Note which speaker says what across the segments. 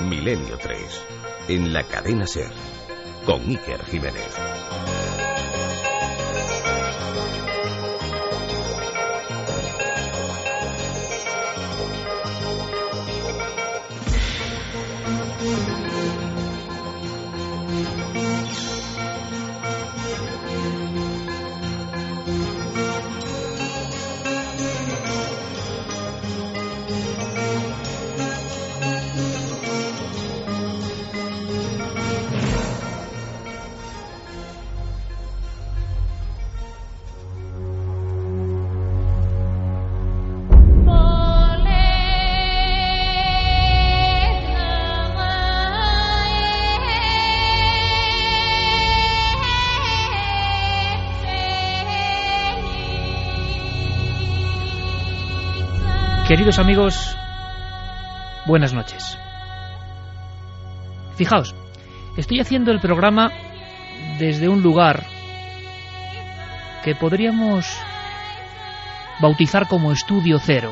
Speaker 1: Milenio 3, en la cadena SER, con Iker Jiménez.
Speaker 2: Queridos amigos, buenas noches. Fijaos, estoy haciendo el programa desde un lugar que podríamos bautizar como Estudio Cero.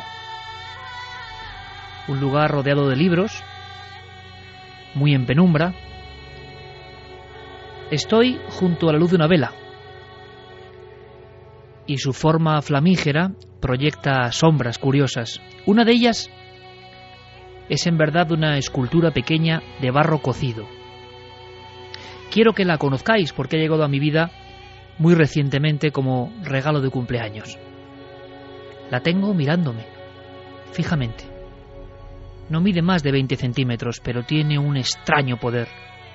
Speaker 2: Un lugar rodeado de libros, muy en penumbra. Estoy junto a la luz de una vela y su forma flamígera proyecta sombras curiosas. Una de ellas es en verdad una escultura pequeña de barro cocido. Quiero que la conozcáis porque ha llegado a mi vida muy recientemente como regalo de cumpleaños. La tengo mirándome fijamente. No mide más de 20 centímetros, pero tiene un extraño poder.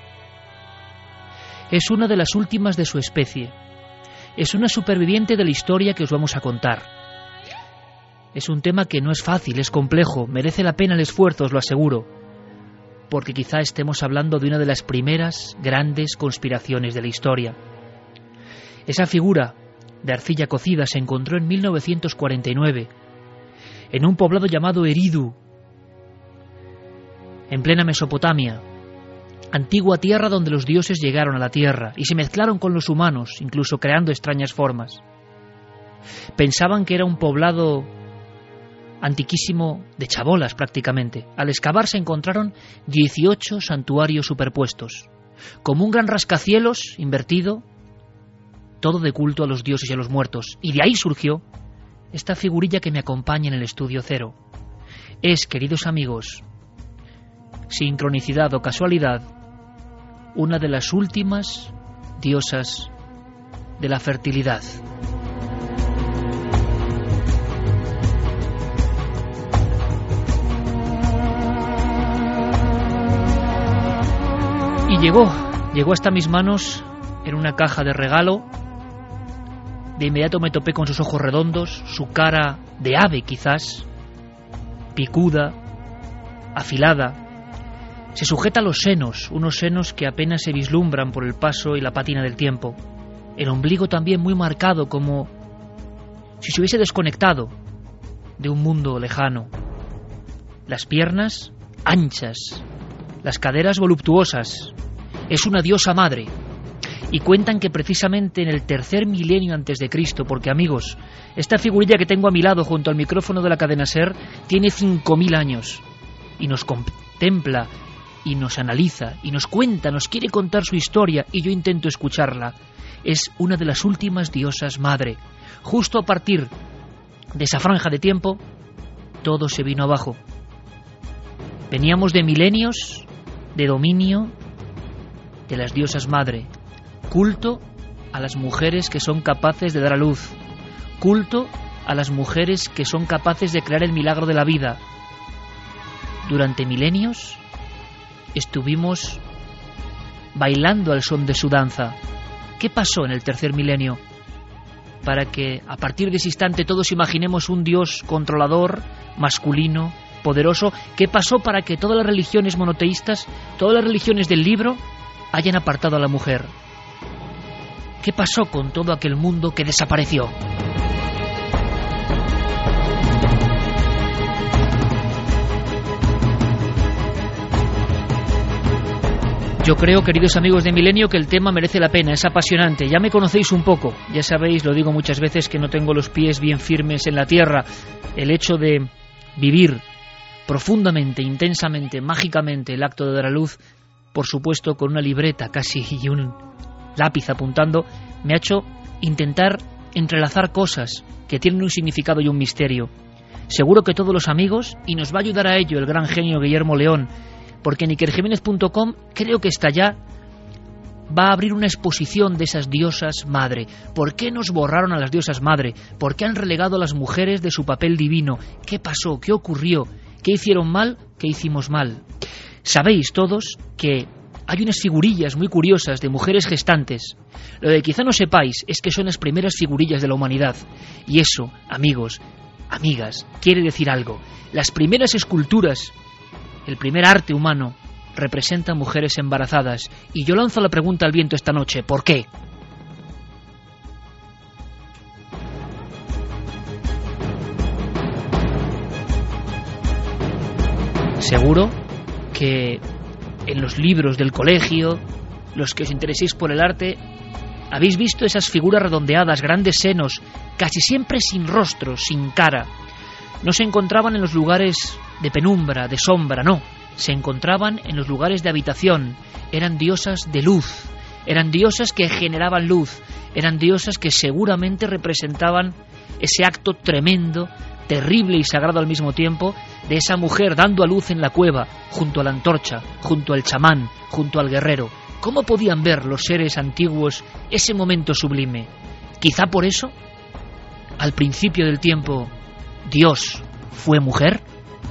Speaker 2: Es una de las últimas de su especie. Es una superviviente de la historia que os vamos a contar. Es un tema que no es fácil, es complejo, merece la pena el esfuerzo, os lo aseguro, porque quizá estemos hablando de una de las primeras grandes conspiraciones de la historia. Esa figura de arcilla cocida se encontró en 1949 en un poblado llamado Eridu, en plena Mesopotamia, antigua tierra donde los dioses llegaron a la tierra y se mezclaron con los humanos, incluso creando extrañas formas. Pensaban que era un poblado antiquísimo de chabolas prácticamente. Al excavar se encontraron 18 santuarios superpuestos, como un gran rascacielos invertido, todo de culto a los dioses y a los muertos. Y de ahí surgió esta figurilla que me acompaña en el Estudio Cero. Es, queridos amigos, sincronicidad o casualidad, una de las últimas diosas de la fertilidad. Y llegó hasta mis manos en una caja de regalo. De inmediato me topé con sus ojos redondos, su cara de ave quizás, picuda, afilada. Se sujeta a los senos, unos senos que apenas se vislumbran por el paso y la pátina del tiempo. El ombligo también muy marcado, como si se hubiese desconectado de un mundo lejano. Las piernas anchas, las caderas voluptuosas. Es una diosa madre. Y cuentan que precisamente en el 3er milenio antes de Cristo, porque amigos, esta figurilla que tengo a mi lado junto al micrófono de la cadena SER tiene 5000 años y nos contempla y nos analiza y nos cuenta, nos quiere contar su historia y yo intento escucharla. Es una de las últimas diosas madre. Justo a partir de esa franja de tiempo, todo se vino abajo. Veníamos de milenios de dominio de las diosas madre, culto a las mujeres que son capaces de dar a luz, culto a las mujeres que son capaces de crear el milagro de la vida. Durante milenios estuvimos bailando al son de su danza. ¿Qué pasó en el 3er milenio? Para que a partir de ese instante todos imaginemos un dios controlador, masculino, poderoso. ¿Qué pasó para que todas las religiones monoteístas, todas las religiones del libro, hayan apartado a la mujer? ¿Qué pasó con todo aquel mundo que desapareció? Yo creo, queridos amigos de Milenio, que el tema merece la pena, es apasionante. Ya me conocéis un poco, ya sabéis, lo digo muchas veces, que no tengo los pies bien firmes en la tierra. El hecho de vivir profundamente, intensamente, mágicamente el acto de dar a luz, por supuesto con una libreta casi y un lápiz apuntando, me ha hecho intentar entrelazar cosas que tienen un significado y un misterio. Seguro que todos los amigos, y nos va a ayudar a ello el gran genio Guillermo León, porque en ikerjiménez.com creo que está ya, va a abrir una exposición de esas diosas madre. ¿Por qué nos borraron a las diosas madre? ¿Por qué han relegado a las mujeres de su papel divino? ¿Qué pasó? ¿Qué ocurrió? ¿Qué hicieron mal? ¿Qué hicimos mal? Sabéis todos que hay unas figurillas muy curiosas de mujeres gestantes. Lo que quizá no sepáis es que son las primeras figurillas de la humanidad. Y eso, amigos, amigas, quiere decir algo. Las primeras esculturas, el primer arte humano, representan mujeres embarazadas. Y yo lanzo la pregunta al viento esta noche: ¿por qué? Seguro que en los libros del colegio, los que os intereséis por el arte, habéis visto esas figuras redondeadas, grandes senos, casi siempre sin rostro, sin cara. No se encontraban en los lugares de penumbra, de sombra, no. Se encontraban en los lugares de habitación. Eran diosas de luz, eran diosas que generaban luz, eran diosas que seguramente representaban ese acto tremendo, terrible y sagrado al mismo tiempo, de esa mujer dando a luz en la cueva, junto a la antorcha, junto al chamán, junto al guerrero. ¿Cómo podían ver los seres antiguos ese momento sublime? Quizá por eso, al principio del tiempo, Dios fue mujer.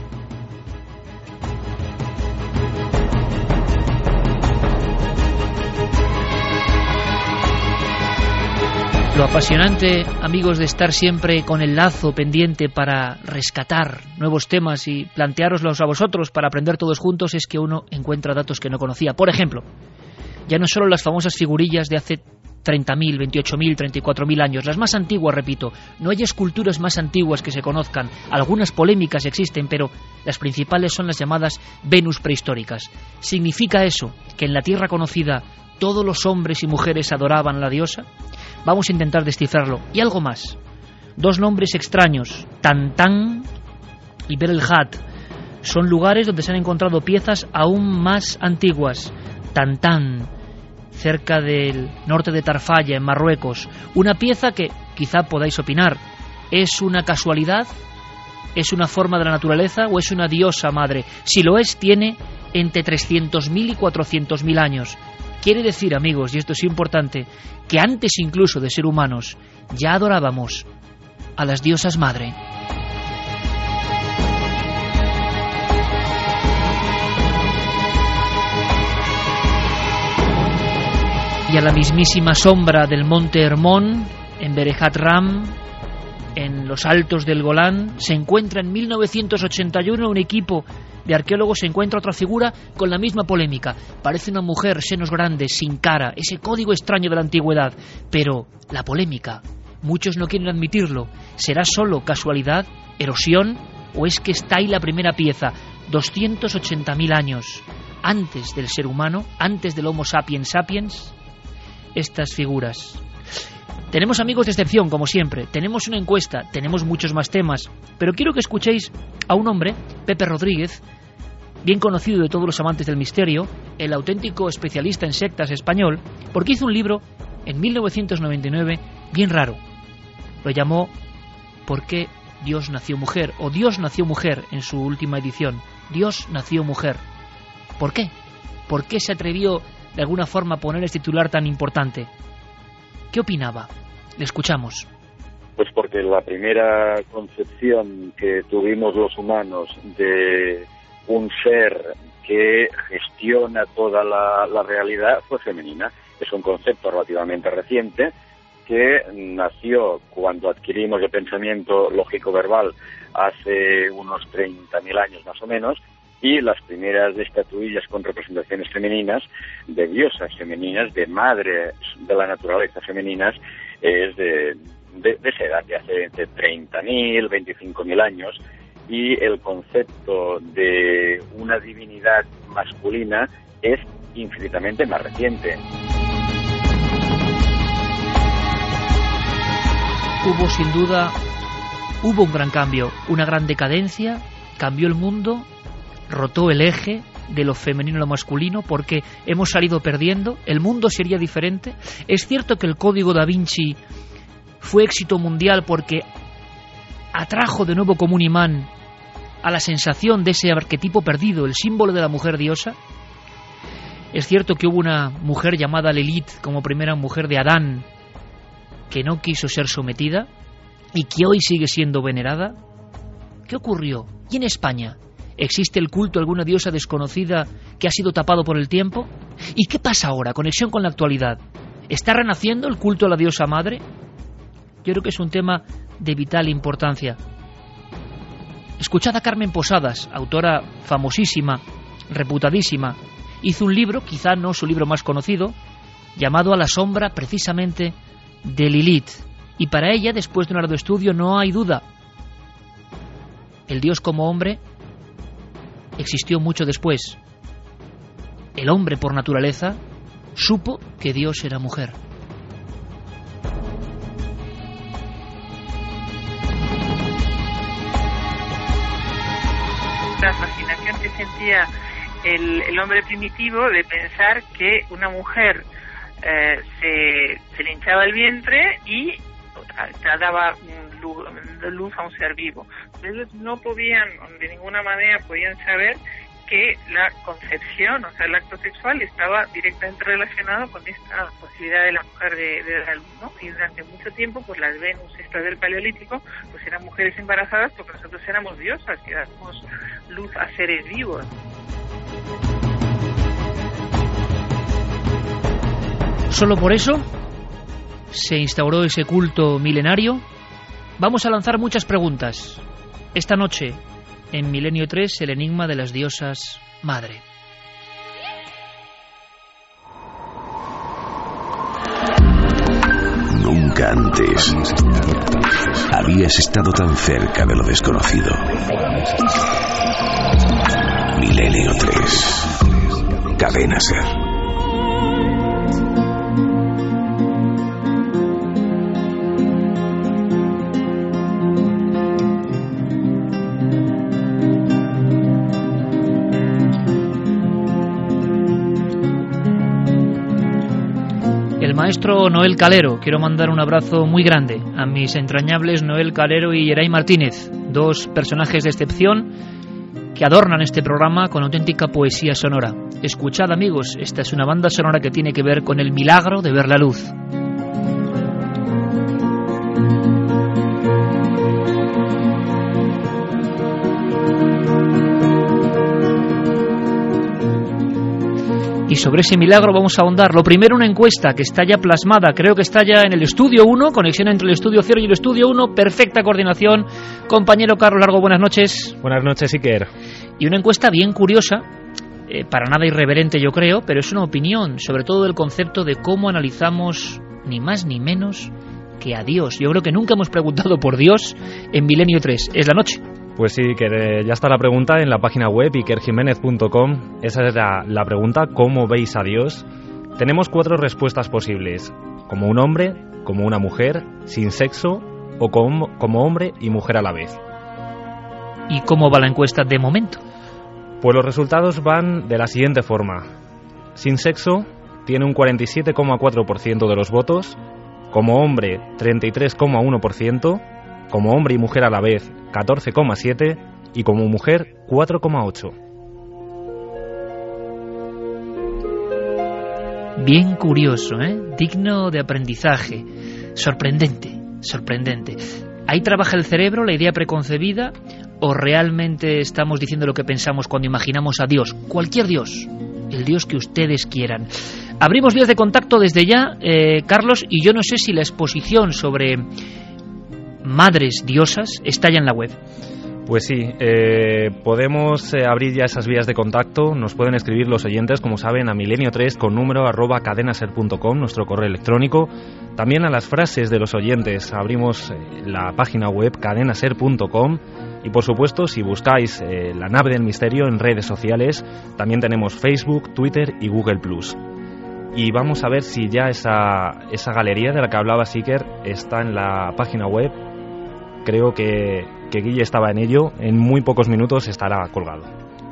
Speaker 2: Lo apasionante, amigos, de estar siempre con el lazo pendiente para rescatar nuevos temas y planteároslos a vosotros para aprender todos juntos, es que uno encuentra datos que no conocía. Por ejemplo, ya no solo las famosas figurillas de hace 30.000, 28.000, 34.000 años, las más antiguas, repito, no hay esculturas más antiguas que se conozcan. Algunas polémicas existen, pero las principales son las llamadas Venus prehistóricas. ¿Significa eso que en la tierra conocida todos los hombres y mujeres adoraban a la diosa? Vamos a intentar descifrarlo. Y algo más. Dos nombres extraños, Tantán y Berelhat, son lugares donde se han encontrado piezas aún más antiguas. Tantán, cerca del norte de Tarfaya, en Marruecos. Una pieza que, quizá podáis opinar, ¿es una casualidad? ¿Es una forma de la naturaleza o es una diosa madre? Si lo es, tiene entre 300.000 y 400.000 años. Quiere decir, amigos, y esto es importante, que antes incluso de ser humanos ya adorábamos a las diosas madre. Y a la mismísima sombra del monte Hermón, en Berehat Ram, en los altos del Golán, se encuentra en 1981 un equipo de arqueólogos, se encuentra otra figura con la misma polémica. Parece una mujer, senos grandes, sin cara, ese código extraño de la antigüedad. Pero la polémica, muchos no quieren admitirlo. ¿Será solo casualidad, erosión, o es que está ahí la primera pieza? 280.000 años antes del ser humano, antes del Homo sapiens sapiens, estas figuras. Tenemos amigos de excepción, como siempre. Tenemos una encuesta, tenemos muchos más temas, pero quiero que escuchéis a un hombre, Pepe Rodríguez, bien conocido de todos los amantes del misterio, el auténtico especialista en sectas español, porque hizo un libro en 1999 bien raro. Lo llamó ¿Por qué Dios nació mujer? O Dios nació mujer en su última edición. Dios nació mujer. ¿Por qué? ¿Por qué se atrevió de alguna forma a poner este titular tan importante? ¿Qué opinaba? Le escuchamos.
Speaker 3: Pues porque la primera concepción que tuvimos los humanos de un ser que gestiona toda la realidad fue femenina. Es un concepto relativamente reciente que nació cuando adquirimos el pensamiento lógico-verbal hace unos 30.000 años más o menos, y las primeras estatuillas con representaciones femeninas, de diosas femeninas, de madres de la naturaleza femeninas, es de esa edad, de hace entre 30.000, 25.000 años, y el concepto de una divinidad masculina es infinitamente más reciente.
Speaker 2: Hubo sin duda, un gran cambio, una gran decadencia cambió el mundo, rotó el eje de lo femenino a lo masculino, porque hemos salido perdiendo, el mundo sería diferente. Es cierto que el Código Da Vinci fue éxito mundial porque atrajo de nuevo como un imán a la sensación de ese arquetipo perdido, el símbolo de la mujer diosa. Es cierto que hubo una mujer llamada Lilith como primera mujer de Adán, que no quiso ser sometida y que hoy sigue siendo venerada. ¿Qué ocurrió? ¿Y en España? ¿Existe el culto a alguna diosa desconocida que ha sido tapado por el tiempo? ¿Y qué pasa ahora? Conexión con la actualidad. ¿Está renaciendo el culto a la diosa madre? Yo creo que es un tema de vital importancia. Escuchad a Carmen Posadas, autora famosísima, reputadísima. Hizo un libro, quizá no su libro más conocido, llamado A la sombra, precisamente, de Lilith. Y para ella, después de un arduo estudio, no hay duda. El Dios como hombre existió mucho después. El hombre, por naturaleza, supo que Dios era mujer.
Speaker 4: La fascinación que sentía el hombre primitivo de pensar que una mujer se le hinchaba el vientre y daba luz a un ser vivo. Ellos no podían, de ninguna manera podían saber que la concepción, o sea, el acto sexual estaba directamente relacionado con esta posibilidad de la mujer de dar luz, ¿no? Y durante mucho tiempo, pues las Venus estas del Paleolítico, pues eran mujeres embarazadas porque nosotros éramos diosas, que dábamos luz a seres vivos.
Speaker 2: Solo por eso se instauró ese culto milenario. Vamos a lanzar muchas preguntas. Esta noche, en Milenio 3, el enigma de las diosas madre.
Speaker 1: Nunca antes habías estado tan cerca de lo desconocido. Milenio 3. Cadena Ser.
Speaker 2: Maestro Noel Calero, quiero mandar un abrazo muy grande a mis entrañables Noel Calero y Yeray Martínez, dos personajes de excepción que adornan este programa con auténtica poesía sonora. Escuchad, amigos, esta es una banda sonora que tiene que ver con el milagro de ver la luz. Y sobre ese milagro vamos a ahondar. Lo primero, una encuesta que está ya plasmada, creo que está ya en el Estudio 1, conexión entre el Estudio 0 y el Estudio 1, perfecta coordinación. Compañero Carlos Largo, buenas noches.
Speaker 5: Buenas noches, Iker.
Speaker 2: Y una encuesta bien curiosa, para nada irreverente yo creo, pero es una opinión, sobre todo del concepto de cómo analizamos ni más ni menos que a Dios. Yo creo que nunca hemos preguntado por Dios en Milenio 3. Es la noche.
Speaker 5: Pues sí, que ya está la pregunta en la página web ikerjimenez.com. Esa es la pregunta, ¿cómo veis a Dios? Tenemos 4 respuestas posibles: como un hombre, como una mujer, sin sexo o como hombre y mujer a la vez.
Speaker 2: ¿Y cómo va la encuesta de momento?
Speaker 5: Pues los resultados van de la siguiente forma: sin sexo tiene un 47,4% de los votos, como hombre 33,1%, como hombre y mujer a la vez 14,7% y como mujer 4,8%.
Speaker 2: Bien curioso, digno de aprendizaje, sorprendente. ¿Ahí trabaja el cerebro, la idea preconcebida, o realmente estamos diciendo lo que pensamos cuando imaginamos a Dios? Cualquier Dios, el Dios que ustedes quieran. Abrimos vías de contacto desde ya, Carlos, y yo no sé si la exposición sobre madres diosas está ya en la web.
Speaker 5: Pues sí, podemos abrir ya esas vías de contacto. Nos pueden escribir los oyentes, como saben, a milenio3 con número @cadenaser.com, nuestro correo electrónico. También a las frases de los oyentes abrimos la página web cadenaser.com. Y por supuesto, si buscáis la nave del misterio en redes sociales, también tenemos Facebook, Twitter y Google+. Y vamos a ver si ya esa galería de la que hablaba Iker está en la página web. Creo que Guille estaba en ello. En muy pocos minutos estará colgado.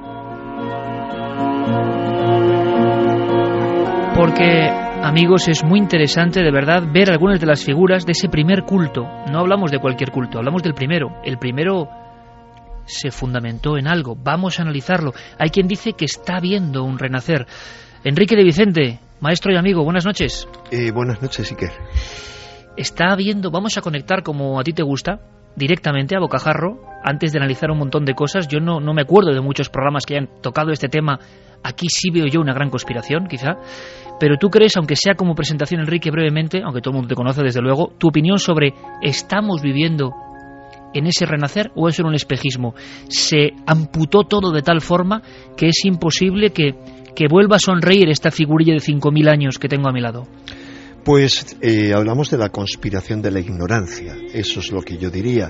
Speaker 2: Porque, amigos, es muy interesante de verdad ver algunas de las figuras de ese primer culto. No hablamos de cualquier culto, hablamos del primero. El primero se fundamentó en algo. Vamos a analizarlo. Hay quien dice que está viendo un renacer. Enrique de Vicente, maestro y amigo, buenas noches.
Speaker 6: Buenas noches, Iker.
Speaker 2: Está viendo, vamos a conectar como a ti te gusta, directamente a bocajarro, antes de analizar un montón de cosas. Yo no me acuerdo de muchos programas que hayan tocado este tema. Aquí sí veo yo una gran conspiración, quizá. Pero tú crees, aunque sea como presentación, Enrique, brevemente, aunque todo el mundo te conoce desde luego, tu opinión sobre ¿estamos viviendo en ese renacer o es solo un espejismo? ¿Se amputó todo de tal forma que es imposible que vuelva a sonreír esta figurilla de 5.000 años que tengo a mi lado?
Speaker 6: Pues hablamos de la conspiración de la ignorancia, eso es lo que yo diría.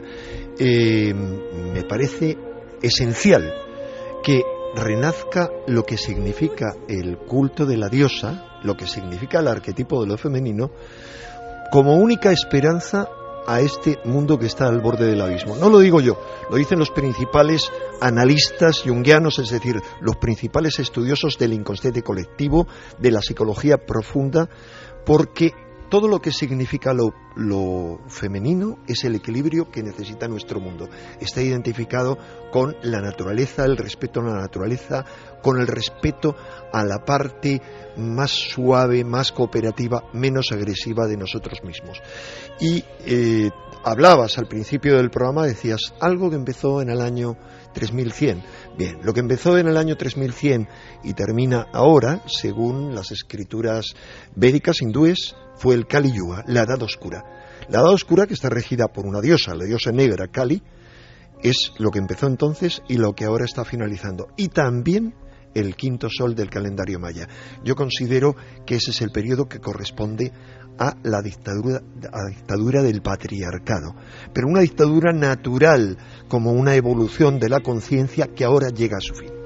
Speaker 6: Me parece esencial que renazca lo que significa el culto de la diosa, lo que significa el arquetipo de lo femenino, como única esperanza a este mundo que está al borde del abismo. No lo digo yo, lo dicen los principales analistas junguianos, es decir, los principales estudiosos del inconsciente colectivo, de la psicología profunda, porque todo lo que significa lo femenino es el equilibrio que necesita nuestro mundo. Está identificado con la naturaleza, el respeto a la naturaleza, con el respeto a la parte más suave, más cooperativa, menos agresiva de nosotros mismos. Y hablabas al principio del programa, decías algo que empezó en el año 3100. Bien, lo que empezó en el año 3100 y termina ahora, según las escrituras védicas hindúes, fue el Kali Yuga, la Edad Oscura. La Edad Oscura, que está regida por una diosa, la diosa negra Kali, es lo que empezó entonces y lo que ahora está finalizando. Y también el quinto sol del calendario maya. Yo considero que ese es el periodo que corresponde a la dictadura del patriarcado, pero una dictadura natural, como una evolución de la conciencia que ahora llega a su fin.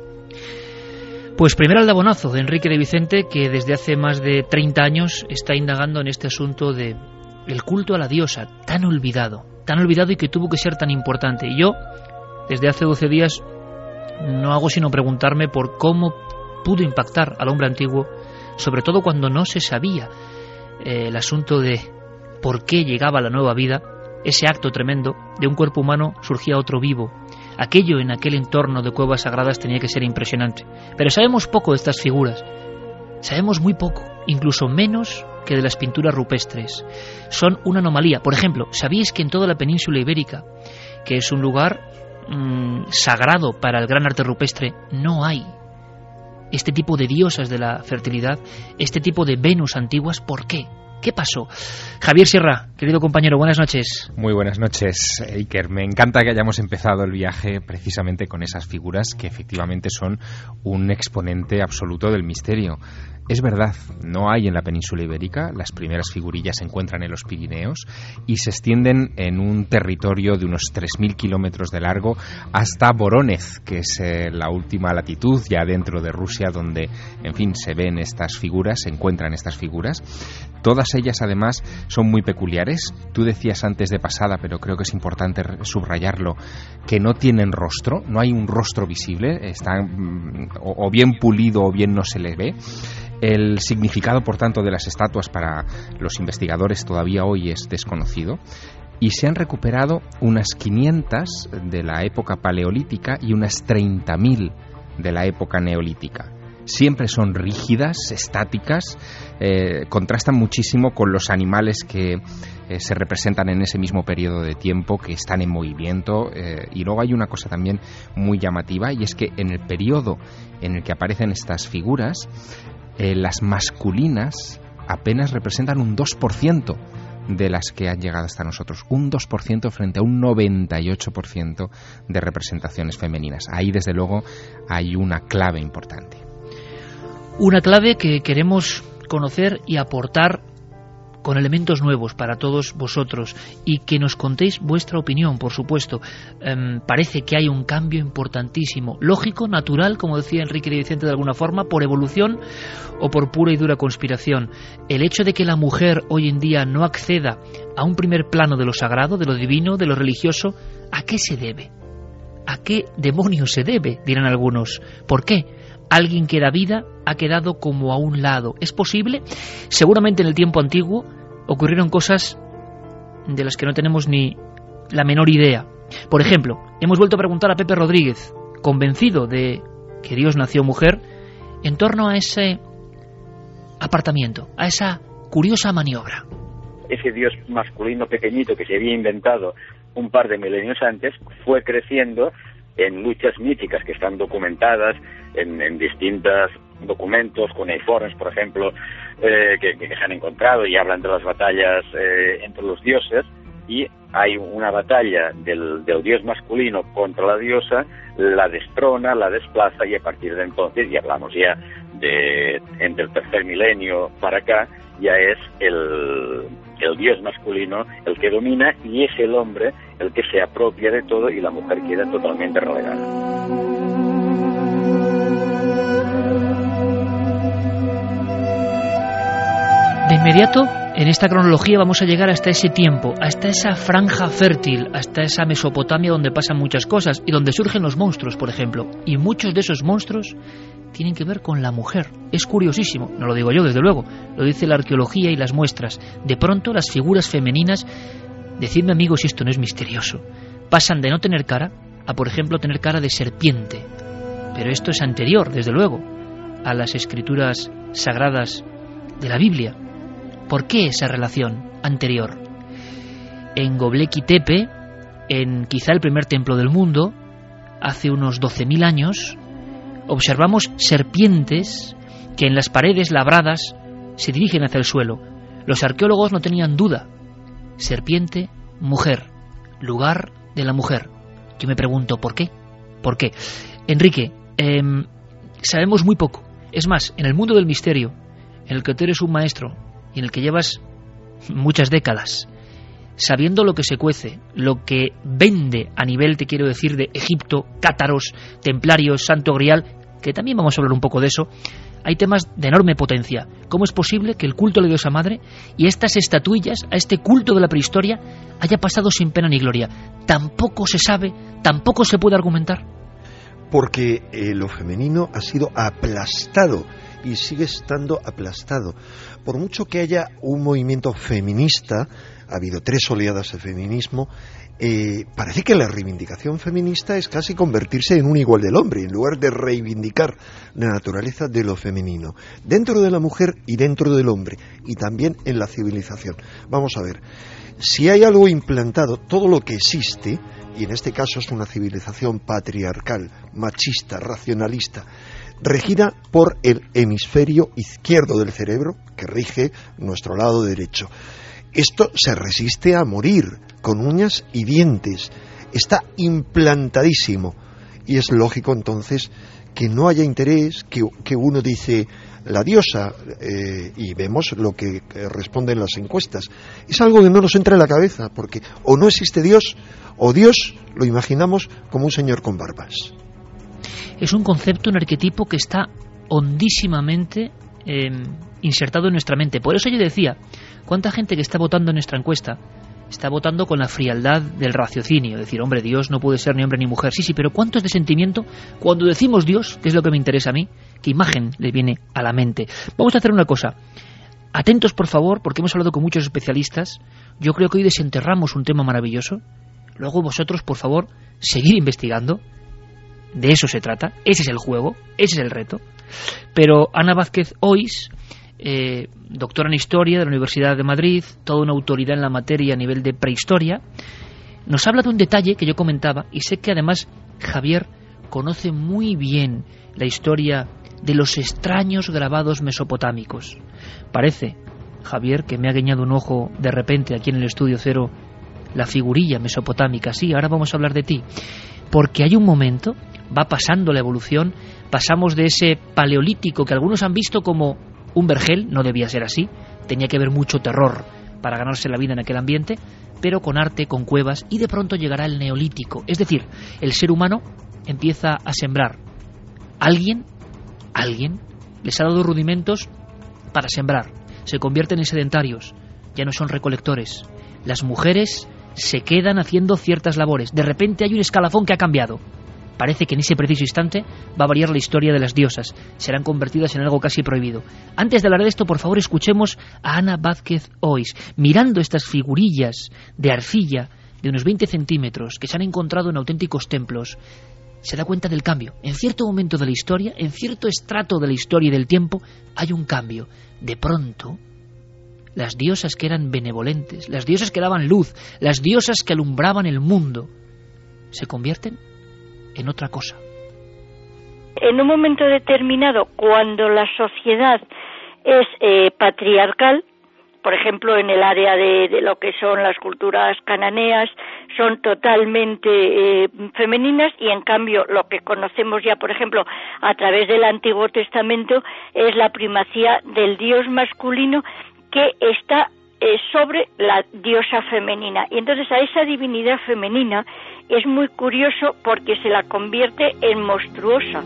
Speaker 2: Pues primer aldabonazo de Enrique de Vicente, que desde hace más de 30 años está indagando en este asunto de el culto a la diosa, tan olvidado y que tuvo que ser tan importante. Y yo, desde hace 12 días, no hago sino preguntarme por cómo pudo impactar al hombre antiguo, sobre todo cuando no se sabía el asunto de por qué llegaba la nueva vida, ese acto tremendo, de un cuerpo humano surgía otro vivo. Aquello en aquel entorno de cuevas sagradas tenía que ser impresionante. Pero sabemos poco de estas figuras. Sabemos muy poco, incluso menos que de las pinturas rupestres. Son una anomalía. Por ejemplo, ¿sabíais que en toda la península ibérica, que es un lugar sagrado para el gran arte rupestre, no hay este tipo de diosas de la fertilidad, este tipo de Venus antiguas? ¿Por qué? ¿Qué pasó? Javier Sierra, querido compañero, buenas noches.
Speaker 7: Muy buenas noches, Iker. Me encanta que hayamos empezado el viaje precisamente con esas figuras que efectivamente son un exponente absoluto del misterio. Es verdad, no hay en la península ibérica, las primeras figurillas se encuentran en los Pirineos y se extienden en un territorio de unos 3.000 kilómetros de largo hasta Vorónezh, que es la última latitud ya dentro de Rusia donde, en fin, se ven estas figuras, se encuentran estas figuras. Todas ellas además son muy peculiares. Tú decías antes de pasada, pero creo que es importante subrayarlo, que no tienen rostro, no hay un rostro visible, están o bien pulido o bien no se les ve. El significado, por tanto, de las estatuas para los investigadores todavía hoy es desconocido y se han recuperado unas 500 de la época paleolítica y unas 30.000 de la época neolítica. Siempre son rígidas, estáticas, contrastan muchísimo con los animales que se representan en ese mismo periodo de tiempo, que están en movimiento, y luego hay una cosa también muy llamativa, y es que en el periodo en el que aparecen estas figuras, las masculinas apenas representan un 2% de las que han llegado hasta nosotros, un 2% frente a un 98% de representaciones femeninas. Ahí, desde luego, hay una clave importante.
Speaker 2: Una clave que queremos conocer y aportar con elementos nuevos para todos vosotros y que nos contéis vuestra opinión, por supuesto. Parece que hay un cambio importantísimo, lógico, natural, como decía Enrique de Vicente de alguna forma, por evolución o por pura y dura conspiración. El hecho de que la mujer hoy en día no acceda a un primer plano de lo sagrado, de lo divino, de lo religioso, ¿a qué se debe? ¿A qué demonios se debe?, dirán algunos. ¿Por qué? Alguien que da vida ha quedado como a un lado. ¿Es posible? Seguramente en el tiempo antiguo ocurrieron cosas de las que no tenemos ni la menor idea. Por ejemplo, hemos vuelto a preguntar a Pepe Rodríguez, convencido de que Dios nació mujer, en torno a ese apartamiento, a esa curiosa maniobra.
Speaker 3: Ese Dios masculino pequeñito que se había inventado un par de milenios antes fue creciendo en luchas míticas que están documentadas en distintos documentos, cuneiformes, por ejemplo, que se han encontrado y hablan de las batallas entre los dioses, y hay una batalla del dios masculino contra la diosa, la destrona, la desplaza, y a partir de entonces, y hablamos ya de entre el tercer milenio para acá, ya es el dios masculino el que domina, y es el hombre el que se apropia de todo y la mujer queda totalmente relegada.
Speaker 2: De inmediato, en esta cronología vamos a llegar hasta ese tiempo, hasta esa franja fértil, hasta esa Mesopotamia donde pasan muchas cosas y donde surgen los monstruos, por ejemplo. Y muchos de esos monstruos tienen que ver con la mujer. Es curiosísimo, no lo digo yo desde luego, lo dice la arqueología y las muestras. De pronto las figuras femeninas, decidme amigos si esto no es misterioso, pasan de no tener cara a, por ejemplo, tener cara de serpiente. Pero esto es anterior, desde luego, a las escrituras sagradas de la Biblia. ¿Por qué esa relación anterior? En Göbekli Tepe, en quizá el primer templo del mundo, hace unos 12.000 años, observamos serpientes que en las paredes labradas se dirigen hacia el suelo. Los arqueólogos no tenían duda. Serpiente, mujer, lugar de la mujer. Yo me pregunto, ¿por qué? ¿Por qué? Enrique, sabemos muy poco. Es más, en el mundo del misterio, en el que tú eres un maestro y en el que llevas muchas décadas, sabiendo lo que se cuece, lo que vende a nivel, te quiero decir, de Egipto, cátaros, templarios, Santo Grial, que también vamos a hablar un poco de eso, hay temas de enorme potencia. ¿Cómo es posible que el culto a la diosa madre y estas estatuillas, a este culto de la prehistoria, haya pasado sin pena ni gloria? Tampoco se sabe, tampoco se puede argumentar.
Speaker 6: Porque lo femenino ha sido aplastado y sigue estando aplastado. Por mucho que haya un movimiento feminista, ha habido 3 oleadas de feminismo, parece que la reivindicación feminista es casi convertirse en un igual del hombre, en lugar de reivindicar la naturaleza de lo femenino, dentro de la mujer y dentro del hombre, y también en la civilización. Vamos a ver, si hay algo implantado, todo lo que existe, y en este caso es una civilización patriarcal, machista, racionalista, regida por el hemisferio izquierdo del cerebro, que rige nuestro lado derecho. Esto se resiste a morir con uñas y dientes. Está implantadísimo. Y es lógico entonces que no haya interés, que uno dice la diosa, y vemos lo que responden las encuestas. Es algo que no nos entra en la cabeza, porque o no existe Dios, o Dios lo imaginamos como un señor con barbas.
Speaker 2: Es un concepto, un arquetipo que está hondísimamente insertado en nuestra mente. Por eso yo decía, ¿cuánta gente que está votando en nuestra encuesta está votando con la frialdad del raciocinio? Decir, hombre, Dios no puede ser ni hombre ni mujer. Sí, pero ¿cuánto es de sentimiento cuando decimos Dios, que es lo que me interesa a mí? ¿Qué imagen le viene a la mente? Vamos a hacer una cosa. Atentos, por favor, porque hemos hablado con muchos especialistas. Yo creo que hoy desenterramos un tema maravilloso. Luego vosotros, por favor, seguir investigando. De eso se trata. Ese es el juego, ese es el reto. Pero Ana Vázquez Ois, doctora en Historia de la Universidad de Madrid, toda una autoridad en la materia a nivel de prehistoria, nos habla de un detalle que yo comentaba, y sé que además Javier conoce muy bien la historia de los extraños grabados mesopotámicos. Parece, Javier, que me ha guiñado un ojo de repente aquí en el Estudio Cero la figurilla mesopotámica. Sí, ahora vamos a hablar de ti. Porque hay un momento, va pasando la evolución, pasamos de ese paleolítico que algunos han visto como un vergel, no debía ser así, tenía que haber mucho terror para ganarse la vida en aquel ambiente, pero con arte, con cuevas, y de pronto llegará el neolítico, es decir, el ser humano empieza a sembrar. Alguien les ha dado rudimentos para sembrar, se convierten en sedentarios, ya no son recolectores. Las mujeres se quedan haciendo ciertas labores. De repente hay un escalafón que ha cambiado. Parece que en ese preciso instante va a variar la historia de las diosas. Serán convertidas en algo casi prohibido. Antes de hablar de esto, por favor, escuchemos a Ana Vázquez Ois, mirando estas figurillas de arcilla de unos 20 centímetros que se han encontrado en auténticos templos. Se da cuenta del cambio. En cierto momento de la historia, en cierto estrato de la historia y del tiempo, hay un cambio. De pronto, las diosas que eran benevolentes, las diosas que daban luz, las diosas que alumbraban el mundo, se convierten en otra cosa.
Speaker 8: En un momento determinado, cuando la sociedad es patriarcal, por ejemplo, en el área de lo que son las culturas cananeas, son totalmente femeninas, y en cambio lo que conocemos ya, por ejemplo, a través del Antiguo Testamento, es la primacía del dios masculino que está sobre la diosa femenina. Y entonces a esa divinidad femenina es muy curioso porque se la convierte en monstruosa.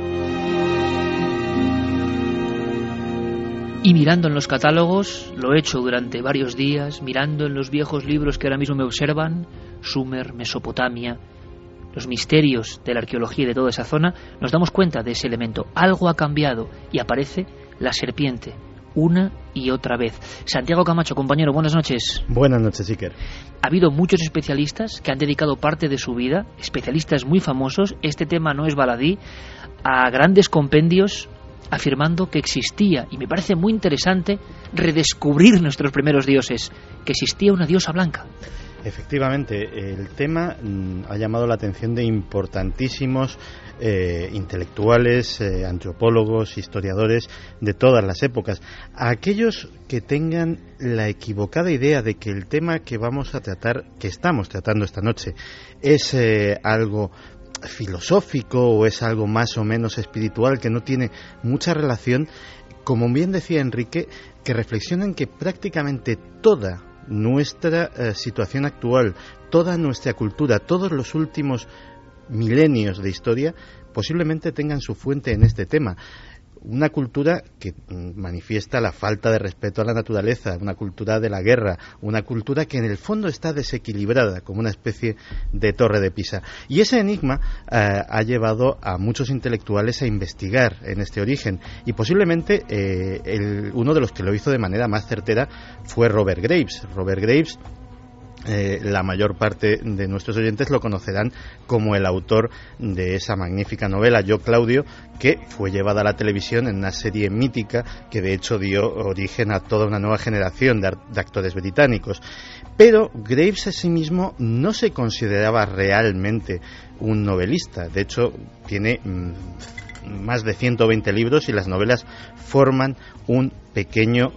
Speaker 2: Y mirando en los catálogos, lo he hecho durante varios días, mirando en los viejos libros que ahora mismo me observan, Sumer, Mesopotamia, los misterios de la arqueología y de toda esa zona, nos damos cuenta de ese elemento. Algo ha cambiado y aparece la serpiente, una y otra vez. Santiago Camacho, compañero, buenas noches.
Speaker 9: Buenas noches, Iker.
Speaker 2: Ha habido muchos especialistas que han dedicado parte de su vida, especialistas muy famosos, este tema no es baladí, a grandes compendios afirmando que existía, y me parece muy interesante redescubrir nuestros primeros dioses, que existía una diosa blanca.
Speaker 9: Efectivamente, el tema ha llamado la atención de importantísimos intelectuales, antropólogos, historiadores de todas las épocas. A aquellos que tengan la equivocada idea de que el tema que vamos a tratar, que estamos tratando esta noche, es algo filosófico o es algo más o menos espiritual que no tiene mucha relación, como bien decía Enrique, que reflexionen que prácticamente toda nuestra situación actual, toda nuestra cultura, todos los últimos milenios de historia posiblemente tengan su fuente en este tema. Una cultura que manifiesta la falta de respeto a la naturaleza, una cultura de la guerra, una cultura que en el fondo está desequilibrada, como una especie de torre de Pisa. Y ese enigma ha llevado a muchos intelectuales a investigar en este origen. Y posiblemente uno de los que lo hizo de manera más certera fue Robert Graves. Robert Graves, la mayor parte de nuestros oyentes lo conocerán como el autor de esa magnífica novela Yo Claudio, que fue llevada a la televisión en una serie mítica que de hecho dio origen a toda una nueva generación de actores británicos. Pero Graves a sí mismo no se consideraba realmente un novelista. De hecho, tiene más de 120 libros y las novelas forman un pequeño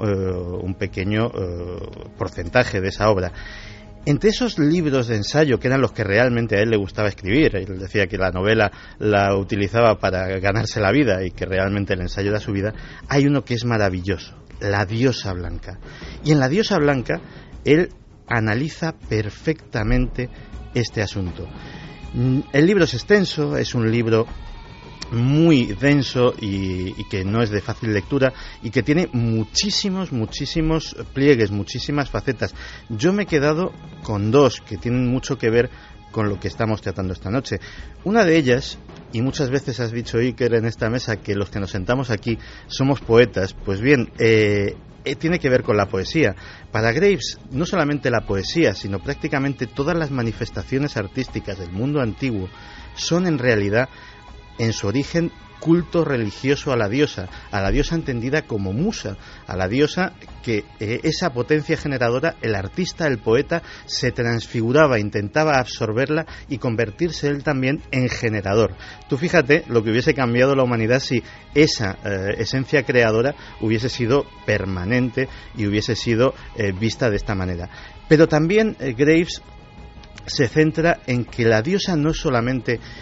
Speaker 9: porcentaje de esa obra. Entre esos libros de ensayo, que eran los que realmente a él le gustaba escribir, él decía que la novela la utilizaba para ganarse la vida y que realmente el ensayo era su vida, hay uno que es maravilloso, La diosa blanca. Y en La diosa blanca él analiza perfectamente este asunto. El libro es extenso, es un libro muy denso y que no es de fácil lectura y que tiene muchísimos pliegues, muchísimas facetas. Yo me he quedado con dos que tienen mucho que ver con lo que estamos tratando esta noche. Una de ellas, y muchas veces has dicho, Iker, en esta mesa que los que nos sentamos aquí somos poetas, pues bien, tiene que ver con la poesía. Para Graves, no solamente la poesía, sino prácticamente todas las manifestaciones artísticas del mundo antiguo son en realidad, en su origen, culto religioso a la diosa entendida como musa, a la diosa que esa potencia generadora, el artista, el poeta, se transfiguraba, intentaba absorberla y convertirse él también en generador. Tú fíjate lo que hubiese cambiado la humanidad si esa esencia creadora hubiese sido permanente y hubiese sido vista de esta manera. Pero también Graves se centra en que la diosa no solamente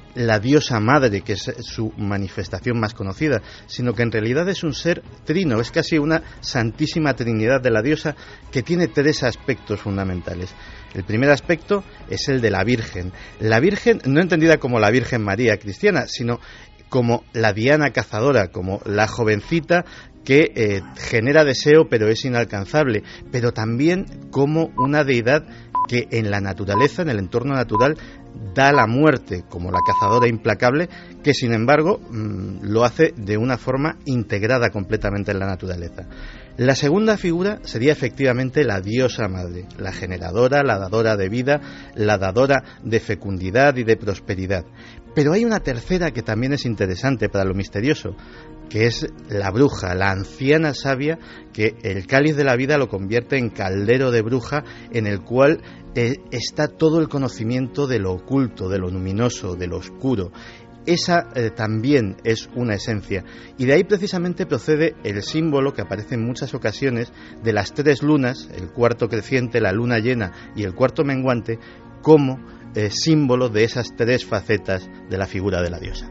Speaker 9: la diosa madre, que es su manifestación más conocida, sino que en realidad es un ser trino, es casi una santísima trinidad de la diosa que tiene 3 aspectos fundamentales. El primer aspecto es el de la Virgen. La Virgen, no entendida como la Virgen María cristiana, sino como la Diana cazadora, como la jovencita que genera deseo pero es inalcanzable, pero también como una deidad que en la naturaleza, en el entorno natural, da la muerte, como la cazadora implacable, que sin embargo lo hace de una forma integrada completamente en la naturaleza. La segunda figura sería efectivamente la diosa madre, la generadora, la dadora de vida, la dadora de fecundidad y de prosperidad. Pero hay una tercera que también es interesante para lo misterioso, que es la bruja, la anciana sabia, que el cáliz de la vida lo convierte en caldero de bruja, en el cual está todo el conocimiento de lo oculto, de lo luminoso, de lo oscuro. Esa también es una esencia, y de ahí precisamente procede el símbolo que aparece en muchas ocasiones de las 3 lunas, el cuarto creciente, la luna llena y el cuarto menguante, como símbolo de esas 3 facetas de la figura de la diosa.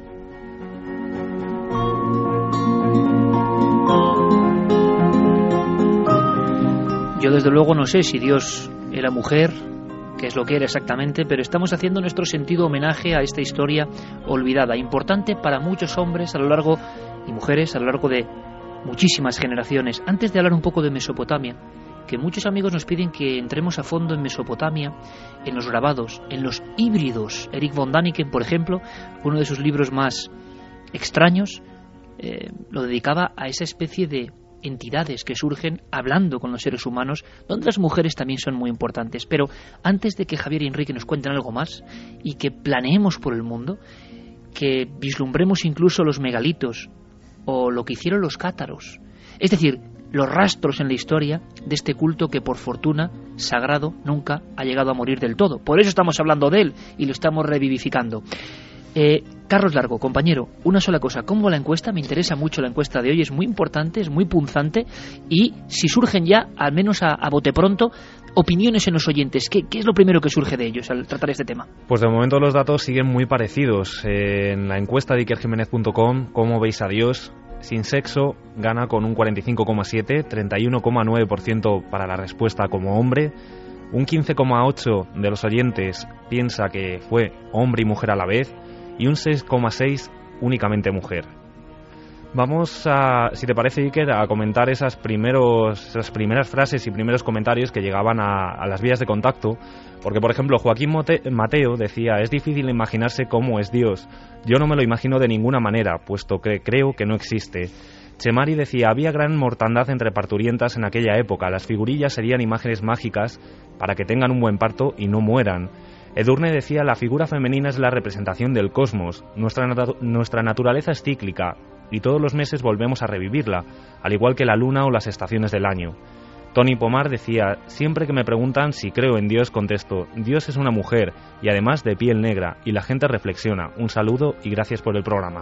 Speaker 2: Yo desde luego no sé si Dios era mujer, qué es lo que era exactamente, pero estamos haciendo nuestro sentido homenaje a esta historia olvidada, importante para muchos hombres a lo largo y mujeres a lo largo de muchísimas generaciones. Antes de hablar un poco de Mesopotamia, que muchos amigos nos piden que entremos a fondo en Mesopotamia, en los grabados, en los híbridos. Eric von Däniken, por ejemplo, uno de sus libros más extraños, lo dedicaba a esa especie de entidades que surgen hablando con los seres humanos, donde las mujeres también son muy importantes. Pero antes de que Javier y Enrique nos cuenten algo más y que planeemos por el mundo, que vislumbremos incluso los megalitos o lo que hicieron los cátaros, es decir, los rastros en la historia de este culto que por fortuna sagrado nunca ha llegado a morir del todo. Por eso estamos hablando de él y lo estamos revivificando. Carlos Largo, compañero, una sola cosa, ¿cómo la encuesta? Me interesa mucho la encuesta de hoy, es muy importante, es muy punzante, y si surgen ya, al menos a bote pronto, opiniones en los oyentes, ¿qué es lo primero que surge de ellos al tratar este tema?
Speaker 5: Pues de momento los datos siguen muy parecidos. En la encuesta de ikerjimenez.com, ¿cómo veis a Dios? Sin sexo gana con un 45,7, 31,9% para la respuesta como hombre, un 15,8% de los oyentes piensa que fue hombre y mujer a la vez, y un 6,6% únicamente mujer. Vamos a, si te parece, Iker, a comentar esas primeras frases y primeros comentarios que llegaban a las vías de contacto, porque, por ejemplo, Joaquín Mateo decía: es difícil imaginarse cómo es Dios. Yo no me lo imagino de ninguna manera, puesto que creo que no existe. Chemari decía: había gran mortandad entre parturientas en aquella época. Las figurillas serían imágenes mágicas para que tengan un buen parto y no mueran. Edurne decía: la figura femenina es la representación del cosmos. Nuestra naturaleza es cíclica y todos los meses volvemos a revivirla, al igual que la luna o las estaciones del año. Tony Pomar decía: siempre que me preguntan si creo en Dios, contesto: Dios es una mujer y además de piel negra, y la gente reflexiona. Un saludo y gracias por el programa.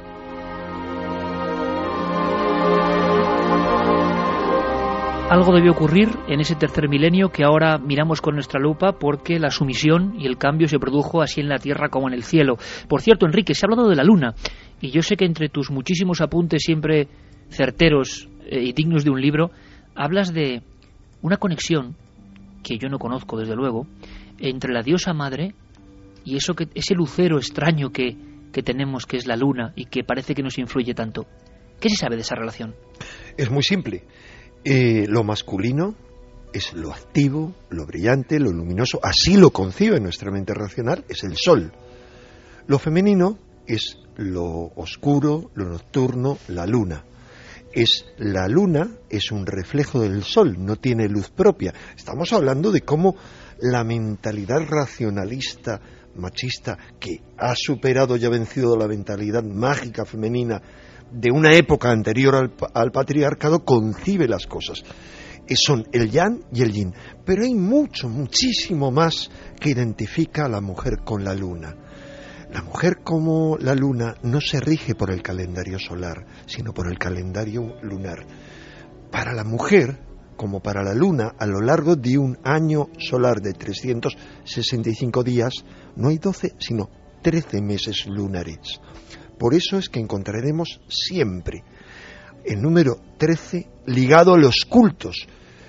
Speaker 2: Algo debió ocurrir en ese tercer milenio que ahora miramos con nuestra lupa, porque la sumisión y el cambio se produjo así en la tierra como en el cielo. Por cierto, Enrique, se ha hablado de la luna, y yo sé que entre tus muchísimos apuntes siempre certeros y dignos de un libro, hablas de una conexión, que yo no conozco desde luego, entre la diosa madre y ese lucero extraño que tenemos, que es la luna, y que parece que nos influye tanto. ¿Qué se sabe de esa relación?
Speaker 6: Es muy simple. Lo masculino es lo activo, lo brillante, lo luminoso, así lo concibe nuestra mente racional, es el sol. Lo femenino es lo oscuro, lo nocturno, la luna. La luna es un reflejo del sol, no tiene luz propia. Estamos hablando de cómo la mentalidad racionalista, machista, que ha superado y ha vencido la mentalidad mágica femenina de una época anterior al patriarcado, concibe las cosas. Son el yang y el yin, pero hay muchísimo más que identifica a la mujer con la luna. La mujer, como la luna, no se rige por el calendario solar, sino por el calendario lunar. Para la mujer, como para la luna, a lo largo de un año solar de 365 días, no hay 12, sino 13 meses lunares. Por eso es que encontraremos siempre el número 13 ligado a los cultos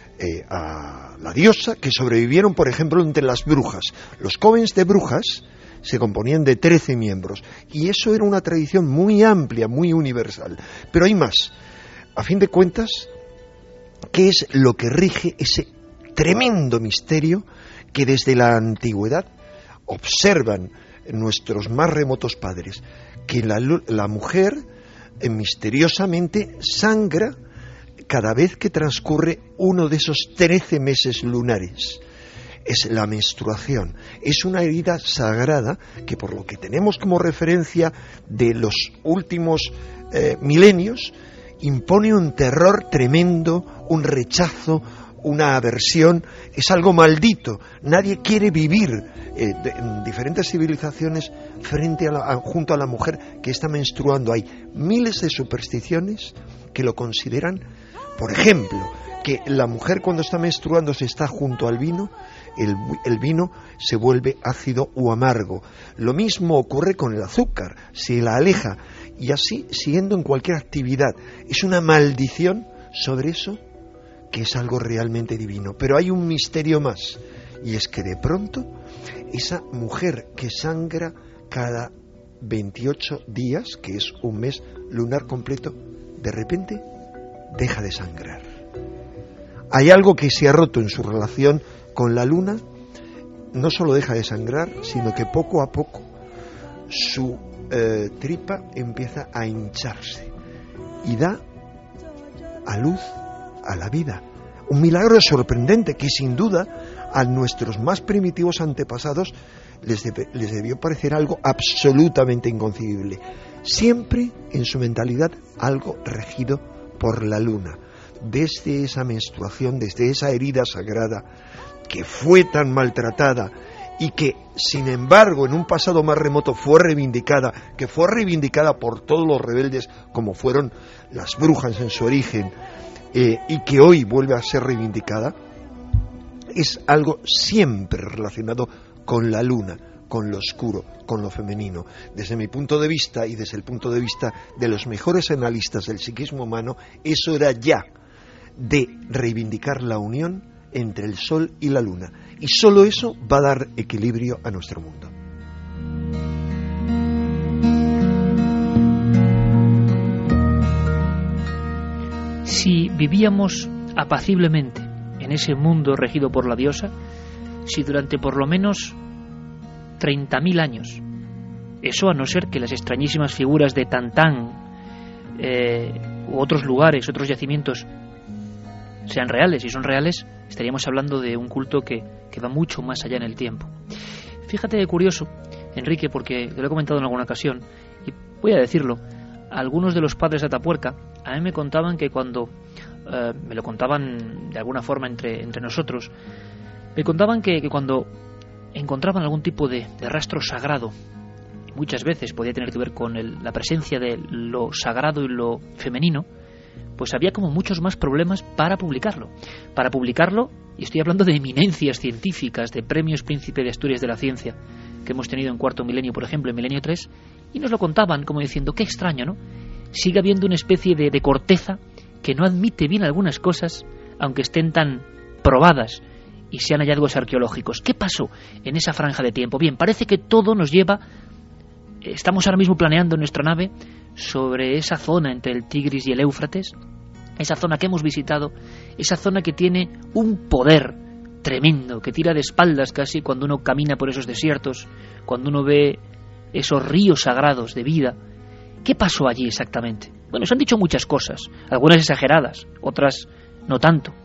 Speaker 6: a la diosa que sobrevivieron, por ejemplo, entre las brujas. Los covens de brujas se componían de 13 miembros, y eso era una tradición muy amplia, muy universal. Pero hay más. A fin de cuentas, ¿qué es lo que rige ese tremendo misterio que desde la antigüedad observan nuestros más remotos padres? Que la mujer misteriosamente sangra cada vez que transcurre uno de esos 13 meses lunares. Es la menstruación, es una herida sagrada que, por lo que tenemos como referencia de los últimos milenios, impone un terror tremendo, un rechazo, una aversión. Es algo maldito. Nadie quiere vivir en diferentes civilizaciones junto a la mujer que está menstruando. Hay miles de supersticiones que lo consideran, por ejemplo, que la mujer cuando está menstruando se está junto al vino, el vino se vuelve ácido o amargo. Lo mismo ocurre con el azúcar, se la aleja, y así siguiendo en cualquier actividad. Es una maldición sobre eso, que es algo realmente divino. Pero hay un misterio más, y es que de pronto esa mujer que sangra cada 28 días, que es un mes lunar completo, de repente deja de sangrar. Hay algo que se ha roto en su relación con la luna. No solo deja de sangrar, sino que poco a poco su tripa empieza a hincharse y da a luz a la vida. Un milagro sorprendente que sin duda a nuestros más primitivos antepasados les debió parecer algo absolutamente inconcebible. Siempre en su mentalidad algo regido por la luna. Desde esa menstruación, desde esa herida sagrada que fue tan maltratada y que, sin embargo, en un pasado más remoto fue reivindicada, que fue reivindicada por todos los rebeldes como fueron las brujas en su origen, y que hoy vuelve a ser reivindicada, es algo siempre relacionado con la luna, con lo oscuro, con lo femenino. Desde mi punto de vista y desde el punto de vista de los mejores analistas del psiquismo humano, es hora ya de reivindicar la unión entre el sol y la luna, y solo eso va a dar equilibrio a nuestro mundo.
Speaker 2: Si vivíamos apaciblemente en ese mundo regido por la diosa, si durante por lo menos 30.000 años, eso a no ser que las extrañísimas figuras de Tantán u otros lugares, otros yacimientos sean reales, si son reales, estaríamos hablando de un culto que va mucho más allá en el tiempo. Fíjate qué curioso, Enrique, porque te lo he comentado en alguna ocasión, y voy a decirlo, algunos de los padres de Atapuerca a mí me contaban que cuando, me lo contaban de alguna forma entre nosotros, me contaban que cuando encontraban algún tipo de rastro sagrado, muchas veces podía tener que ver con la presencia de lo sagrado y lo femenino, pues había como muchos más problemas para publicarlo. Para publicarlo, y estoy hablando de eminencias científicas, de premios Príncipe de Asturias de la Ciencia, que hemos tenido en cuarto milenio, por ejemplo, en milenio 3, y nos lo contaban como diciendo, qué extraño, ¿no? Sigue habiendo una especie de corteza que no admite bien algunas cosas, aunque estén tan probadas y sean hallazgos arqueológicos. ¿Qué pasó en esa franja de tiempo? Bien, parece que todo nos lleva, estamos ahora mismo planeando en nuestra nave sobre esa zona entre el Tigris y el Éufrates, esa zona que hemos visitado, esa zona que tiene un poder tremendo, que tira de espaldas casi cuando uno camina por esos desiertos, cuando uno ve esos ríos sagrados de vida. ¿Qué pasó allí exactamente? Bueno, se han dicho muchas cosas, algunas exageradas, otras no tanto.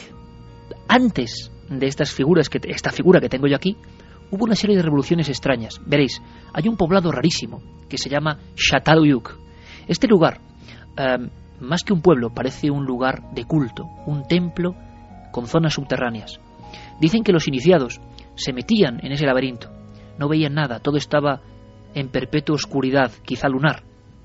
Speaker 2: Antes de estas figuras, esta figura que tengo yo aquí, hubo una serie de revoluciones extrañas. Veréis, hay un poblado rarísimo que se llama Çatalhöyük. Este lugar, más que un pueblo, parece un lugar de culto, un templo con zonas subterráneas. Dicen que los iniciados se metían en ese laberinto, no veían nada, todo estaba en perpetua oscuridad, quizá lunar.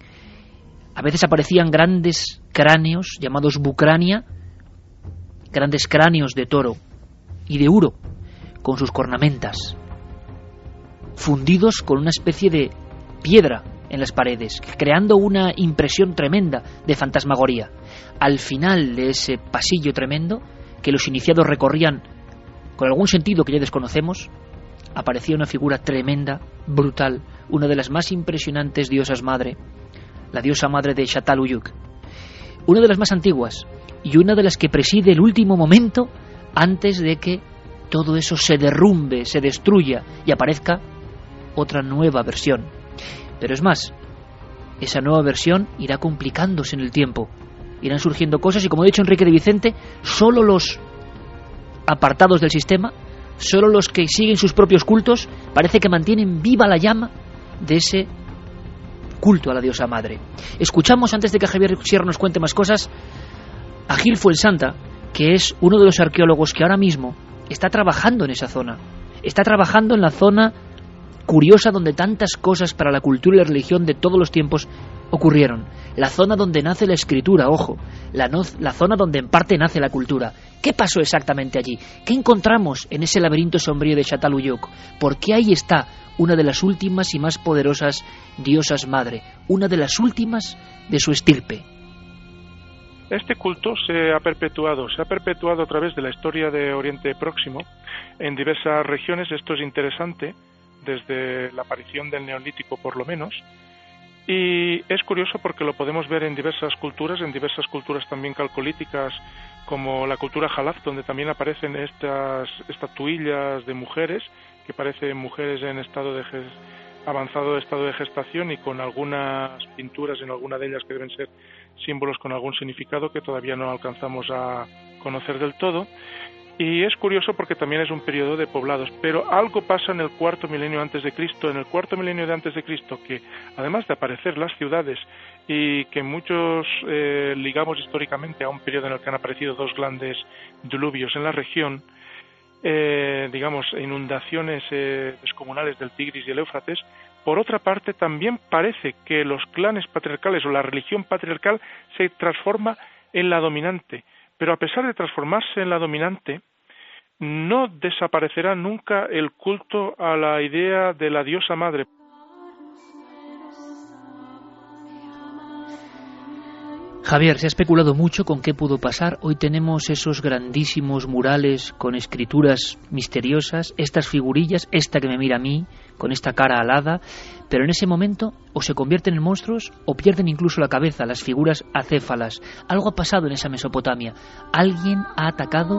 Speaker 2: A veces aparecían grandes cráneos llamados bucrania, grandes cráneos de toro y de uro, con sus cornamentas. fundidos con una especie de piedra en las paredes, creando una impresión tremenda de fantasmagoría. Al final de ese pasillo tremendo, que los iniciados recorrían con algún sentido que ya desconocemos, aparecía una figura tremenda, brutal, una de las más impresionantes diosas madre, la diosa madre de Çatalhöyük, una de las más antiguas y una de las que preside el último momento antes de que todo eso se derrumbe, se destruya y aparezca otra nueva versión. Pero es más, esa nueva versión irá complicándose en el tiempo, irán surgiendo cosas y, como ha dicho Enrique de Vicente, solo los apartados del sistema, solo los que siguen sus propios cultos, parece que mantienen viva la llama de ese culto a la diosa madre. Escuchamos, antes de que Javier Sierra nos cuente más cosas, a Gil Fuensanta, que es uno de los arqueólogos que ahora mismo está trabajando en esa zona, está trabajando en la zona curiosa donde tantas cosas para la cultura y la religión de todos los tiempos ocurrieron, la zona donde nace la escritura, ojo, la zona donde en parte nace la cultura. ¿Qué pasó exactamente allí? ¿Qué encontramos en ese laberinto sombrío de Çatalhöyük? ¿Por qué ahí está una de las últimas y más poderosas diosas madre, una de las últimas de su estirpe?
Speaker 10: Este culto se ha perpetuado a través de la historia de Oriente Próximo en diversas regiones. Esto es interesante, desde la aparición del Neolítico por lo menos, y es curioso porque lo podemos ver en diversas culturas también calcolíticas, como la cultura Jalaf, donde también aparecen estas estatuillas de mujeres, que parecen mujeres en avanzado estado de gestación, y con algunas pinturas en alguna de ellas que deben ser símbolos con algún significado que todavía no alcanzamos a conocer del todo. Y es curioso porque también es un periodo de poblados, pero algo pasa en el cuarto milenio antes de Cristo, que además de aparecer las ciudades y que muchos ligamos históricamente a un periodo en el que han aparecido dos grandes diluvios en la región, inundaciones descomunales del Tigris y el Éufrates. Por otra parte, también parece que los clanes patriarcales o la religión patriarcal se transforma en la dominante, pero a pesar de transformarse en la dominante, no desaparecerá nunca el culto a la idea de la diosa madre.
Speaker 2: Javier, se ha especulado mucho con qué pudo pasar. Hoy tenemos esos grandísimos murales con escrituras misteriosas, estas figurillas, esta que me mira a mí, con esta cara alada, pero en ese momento o se convierten en monstruos o pierden incluso la cabeza, las figuras acéfalas. Algo ha pasado en esa Mesopotamia. Alguien ha atacado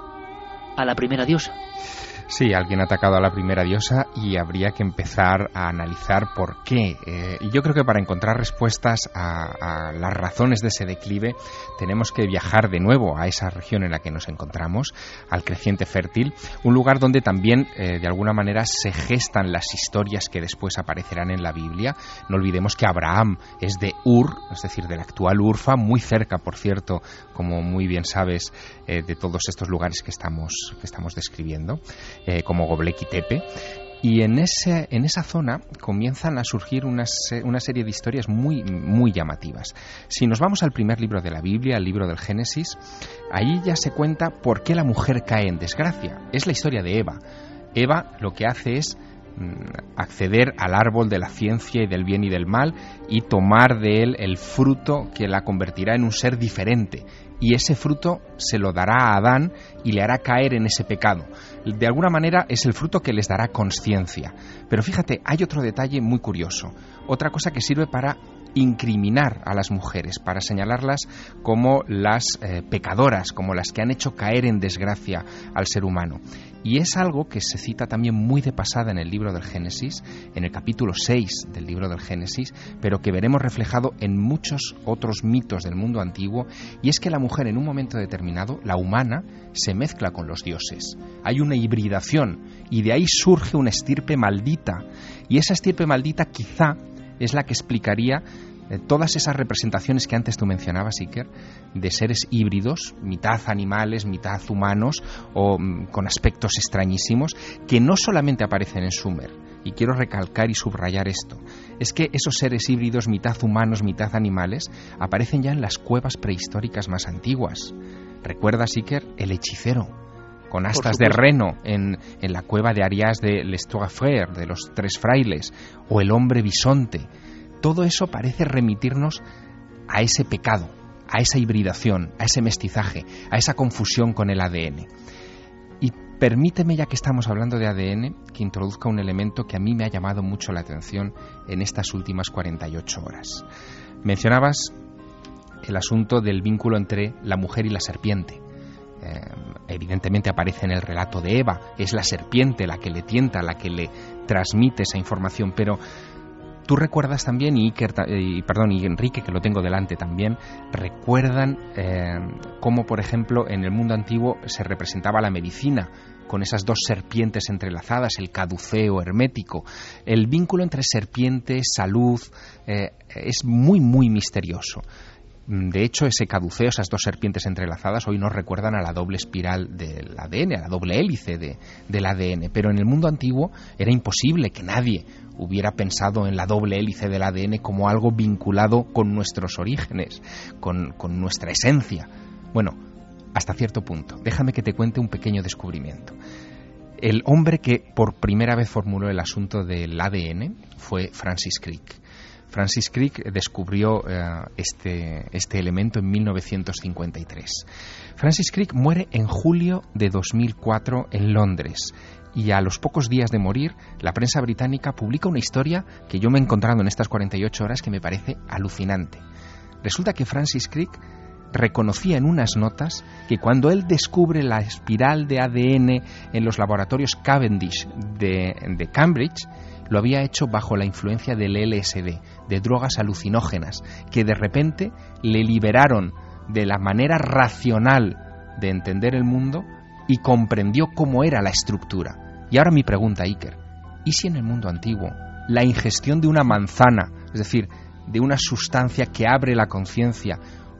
Speaker 2: a la primera diosa.
Speaker 7: Sí, alguien ha atacado a la primera diosa y habría que empezar a analizar por qué. Y yo creo que para encontrar respuestas a las razones de ese declive tenemos que viajar de nuevo a esa región en la que nos encontramos, al creciente fértil, un lugar donde también de alguna manera se gestan las historias que después aparecerán en la Biblia. No olvidemos que Abraham es de Ur, es decir, del actual Urfa, muy cerca, por cierto, como muy bien sabes, de todos estos lugares que estamos describiendo. Como Göbekli Tepe, y en esa zona comienzan a surgir una serie de historias muy, muy llamativas. Si nos vamos al primer libro de la Biblia, al libro del Génesis, ahí ya se cuenta por qué la mujer cae en desgracia. Es la historia de Eva. Eva lo que hace es acceder al árbol de la ciencia y del bien y del mal y tomar de él el fruto que la convertirá en un ser diferente, y ese fruto se lo dará a Adán y le hará caer en ese pecado. De alguna manera es el fruto que les dará consciencia. Pero fíjate, hay otro detalle muy curioso, otra cosa que sirve para incriminar a las mujeres, para señalarlas como las pecadoras, como las que han hecho caer en desgracia al ser humano. Y es algo que se cita también muy de pasada en el libro del Génesis, en el capítulo 6 del libro del Génesis, pero que veremos reflejado en muchos otros mitos del mundo antiguo, y es que la mujer en un momento determinado, la humana, se mezcla con los dioses. Hay una hibridación y de ahí surge una estirpe maldita, y esa estirpe maldita quizá es la que explicaría todas esas representaciones que antes tú mencionabas, Iker, de seres híbridos, mitad animales, mitad humanos, o con aspectos extrañísimos, que no solamente aparecen en Sumer. Y quiero recalcar y subrayar esto. Es que esos seres híbridos, mitad humanos, mitad animales, aparecen ya en las cuevas prehistóricas más antiguas. ¿Recuerdas, Iker, el hechicero? con astas de reno en la cueva de Arias de Les Trois Frères, de los tres frailes, o el hombre bisonte. Todo eso parece remitirnos a ese pecado, a esa hibridación, a ese mestizaje, a esa confusión con el ADN. Y permíteme, ya que estamos hablando de ADN, que introduzca un elemento que a mí me ha llamado mucho la atención en estas últimas 48 horas. Mencionabas el asunto del vínculo entre la mujer y la serpiente. Evidentemente aparece en el relato de Eva, es la serpiente la que le tienta, la que le transmite esa información, pero tú recuerdas también, y Enrique, que lo tengo delante también, recuerdan cómo, por ejemplo, en el mundo antiguo se representaba la medicina con esas dos serpientes entrelazadas, el caduceo hermético. El vínculo entre serpiente, salud, es muy, muy misterioso. De hecho, ese caduceo, esas dos serpientes entrelazadas, hoy nos recuerdan a la doble espiral del ADN, a la doble hélice del ADN. Pero en el mundo antiguo era imposible que nadie hubiera pensado en la doble hélice del ADN como algo vinculado con nuestros orígenes, con nuestra esencia. Bueno, hasta cierto punto. Déjame que te cuente un pequeño descubrimiento. El hombre que por primera vez formuló el asunto del ADN fue Francis Crick. Francis Crick descubrió este elemento en 1953. Francis Crick muere en julio de 2004 en Londres, y a los pocos días de morir, la prensa británica publica una historia que yo me he encontrado en estas 48 horas que me parece alucinante. Resulta que Francis Crick reconocía en unas notas que cuando él descubre la espiral de ADN en los laboratorios Cavendish de Cambridge, lo había hecho bajo la influencia del LSD, de drogas alucinógenas, que de repente le liberaron de la manera racional de entender el mundo y comprendió cómo era la estructura. Y ahora mi pregunta, Iker, ¿y si en el mundo antiguo la ingestión de una manzana, es decir, de una sustancia que abre la conciencia,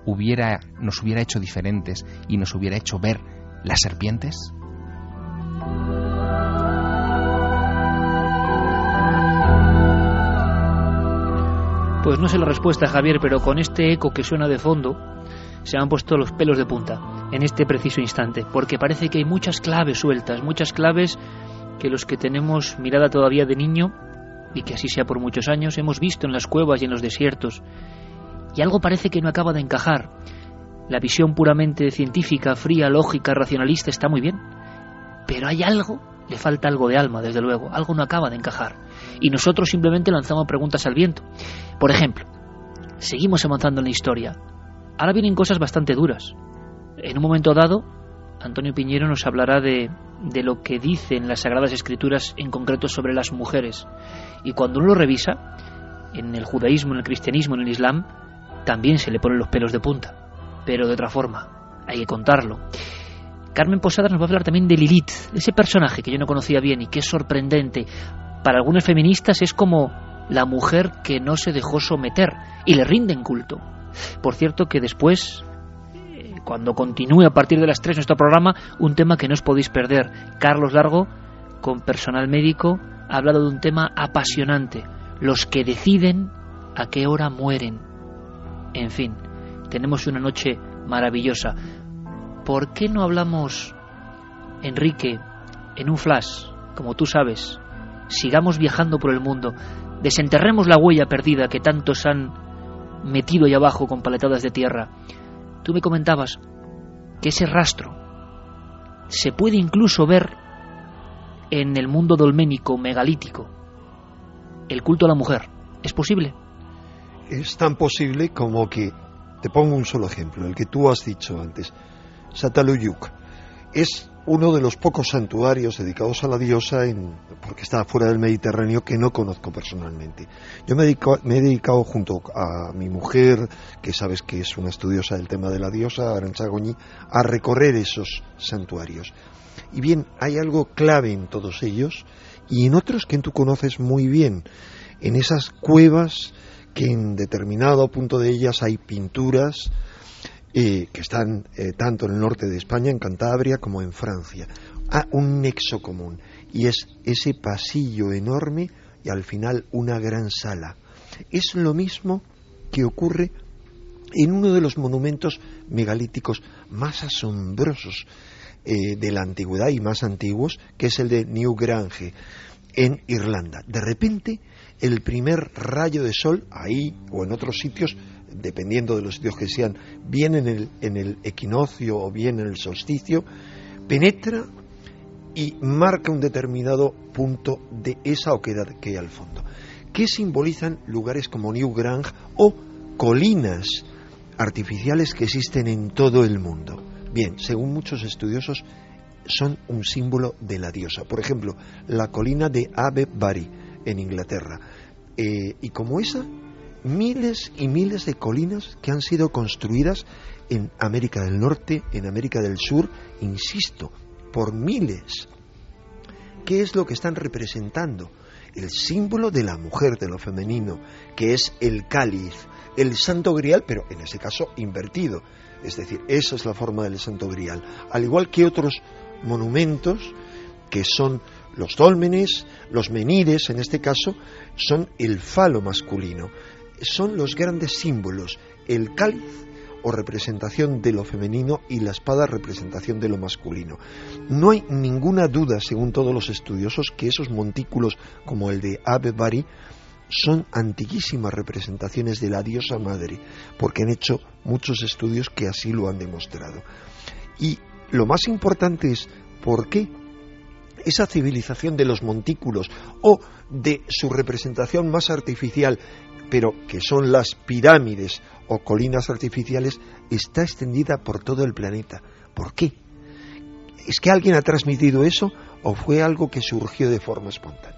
Speaker 7: nos hubiera hecho diferentes y nos hubiera hecho ver las serpientes?
Speaker 2: Pues no sé la respuesta, Javier, pero con este eco que suena de fondo se me han puesto los pelos de punta en este preciso instante, porque parece que hay muchas claves sueltas, muchas claves que los que tenemos mirada todavía de niño, y que así sea por muchos años, hemos visto en las cuevas y en los desiertos, y algo parece que no acaba de encajar. La visión puramente científica, fría, lógica, racionalista está muy bien, pero hay algo, le falta algo de alma, desde luego, algo no acaba de encajar, y nosotros simplemente lanzamos preguntas al viento. Por ejemplo, seguimos avanzando en la historia. Ahora vienen cosas bastante duras. En un momento dado, Antonio Piñero nos hablará de lo que dicen las Sagradas Escrituras, en concreto sobre las mujeres. Y cuando uno lo revisa, en el judaísmo, en el cristianismo, en el islam, también se le ponen los pelos de punta. Pero de otra forma, hay que contarlo. Carmen Posadas nos va a hablar también de Lilith, ese personaje que yo no conocía bien y que es sorprendente. Para algunas feministas es como la mujer que no se dejó someter y le rinden culto. Por cierto que después, cuando continúe a partir de las 3 nuestro programa, un tema que no os podéis perder. Carlos Largo, con personal médico, ha hablado de un tema apasionante: los que deciden a qué hora mueren. En fin, tenemos una noche maravillosa. ¿Por qué no hablamos, Enrique, en un flash, como tú sabes? Sigamos viajando por el mundo, desenterremos la huella perdida que tantos han metido ahí abajo con paletadas de tierra. Tú me comentabas que ese rastro se puede incluso ver en el mundo dolménico, megalítico. El culto a la mujer, ¿es posible?
Speaker 6: Es tan posible como que, te pongo un solo ejemplo, el que tú has dicho antes, Çatalhöyük. Es uno de los pocos santuarios dedicados a la diosa, porque está fuera del Mediterráneo, que no conozco personalmente. Yo me he dedicado junto a mi mujer, que sabes que es una estudiosa del tema de la diosa, Arantxa Goñi, a recorrer esos santuarios. Y bien, hay algo clave en todos ellos, y en otros que tú conoces muy bien, en esas cuevas que en determinado punto de ellas hay pinturas que están tanto en el norte de España, en Cantabria, como en Francia. Un nexo común, y es ese pasillo enorme y al final una gran sala. Es lo mismo que ocurre en uno de los monumentos megalíticos más asombrosos de la antigüedad y más antiguos, que es el de Newgrange, en Irlanda. De repente, el primer rayo de sol, ahí o en otros sitios, dependiendo de los sitios que sean, bien en el equinoccio o bien en el solsticio, penetra y marca un determinado punto de esa oquedad que hay al fondo. ¿Qué simbolizan lugares como Newgrange o colinas artificiales que existen en todo el mundo? Bien, según muchos estudiosos, son un símbolo de la diosa. Por ejemplo, la colina de Avebury, en Inglaterra. Y como esa, miles y miles de colinas que han sido construidas en América del Norte, en América del Sur, insisto, por miles. ¿Qué es lo que están representando? El símbolo de la mujer, de lo femenino, que es el cáliz, el santo grial, pero en ese caso invertido. Es decir, esa es la forma del santo grial. Al igual que otros monumentos, que son los dólmenes, los menires, en este caso, son el falo masculino. Son los grandes símbolos, el cáliz o representación de lo femenino y la espada representación de lo masculino. No hay ninguna duda, según todos los estudiosos, que esos montículos como el de Avebury son antiquísimas representaciones de la diosa madre, porque han hecho muchos estudios que así lo han demostrado. Y lo más importante es por qué esa civilización de los montículos o de su representación más artificial, pero que son las pirámides o colinas artificiales, está extendida por todo el planeta. ¿Por qué? ¿Es que alguien ha transmitido eso o fue algo que surgió de forma espontánea?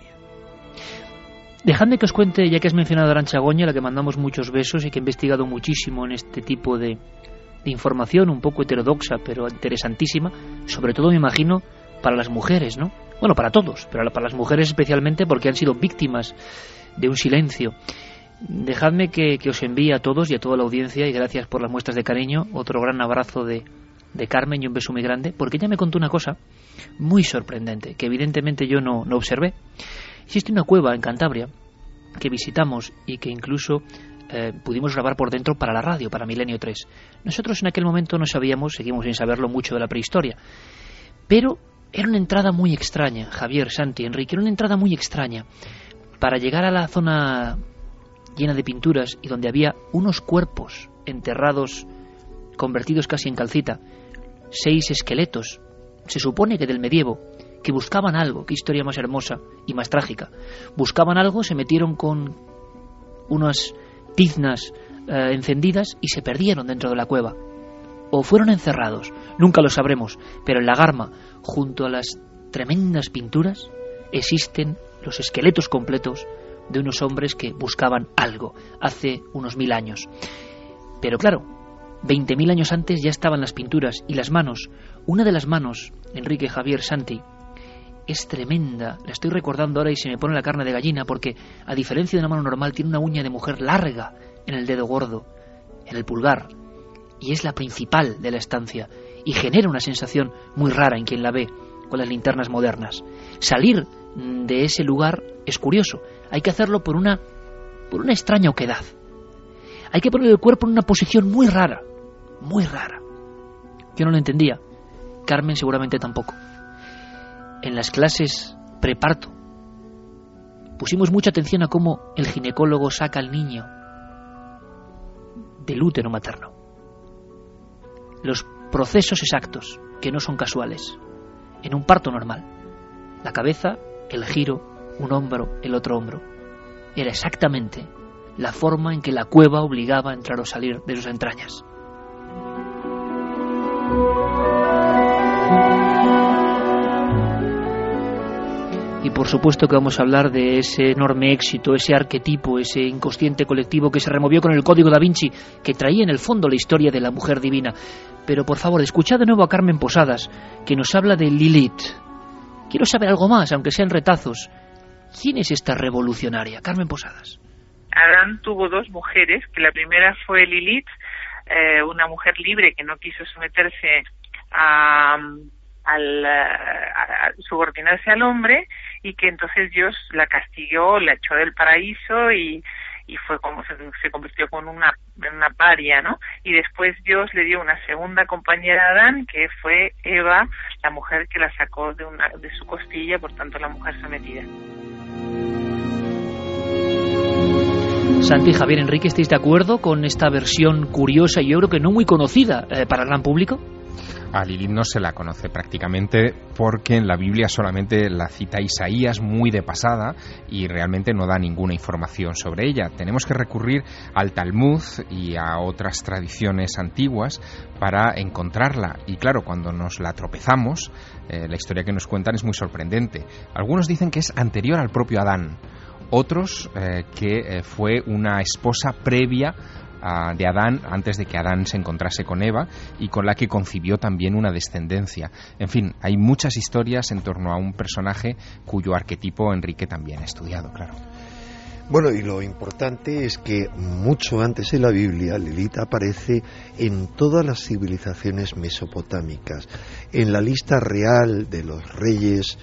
Speaker 2: Dejadme que os cuente, ya que has mencionado a Arantxa Goñi, a la que mandamos muchos besos y que ha investigado muchísimo en este tipo de información un poco heterodoxa, pero interesantísima, sobre todo me imagino para las mujeres, ¿no? Bueno, para todos, pero para las mujeres especialmente porque han sido víctimas de un silencio. Dejadme que os envíe a todos y a toda la audiencia, y gracias por las muestras de cariño, otro gran abrazo de Carmen y un beso muy grande, porque ella me contó una cosa muy sorprendente, que evidentemente yo no observé. Existe una cueva en Cantabria que visitamos y que incluso pudimos grabar por dentro para la radio, para Milenio 3. Nosotros en aquel momento no sabíamos, seguimos sin saberlo, mucho de la prehistoria, pero era una entrada muy extraña, Javier, Santi, Enrique, era una entrada muy extraña. Para llegar a la zona llena de pinturas y donde había unos cuerpos enterrados, convertidos casi en calcita, 6 esqueletos, se supone que del medievo, que buscaban algo. Qué historia más hermosa y más trágica. Buscaban algo, se metieron con unas tiznas encendidas y se perdieron dentro de la cueva. O fueron encerrados, nunca lo sabremos, pero en la Garma, junto a las tremendas pinturas, existen los esqueletos completos de unos hombres que buscaban algo hace unos 1000 años. Pero claro, 20.000 años antes ya estaban las pinturas y las manos. Una de las manos, Enrique, Javier, Santi, es tremenda. La estoy recordando ahora y se me pone la carne de gallina porque, a diferencia de una mano normal, tiene una uña de mujer larga en el dedo gordo, en el pulgar, y es la principal de la estancia y genera una sensación muy rara en quien la ve con las linternas modernas. Salir de ese lugar es curioso. Hay que hacerlo por una extraña oquedad. Hay que poner el cuerpo en una posición muy rara, muy rara. Yo no lo entendía. Carmen seguramente tampoco. En las clases preparto pusimos mucha atención a cómo el ginecólogo saca al niño del útero materno. Los procesos exactos, que no son casuales, en un parto normal. La cabeza, el giro, un hombro, el otro hombro. Era exactamente la forma en que la cueva obligaba a entrar o salir de sus entrañas. Y por supuesto que vamos a hablar de ese enorme éxito, ese arquetipo, ese inconsciente colectivo que se removió con el Código da Vinci, que traía en el fondo la historia de la mujer divina. Pero por favor, escuchad de nuevo a Carmen Posadas, que nos habla de Lilith. Quiero saber algo más, aunque sean retazos. ¿Quién es esta revolucionaria? Carmen Posadas.
Speaker 4: Adán tuvo 2 mujeres, que la primera fue Lilith, una mujer libre que no quiso someterse a subordinarse al hombre, y que entonces Dios la castigó, la echó del paraíso y y fue como se convirtió en una paria, ¿no? Y después Dios le dio una segunda compañera a Adán, que fue Eva, la mujer que la sacó de su costilla, por tanto la mujer sometida.
Speaker 2: Santi, Javier, Enrique, ¿estáis de acuerdo con esta versión curiosa y yo creo que no muy conocida para el gran público?
Speaker 7: A Lilith no se la conoce prácticamente porque en la Biblia solamente la cita Isaías muy de pasada y realmente no da ninguna información sobre ella. Tenemos que recurrir al Talmud y a otras tradiciones antiguas para encontrarla. Y claro, cuando nos la tropezamos, la historia que nos cuentan es muy sorprendente. Algunos dicen que es anterior al propio Adán, otros que fue una esposa previa de Adán, antes de que Adán se encontrase con Eva, y con la que concibió también una descendencia. En fin, hay muchas historias en torno a un personaje cuyo arquetipo Enrique también ha estudiado, claro.
Speaker 6: Bueno, y lo importante es que mucho antes en la Biblia Lilith aparece en todas las civilizaciones mesopotámicas. En la lista real de los reyes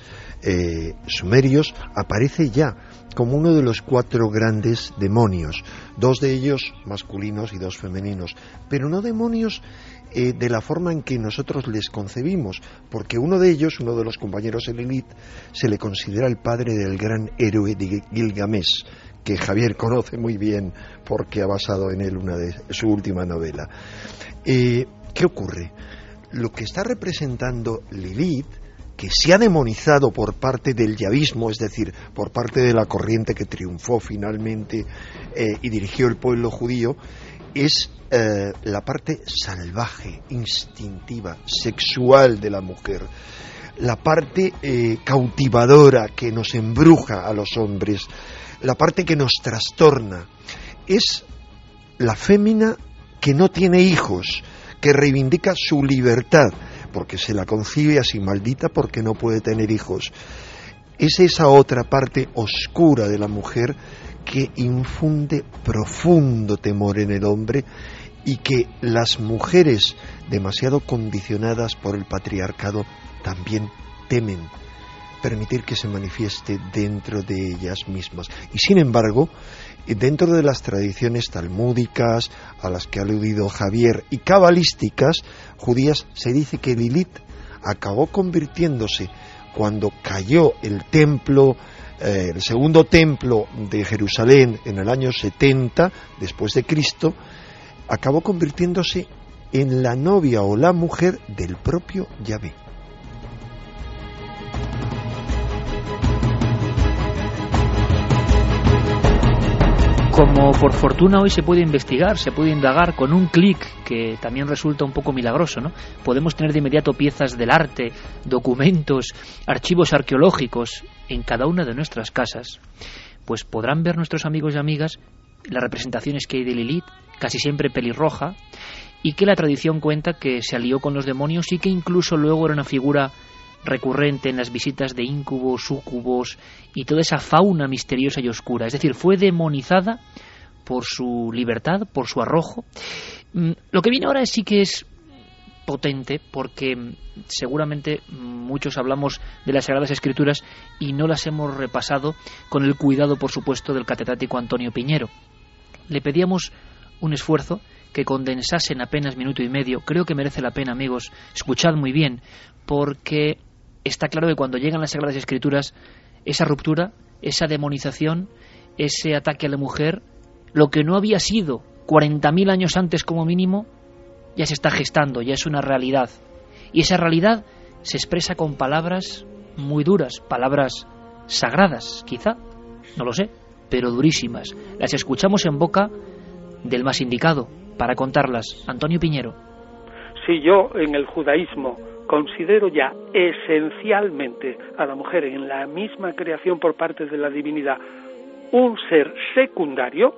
Speaker 6: sumerios aparece ya como uno de los 4 grandes demonios, 2 de ellos masculinos y 2 femeninos, pero no demonios de la forma en que nosotros les concebimos, porque uno de ellos, uno de los compañeros de Lilith, se le considera el padre del gran héroe de Gilgamesh, que Javier conoce muy bien porque ha basado en él una de su última novela. ¿Qué ocurre? Lo que está representando Lilith, que se ha demonizado por parte del yavismo, es decir, por parte de la corriente que triunfó finalmente y dirigió el pueblo judío, es la parte salvaje, instintiva, sexual de la mujer, la parte cautivadora que nos embruja a los hombres, la parte que nos trastorna. Es la fémina que no tiene hijos, que reivindica su libertad, porque se la concibe así, maldita porque no puede tener hijos. Es esa otra parte oscura de la mujer que infunde profundo temor en el hombre y que las mujeres demasiado condicionadas por el patriarcado también temen permitir que se manifieste dentro de ellas mismas. Y sin embargo, dentro de las tradiciones talmúdicas a las que ha aludido Javier y cabalísticas judías, se dice que Lilith acabó convirtiéndose cuando cayó el templo, el segundo templo de Jerusalén en el año 70 después de Cristo, acabó convirtiéndose en la novia o la mujer del propio Yahvé.
Speaker 2: Como por fortuna hoy se puede investigar, se puede indagar con un clic, que también resulta un poco milagroso, ¿no? Podemos tener de inmediato piezas del arte, documentos, archivos arqueológicos en cada una de nuestras casas. Pues podrán ver nuestros amigos y amigas las representaciones que hay de Lilith, casi siempre pelirroja, y que la tradición cuenta que se alió con los demonios y que incluso luego era una figura recurrente en las visitas de íncubos, súcubos y toda esa fauna misteriosa y oscura. Es decir, fue demonizada por su libertad, por su arrojo. Lo que viene ahora sí que es potente, porque seguramente muchos hablamos de las Sagradas Escrituras y no las hemos repasado con el cuidado, por supuesto, del catedrático Antonio Piñero. Le pedíamos un esfuerzo que condensase en apenas minuto y medio. Creo que merece la pena, amigos, escuchad muy bien, porque está claro que cuando llegan las Sagradas Escrituras, esa ruptura, esa demonización, ese ataque a la mujer, lo que no había sido 40.000 años antes como mínimo, ya se está gestando, ya es una realidad. Y esa realidad se expresa con palabras muy duras, palabras sagradas, quizá, no lo sé, pero durísimas. Las escuchamos en boca del más indicado para contarlas, Antonio Piñero.
Speaker 11: Si yo en el judaísmo considero ya esencialmente a la mujer en la misma creación por parte de la divinidad un ser secundario,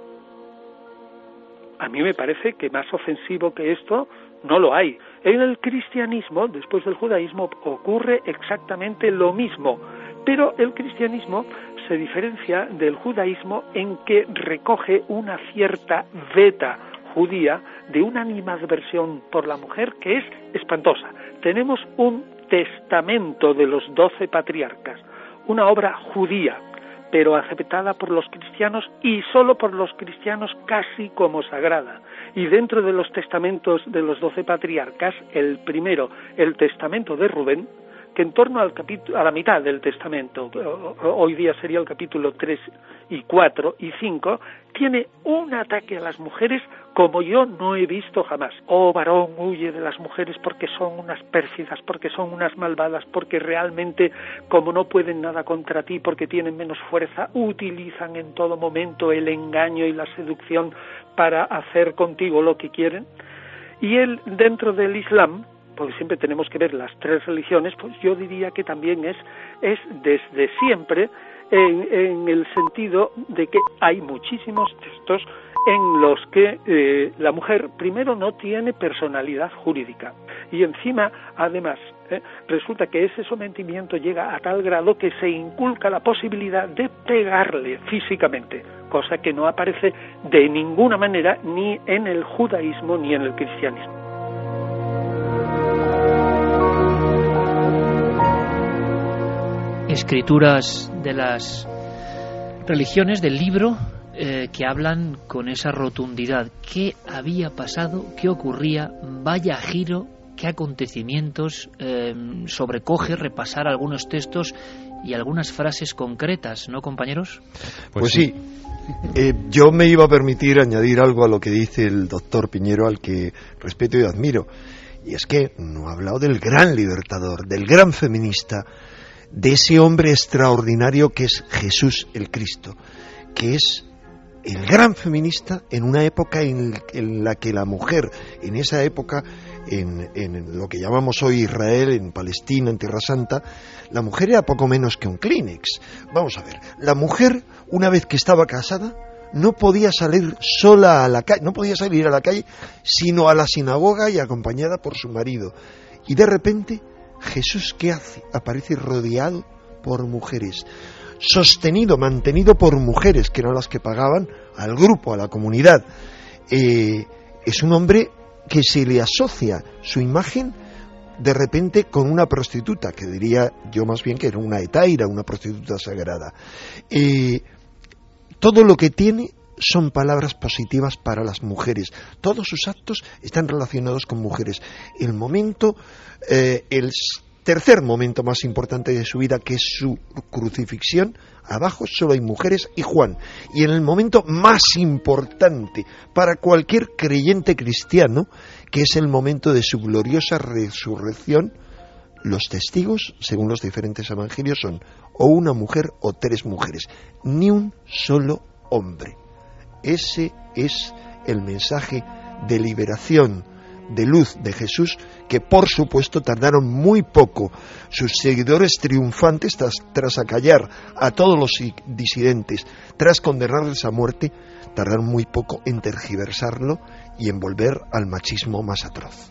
Speaker 11: a mí me parece que más ofensivo que esto no lo hay. En el cristianismo, después del judaísmo, ocurre exactamente lo mismo, pero el cristianismo se diferencia del judaísmo en que recoge una cierta veta judía de una animadversión por la mujer que es espantosa. Tenemos un testamento de los 12 patriarcas, una obra judía, pero aceptada por los cristianos y solo por los cristianos casi como sagrada. Y dentro de los testamentos de los 12 patriarcas, el primero, el testamento de Rubén, que en torno a la mitad del testamento, hoy día sería el capítulo 3 y 4 y 5, tiene un ataque a las mujeres como yo no he visto jamás. Oh varón, huye de las mujeres porque son unas pérfidas, porque son unas malvadas, porque realmente, como no pueden nada contra ti, porque tienen menos fuerza, utilizan en todo momento el engaño y la seducción para hacer contigo lo que quieren. Y él, dentro del Islam, porque siempre tenemos que ver las tres religiones, pues yo diría que también es desde siempre en el sentido de que hay muchísimos textos en los que la mujer primero no tiene personalidad jurídica y encima, además, resulta que ese sometimiento llega a tal grado que se inculca la posibilidad de pegarle físicamente, cosa que no aparece de ninguna manera ni en el judaísmo ni en el cristianismo.
Speaker 2: Escrituras de las religiones del libro que hablan con esa rotundidad. ¿Qué había pasado? ¿Qué ocurría? Vaya giro, qué acontecimientos. Sobrecoge repasar algunos textos y algunas frases concretas, ¿no, compañeros?
Speaker 6: Pues sí. Yo me iba a permitir añadir algo a lo que dice el doctor Piñero, al que respeto y admiro. Y es que no ha hablado del gran libertador, del gran feminista, de ese hombre extraordinario que es Jesús el Cristo, que es el gran feminista en una época en la que la mujer, en esa época, en lo que llamamos hoy Israel, en Palestina, en Tierra Santa, la mujer era poco menos que un Kleenex. Vamos a ver, la mujer, una vez que estaba casada, no podía salir sola a la calle, no podía salir a la calle, sino a la sinagoga y acompañada por su marido. Y de repente, Jesús, ¿qué hace? Aparece rodeado por mujeres, sostenido, mantenido por mujeres, que eran las que pagaban al grupo, a la comunidad. Es un hombre que se le asocia su imagen de repente con una prostituta, que diría yo más bien que era una hetaira, una prostituta sagrada. Todo lo que tiene son palabras positivas para las mujeres. Todos sus actos están relacionados con mujeres. El tercer momento más importante de su vida, que es su crucifixión, abajo solo hay mujeres y Juan. Y en el momento más importante para cualquier creyente cristiano, que es el momento de su gloriosa resurrección, los testigos, según los diferentes evangelios, son o una mujer o tres mujeres, ni un solo hombre. Ese es el mensaje de liberación, de luz de Jesús, que por supuesto tardaron muy poco sus seguidores triunfantes tras acallar a todos los disidentes, tras condenarles a muerte, tardaron muy poco en tergiversarlo y en volver al machismo más atroz.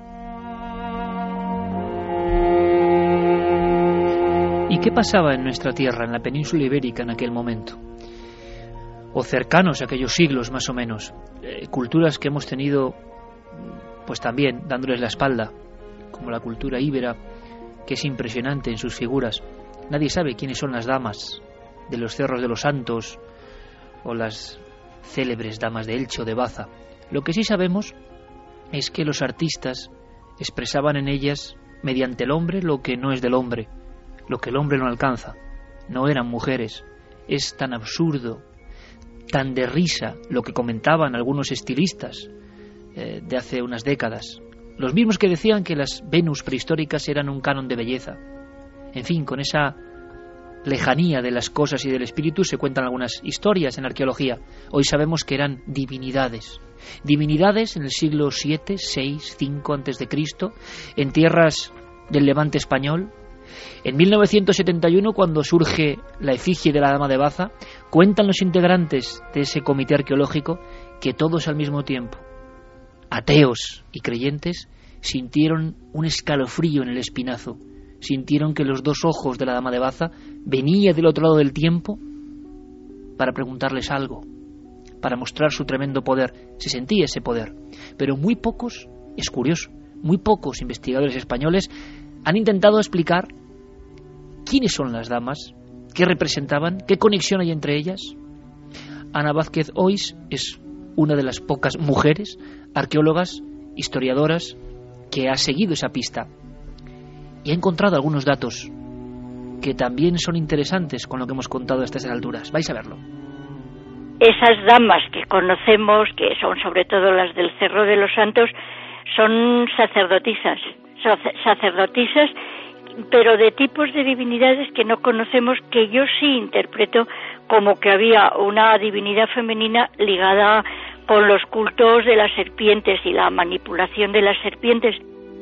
Speaker 2: ¿Y qué pasaba en nuestra tierra, en la península ibérica en aquel momento? O cercanos a aquellos siglos más o menos, culturas que hemos tenido pues también dándoles la espalda, como la cultura íbera, que es impresionante en sus figuras. Nadie sabe quiénes son las damas de los Cerros de los Santos o las célebres damas de Elche o de Baza. Lo que sí sabemos es que los artistas expresaban en ellas, mediante el hombre, lo que no es del hombre, lo que el hombre no alcanza. No eran mujeres. Es tan absurdo, tan de risa lo que comentaban algunos estilistas de hace unas décadas, los mismos que decían que las Venus prehistóricas eran un canon de belleza. En fin, con esa lejanía de las cosas y del espíritu se cuentan algunas historias en arqueología. Hoy sabemos que eran divinidades en el siglo VII, VI, V antes de Cristo, en tierras del Levante español. En 1971, cuando surge la efigie de la Dama de Baza, cuentan los integrantes de ese comité arqueológico que todos al mismo tiempo, ateos y creyentes, sintieron un escalofrío en el espinazo, sintieron que los dos ojos de la Dama de Baza venía del otro lado del tiempo para preguntarles algo, para mostrar su tremendo poder. Se sentía ese poder, pero muy pocos, es curioso, muy pocos investigadores españoles han intentado explicar quiénes son las damas, ¿Qué representaban? ¿Qué conexión hay entre ellas? Ana Vázquez Ois es una de las pocas mujeres arqueólogas, historiadoras, que ha seguido esa pista y ha encontrado algunos datos que también son interesantes con lo que hemos contado a estas alturas. Vais a verlo.
Speaker 8: Esas damas que conocemos, que son sobre todo las del Cerro de los Santos, son sacerdotisas, pero de tipos de divinidades que no conocemos, que yo sí interpreto como que había una divinidad femenina ligada con los cultos de las serpientes y la manipulación de las serpientes.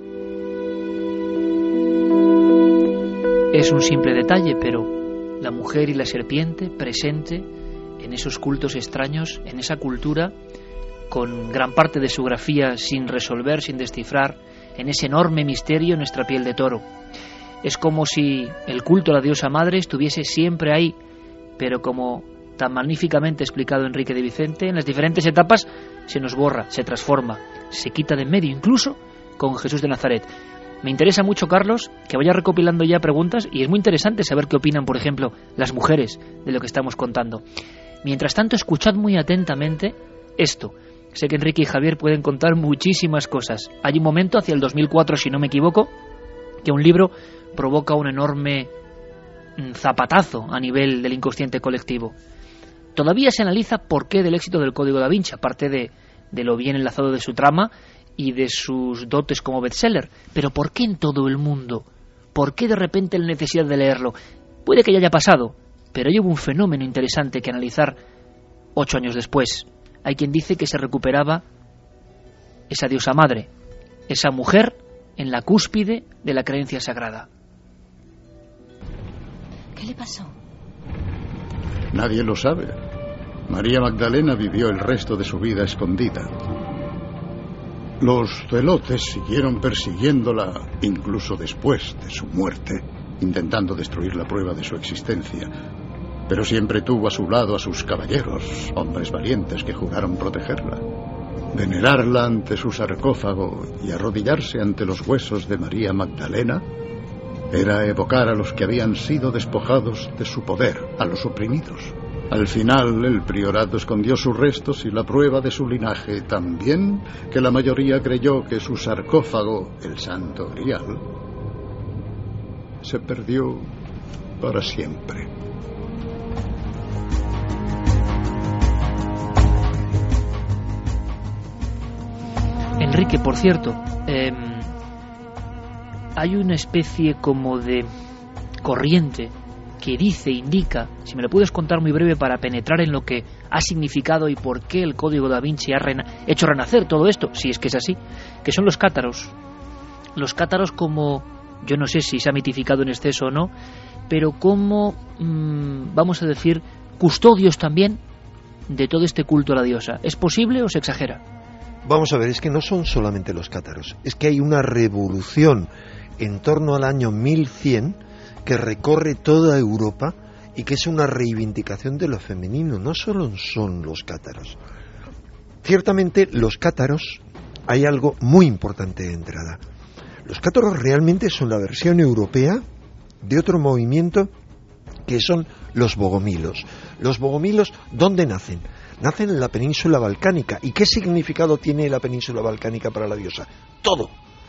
Speaker 2: Es un simple detalle, pero la mujer y la serpiente presente en esos cultos extraños, en esa cultura, con gran parte de su grafía sin resolver, sin descifrar, en ese enorme misterio en nuestra piel de toro. Es como si el culto a la diosa madre estuviese siempre ahí, pero como tan magníficamente explicado Enrique de Vicente, en las diferentes etapas se nos borra, se transforma, se quita de en medio, incluso con Jesús de Nazaret. Me interesa mucho, Carlos, que vaya recopilando ya preguntas, y es muy interesante saber qué opinan, por ejemplo, las mujeres de lo que estamos contando. Mientras tanto, escuchad muy atentamente esto. Sé que Enrique y Javier pueden contar muchísimas cosas. Hay un momento, hacia el 2004, si no me equivoco, que un libro provoca un enorme zapatazo a nivel del inconsciente colectivo. Todavía se analiza por qué del éxito del Código da Vinci, aparte de lo bien enlazado de su trama y de sus dotes como bestseller. Pero ¿por qué en todo el mundo? ¿Por qué de repente la necesidad de leerlo? Puede que ya haya pasado, pero hubo un fenómeno interesante que analizar 8 años después. Hay quien dice que se recuperaba esa diosa madre, esa mujer en la cúspide de la creencia sagrada.
Speaker 12: ¿Qué le pasó?
Speaker 13: Nadie lo sabe. María Magdalena vivió el resto de su vida escondida. Los zelotes siguieron persiguiéndola incluso después de su muerte, intentando destruir la prueba de su existencia. Pero siempre tuvo a su lado a sus caballeros, hombres valientes que juraron protegerla. Venerarla ante su sarcófago y arrodillarse ante los huesos de María Magdalena era evocar a los que habían sido despojados de su poder, a los oprimidos. Al final, el priorato escondió sus restos y la prueba de su linaje tan bien que la mayoría creyó que su sarcófago, el Santo Grial, se perdió para siempre.
Speaker 2: Enrique, por cierto, hay una especie como de corriente que indica, si me lo puedes contar muy breve para penetrar en lo que ha significado y por qué el Código da Vinci ha hecho renacer todo esto, si es que es así, que son los cátaros. Los cátaros como, yo no sé si se ha mitificado en exceso o no, pero como, vamos a decir, custodios también de todo este culto a la diosa. ¿Es posible o se exagera?
Speaker 6: Vamos a ver, es que no son solamente los cátaros, es que hay una revolución en torno al año 1100 que recorre toda Europa y que es una reivindicación de lo femenino. No solo son los cátaros. Ciertamente los cátaros, hay algo muy importante de entrada. Los cátaros realmente son la versión europea de otro movimiento que son los bogomilos. Los bogomilos, ¿dónde nacen? Nacen en la península balcánica. ¿Y qué significado tiene la península balcánica para la diosa? Todo.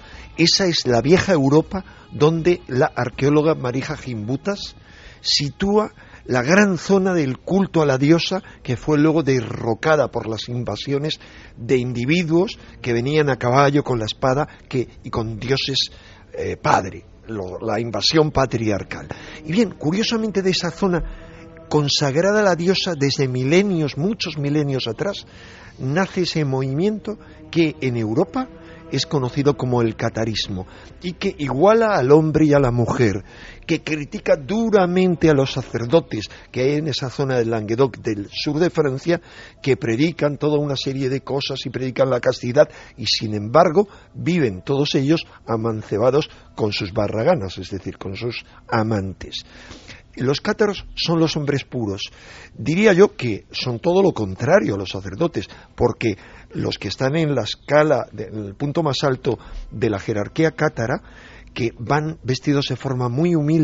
Speaker 6: Esa es la vieja Europa donde la arqueóloga Marija Gimbutas sitúa la gran zona del culto a la diosa que fue luego derrocada por las invasiones de individuos que venían a caballo con la espada y con dioses padre, la invasión patriarcal. Y bien, curiosamente de esa zona consagrada a la diosa desde milenios, muchos milenios atrás, nace ese movimiento que en Europa es conocido como el catarismo y que iguala al hombre y a la mujer, que critica duramente a los sacerdotes que hay en esa zona del Languedoc del sur de Francia, que predican toda una serie de cosas y predican la castidad y sin embargo viven todos ellos amancebados con sus barraganas, es decir, con sus amantes. Los cátaros son los hombres puros. Diría yo que son todo lo contrario a los sacerdotes, porque los que están en la escala, en el punto más alto de la jerarquía cátara, que van vestidos de forma muy humilde,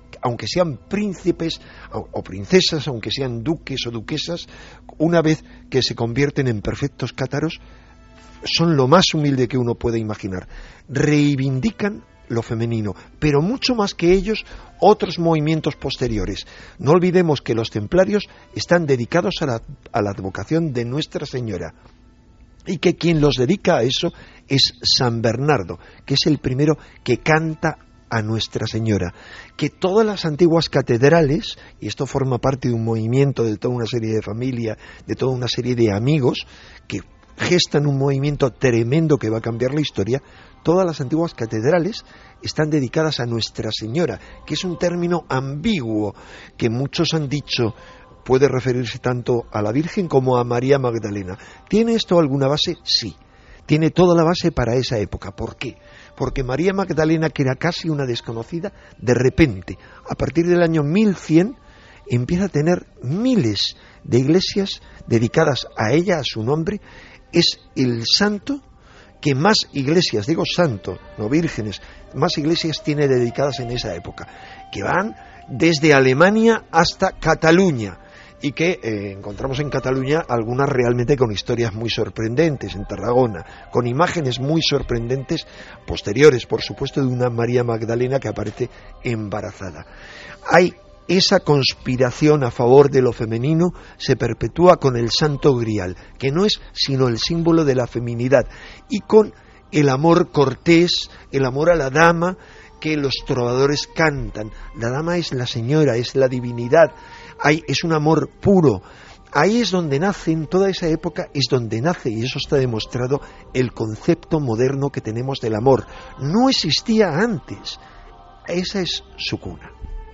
Speaker 6: aunque sean príncipes o princesas, aunque sean duques o duquesas, una vez que se convierten en perfectos cátaros, son lo más humilde que uno puede imaginar. Reivindican lo femenino, pero mucho más que ellos, otros movimientos posteriores. No olvidemos que los templarios están dedicados a la advocación de Nuestra Señora, y que quien los dedica a eso es San Bernardo, que es el primero que canta a Nuestra Señora, que todas las antiguas catedrales, y esto forma parte de un movimiento de toda una serie de familia, de toda una serie de amigos que gestan un movimiento tremendo que va a cambiar la historia, todas las antiguas catedrales están dedicadas a Nuestra Señora, que es un término ambiguo, que muchos han dicho puede referirse tanto a la Virgen como a María Magdalena. ¿Tiene esto alguna base? Sí. Tiene toda la base para esa época. ¿Por qué? Porque María Magdalena, que era casi una desconocida, de repente, a partir del año 1100, empieza a tener miles de iglesias dedicadas a ella, a su nombre. Es el santo que más iglesias, digo santo, no vírgenes, más iglesias tiene dedicadas en esa época, que van desde Alemania hasta Cataluña, y que encontramos en Cataluña algunas realmente con historias muy sorprendentes, en Tarragona, con imágenes muy sorprendentes, posteriores, por supuesto, de una María Magdalena que aparece embarazada. Hay esa conspiración a favor de lo femenino, se perpetúa con el Santo Grial, que no es sino el símbolo de la feminidad, y con el amor cortés, el amor a la dama, que los trovadores cantan. La dama es la señora, es la divinidad, es un amor puro. Ahí es donde nace, en toda esa época, es donde nace, y eso está demostrado, el concepto moderno que tenemos del amor. No existía antes. Esa es su cuna.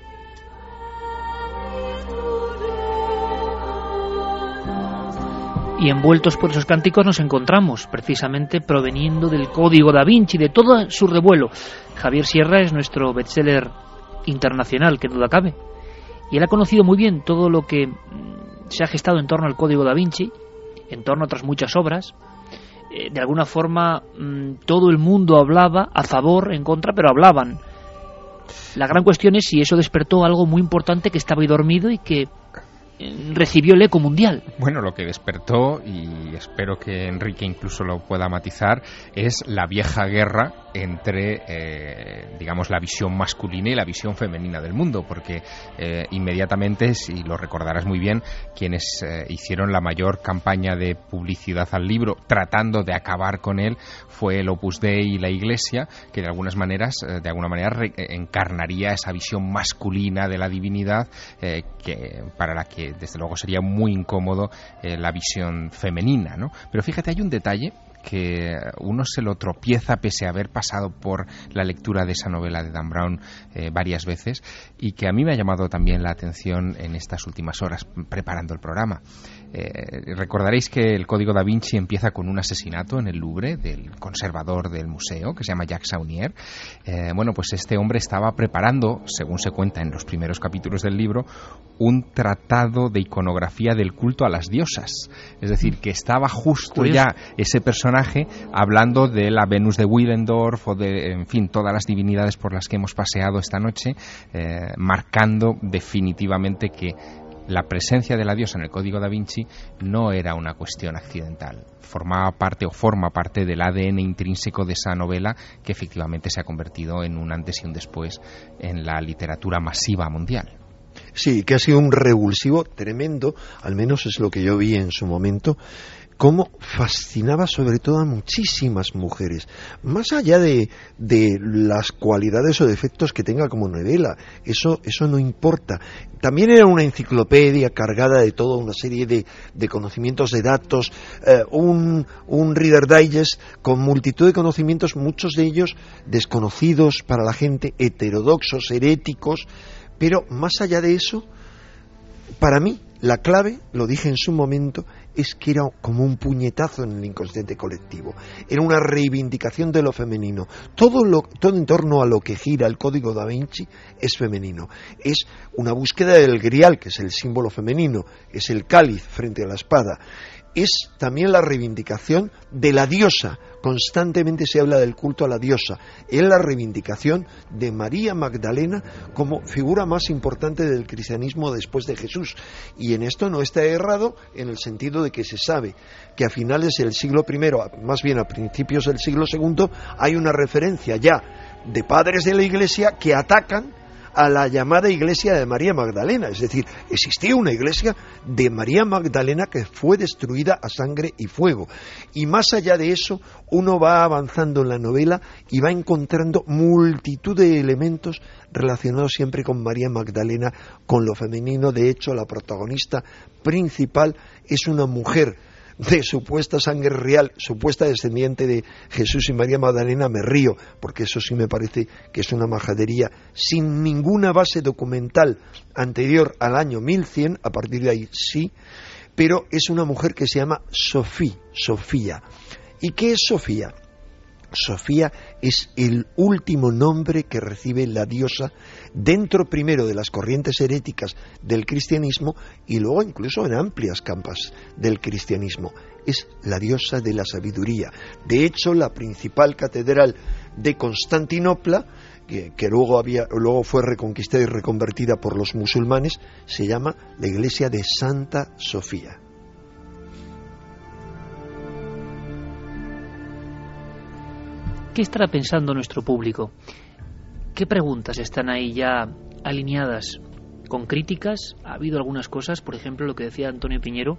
Speaker 2: Y envueltos por esos cánticos nos encontramos, precisamente proveniendo del Código da Vinci, de todo su revuelo. Javier Sierra es nuestro bestseller internacional, que duda cabe. Y él ha conocido muy bien todo lo que se ha gestado en torno al Código da Vinci, en torno a otras muchas obras. De alguna forma, todo el mundo hablaba a favor, en contra, pero hablaban. La gran cuestión es si eso despertó algo muy importante que estaba ahí dormido y que recibió el eco mundial.
Speaker 7: Bueno, lo que despertó, y espero que Enrique incluso lo pueda matizar, es la vieja guerra entre, digamos, la visión masculina y la visión femenina del mundo, porque inmediatamente, si lo recordarás muy bien, quienes hicieron la mayor campaña de publicidad al libro, tratando de acabar con él, fue el Opus Dei y la Iglesia, que de alguna manera encarnaría esa visión masculina de la divinidad, que para la que desde luego sería muy incómodo la visión femenina, ¿no? Pero fíjate, hay un detalle que uno se lo tropieza pese a haber pasado por la lectura de esa novela de Dan Brown varias veces, y que a mí me ha llamado también la atención en estas últimas horas preparando el programa. Recordaréis que el Código da Vinci empieza con un asesinato en el Louvre del conservador del museo, que se llama Jacques Saunier. Bueno, pues este hombre estaba preparando, según se cuenta en los primeros capítulos del libro, un tratado de iconografía del culto a las diosas. Es decir, que estaba justo curioso ya ese personaje hablando de la Venus de Willendorf o de, en fin, todas las divinidades por las que hemos paseado esta noche, marcando definitivamente que la presencia de la diosa en el Código da Vinci no era una cuestión accidental. Formaba parte o forma parte del ADN intrínseco de esa novela, que efectivamente se ha convertido en un antes y un después en la literatura masiva mundial.
Speaker 6: Sí, que ha sido un revulsivo tremendo, al menos es lo que yo vi en su momento, cómo fascinaba sobre todo a muchísimas mujeres, más allá de las cualidades o defectos que tenga como novela, eso no importa. También era una enciclopedia cargada de toda una serie de conocimientos, de datos, un Reader Digest con multitud de conocimientos, muchos de ellos desconocidos para la gente, heterodoxos, heréticos, pero más allá de eso, para mí, la clave, lo dije en su momento, es que era como un puñetazo en el inconsciente colectivo. Era una reivindicación de lo femenino. Todo en torno a lo que gira el Código da Vinci es femenino. Es una búsqueda del grial, que es el símbolo femenino, es el cáliz frente a la espada. es también la reivindicación de la diosa. Constantemente se habla del culto a la diosa. Es la reivindicación de María Magdalena como figura más importante del cristianismo después de Jesús. Y en esto no está errado, en el sentido de que se sabe que a finales del siglo I, más bien a principios del siglo II, hay una referencia ya de padres de la Iglesia que atacan a la llamada iglesia de María Magdalena. Es decir, existía una iglesia de María Magdalena que fue destruida a sangre y fuego. Y más allá de eso, uno va avanzando en la novela y va encontrando multitud de elementos relacionados siempre con María Magdalena, con lo femenino. De hecho, la protagonista principal es una mujer de supuesta sangre real, supuesta descendiente de Jesús y María Magdalena. Me río, porque eso sí me parece que es una majadería sin ninguna base documental anterior al año 1100, a partir de ahí sí, pero es una mujer que se llama Sofía. ¿Y qué es Sofía? Sofía es el último nombre que recibe la diosa dentro primero de las corrientes heréticas del cristianismo y luego incluso en amplias campas del cristianismo. Es la diosa de la sabiduría. De hecho, la principal catedral de Constantinopla, que luego fue reconquistada y reconvertida por los musulmanes, se llama la iglesia de Santa Sofía.
Speaker 2: ¿Qué estará pensando nuestro público? ¿Qué preguntas están ahí ya alineadas con críticas? Ha habido algunas cosas, por ejemplo, lo que decía Antonio Piñero,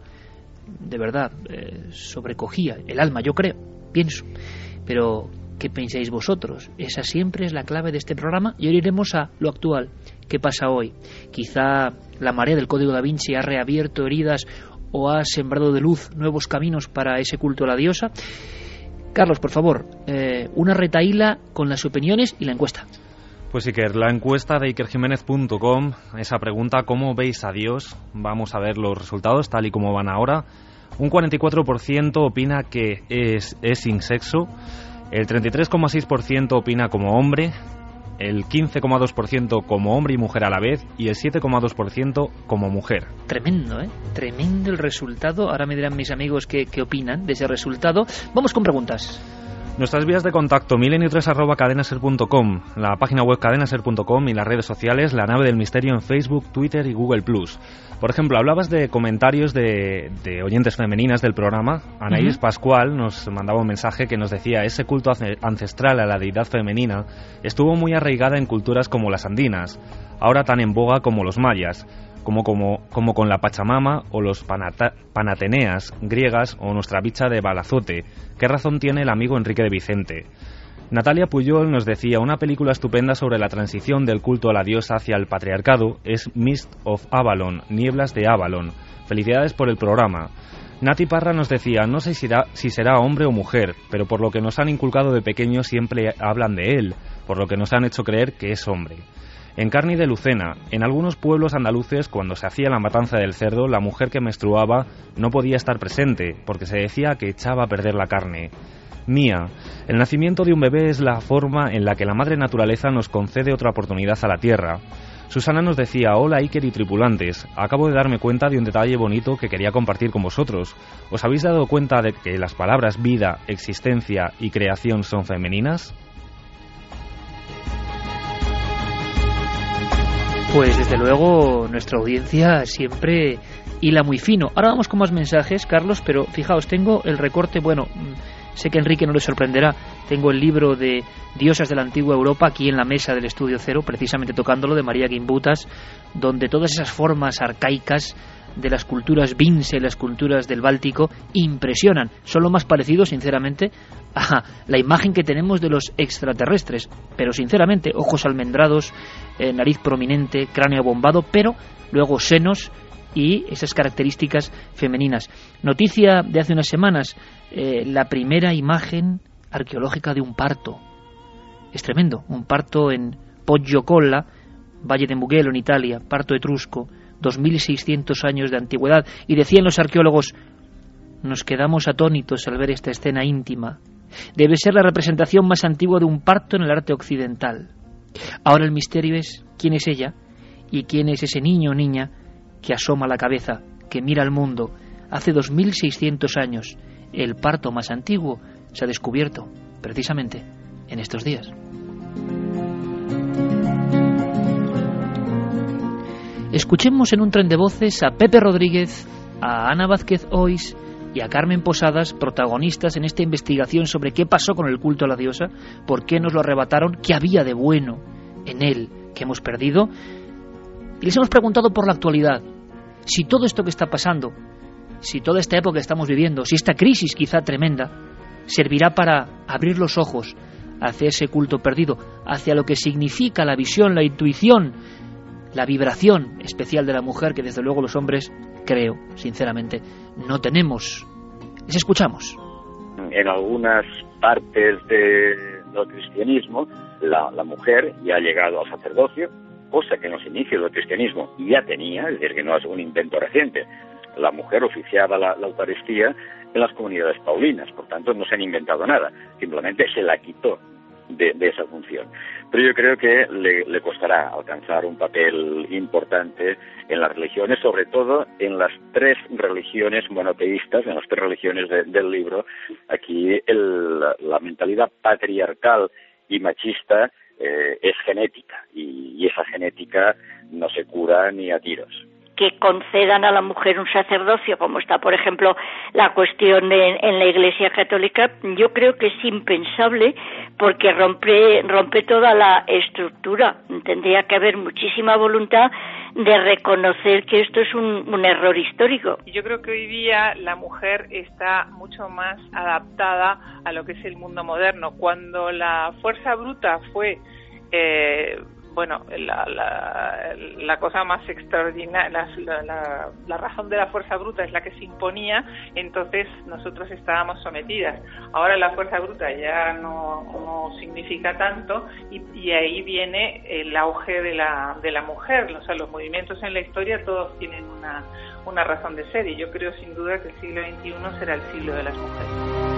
Speaker 2: de verdad, sobrecogía el alma, yo creo, pienso. Pero, ¿qué pensáis vosotros? Esa siempre es la clave de este programa y ahora iremos a lo actual. ¿Qué pasa hoy? Quizá la marea del Código da Vinci ha reabierto heridas o ha sembrado de luz nuevos caminos para ese culto a la diosa. Carlos, por favor, una retahíla con las opiniones y la encuesta.
Speaker 5: Pues Iker, la encuesta de ikerjiménez.com, esa pregunta, ¿cómo veis a Dios? Vamos a ver los resultados tal y como van ahora. Un 44% opina que es sin sexo, el 33,6% opina como hombre, el 15,2% como hombre y mujer a la vez y el 7,2% como mujer.
Speaker 2: Tremendo, ¿eh? Tremendo el resultado. Ahora me dirán mis amigos qué opinan de ese resultado. Vamos con preguntas.
Speaker 5: Nuestras vías de contacto, milenio3@cadenaser.com, la página web cadenaser.com y las redes sociales, La Nave del Misterio en Facebook, Twitter y Google+. Por ejemplo, hablabas de comentarios de oyentes femeninas del programa. Anaís Pascual nos mandaba un mensaje que nos decía: ese culto ancestral a la deidad femenina estuvo muy arraigada en culturas como las andinas, ahora tan en boga como los mayas, como con la Pachamama o los panateneas griegas o nuestra bicha de Balazote. ¿Qué razón tiene el amigo Enrique de Vicente? Natalia Puyol nos decía: una película estupenda sobre la transición del culto a la diosa hacia el patriarcado es Mist of Avalon, Nieblas de Avalon. Felicidades por el programa. Nati Parra nos decía: no sé si será hombre o mujer, pero por lo que nos han inculcado de pequeños siempre hablan de él, por lo que nos han hecho creer que es hombre. Encarni de Lucena: en algunos pueblos andaluces, cuando se hacía la matanza del cerdo, la mujer que menstruaba no podía estar presente, porque se decía que echaba a perder la carne. Mía: el nacimiento de un bebé es la forma en la que la madre naturaleza nos concede otra oportunidad a la tierra. Susana nos decía: hola Iker y tripulantes, acabo de darme cuenta de un detalle bonito que quería compartir con vosotros. ¿Os habéis dado cuenta de que las palabras vida, existencia y creación son femeninas?
Speaker 2: Pues desde luego nuestra audiencia siempre hila muy fino. Ahora vamos con más mensajes, Carlos, pero fijaos, tengo el recorte, bueno, sé que a Enrique no le sorprenderá, tengo el libro de Diosas de la Antigua Europa aquí en la mesa del Estudio Cero, precisamente tocándolo, de María Gimbutas, donde todas esas formas arcaicas de las culturas Vince, las culturas del Báltico, impresionan. Son lo más parecido, sinceramente, a la imagen que tenemos de los extraterrestres. Pero sinceramente, ojos almendrados, nariz prominente, cráneo bombado, pero luego senos y esas características femeninas. Noticia de hace unas semanas, la primera imagen arqueológica de un parto. Es tremendo, un parto en Poggiocolla, Valle de Mugello, en Italia, parto etrusco, 2600 años de antigüedad, y decían los arqueólogos: nos quedamos atónitos al ver esta escena íntima. Debe ser la representación más antigua de un parto en el arte occidental. Ahora el misterio es quién es ella y quién es ese niño o niña que asoma la cabeza, que mira al mundo hace 2600 años. El parto más antiguo se ha descubierto precisamente en estos días. Escuchemos en un tren de voces a Pepe Rodríguez, a Ana Vázquez Ois y a Carmen Posadas, protagonistas en esta investigación sobre qué pasó con el culto a la diosa, por qué nos lo arrebataron, qué había de bueno en él que hemos perdido. Y les hemos preguntado por la actualidad, si todo esto que está pasando, si toda esta época que estamos viviendo, si esta crisis quizá tremenda, servirá para abrir los ojos hacia ese culto perdido, hacia lo que significa la visión, la intuición, la vibración especial de la mujer que desde luego los hombres, creo, sinceramente, no tenemos. Les escuchamos.
Speaker 3: En algunas partes del cristianismo, la mujer ya ha llegado al sacerdocio, cosa que en los inicios del cristianismo ya tenía, es decir, que no es un invento reciente. La mujer oficiaba la Eucaristía en las comunidades paulinas, por tanto no se han inventado nada, simplemente se la quitó de esa función. Pero yo creo que le costará alcanzar un papel importante en las religiones, sobre todo en las 3 religiones monoteístas, en las 3 religiones del libro. Aquí la mentalidad patriarcal y machista es genética, y esa genética no se cura ni a tiros.
Speaker 8: Que concedan a la mujer un sacerdocio, como está, por ejemplo, la cuestión en la Iglesia Católica, yo creo que es impensable porque rompe toda la estructura. Tendría que haber muchísima voluntad de reconocer que esto es un error histórico.
Speaker 4: Yo creo que hoy día la mujer está mucho más adaptada a lo que es el mundo moderno. Cuando la fuerza bruta fue la cosa más extraordinaria, la razón de la fuerza bruta es la que se imponía, entonces nosotros estábamos sometidas. Ahora la fuerza bruta ya no significa tanto y ahí viene el auge de la mujer. O sea, los movimientos en la historia todos tienen una razón de ser, y yo creo sin duda que el siglo XXI será el siglo de las mujeres.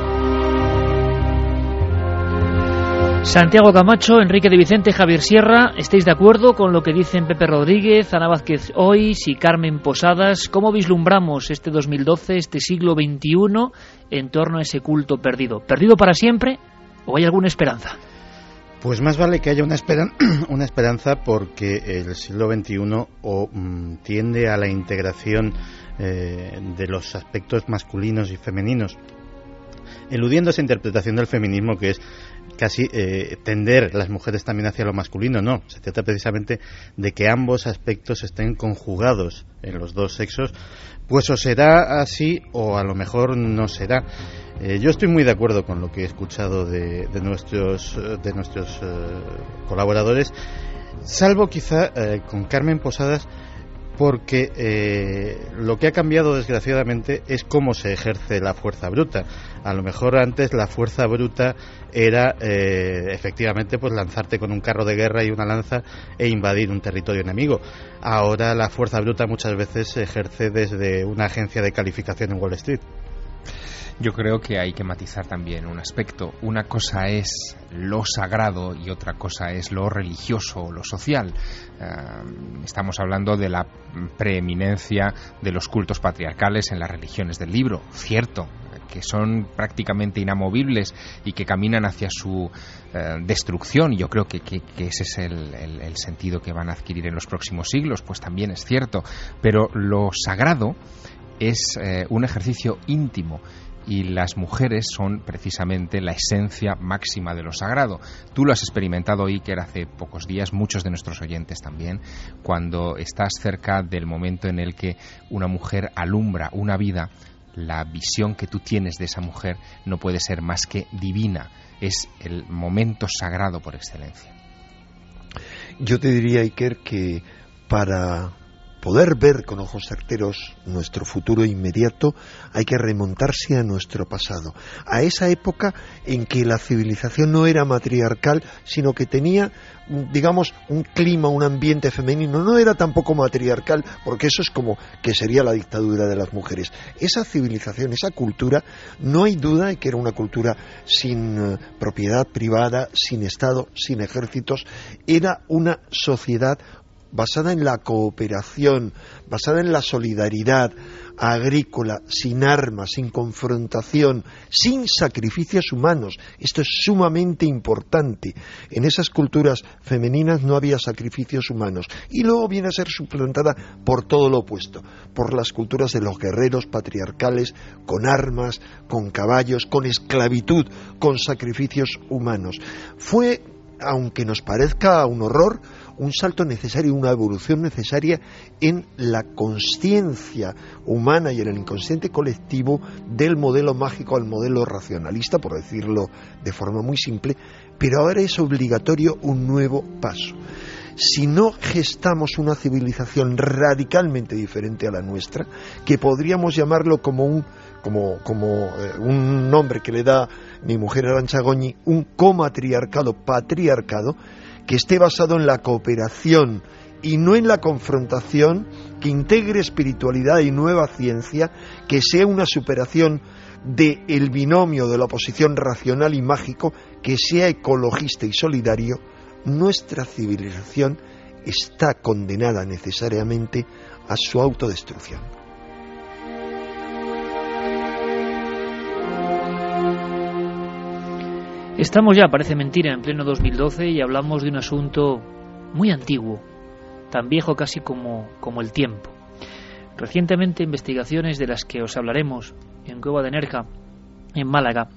Speaker 2: Santiago Camacho, Enrique de Vicente, Javier Sierra, ¿estáis de acuerdo con lo que dicen Pepe Rodríguez, Ana Vázquez Ois y Carmen Posadas? ¿Cómo vislumbramos este 2012, este siglo XXI, en torno a ese culto perdido? ¿Perdido para siempre o hay alguna esperanza?
Speaker 9: Pues más vale que haya una esperanza, porque el siglo XXI tiende a la integración de los aspectos masculinos y femeninos, eludiendo esa interpretación del feminismo que es casi tender las mujeres también hacia lo masculino. No, se trata precisamente de que ambos aspectos estén conjugados en los dos sexos, pues o será así o a lo mejor no será. Yo estoy muy de acuerdo con lo que he escuchado de nuestros colaboradores, salvo quizá con Carmen Posadas, porque lo que ha cambiado desgraciadamente es cómo se ejerce la fuerza bruta. A lo mejor antes la fuerza bruta era efectivamente pues lanzarte con un carro de guerra y una lanza e invadir un territorio enemigo. Ahora la fuerza bruta muchas veces se ejerce desde una agencia de calificación en Wall Street.
Speaker 7: Yo creo que hay que matizar también un aspecto. Una cosa es lo sagrado y otra cosa es lo religioso o lo social. Estamos hablando de la preeminencia de los cultos patriarcales en las religiones del libro, cierto, que son prácticamente inamovibles y que caminan hacia su destrucción. Yo creo que ese es el sentido que van a adquirir en los próximos siglos, pues también es cierto. Pero lo sagrado es un ejercicio íntimo, y las mujeres son precisamente la esencia máxima de lo sagrado. Tú lo has experimentado, Iker, hace pocos días, muchos de nuestros oyentes también, cuando estás cerca del momento en el que una mujer alumbra una vida. La visión que tú tienes de esa mujer no puede ser más que divina. Es el momento sagrado por excelencia.
Speaker 6: Yo te diría, Iker, que para poder ver con ojos certeros nuestro futuro inmediato hay que remontarse a nuestro pasado, a esa época en que la civilización no era matriarcal, sino que tenía, digamos, un clima, un ambiente femenino. No era tampoco matriarcal, porque eso es como que sería la dictadura de las mujeres. Esa civilización, esa cultura, no hay duda de que era una cultura sin propiedad privada, sin Estado, sin ejércitos. Era una sociedad basada en la cooperación, basada en la solidaridad agrícola, sin armas, sin confrontación, sin sacrificios humanos. Esto es sumamente importante. En esas culturas femeninas no había sacrificios humanos. Y luego viene a ser suplantada por todo lo opuesto, por las culturas de los guerreros patriarcales, con armas, con caballos, con esclavitud, con sacrificios humanos. Fue, aunque nos parezca un horror, un salto necesario, una evolución necesaria en la consciencia humana y en el inconsciente colectivo del modelo mágico al modelo racionalista, por decirlo de forma muy simple, pero ahora es obligatorio un nuevo paso. Si no gestamos una civilización radicalmente diferente a la nuestra, que podríamos llamarlo como un nombre que le da mi mujer Arantxa Goñi, un comatriarcado, patriarcado, que esté basado en la cooperación y no en la confrontación, que integre espiritualidad y nueva ciencia, que sea una superación del binomio de la oposición racional y mágico, que sea ecologista y solidario, nuestra civilización está condenada necesariamente a su autodestrucción.
Speaker 2: Estamos ya, parece mentira, en pleno 2012 y hablamos de un asunto muy antiguo, tan viejo casi como el tiempo. Recientemente, investigaciones de las que os hablaremos en Cueva de Nerja, en Málaga,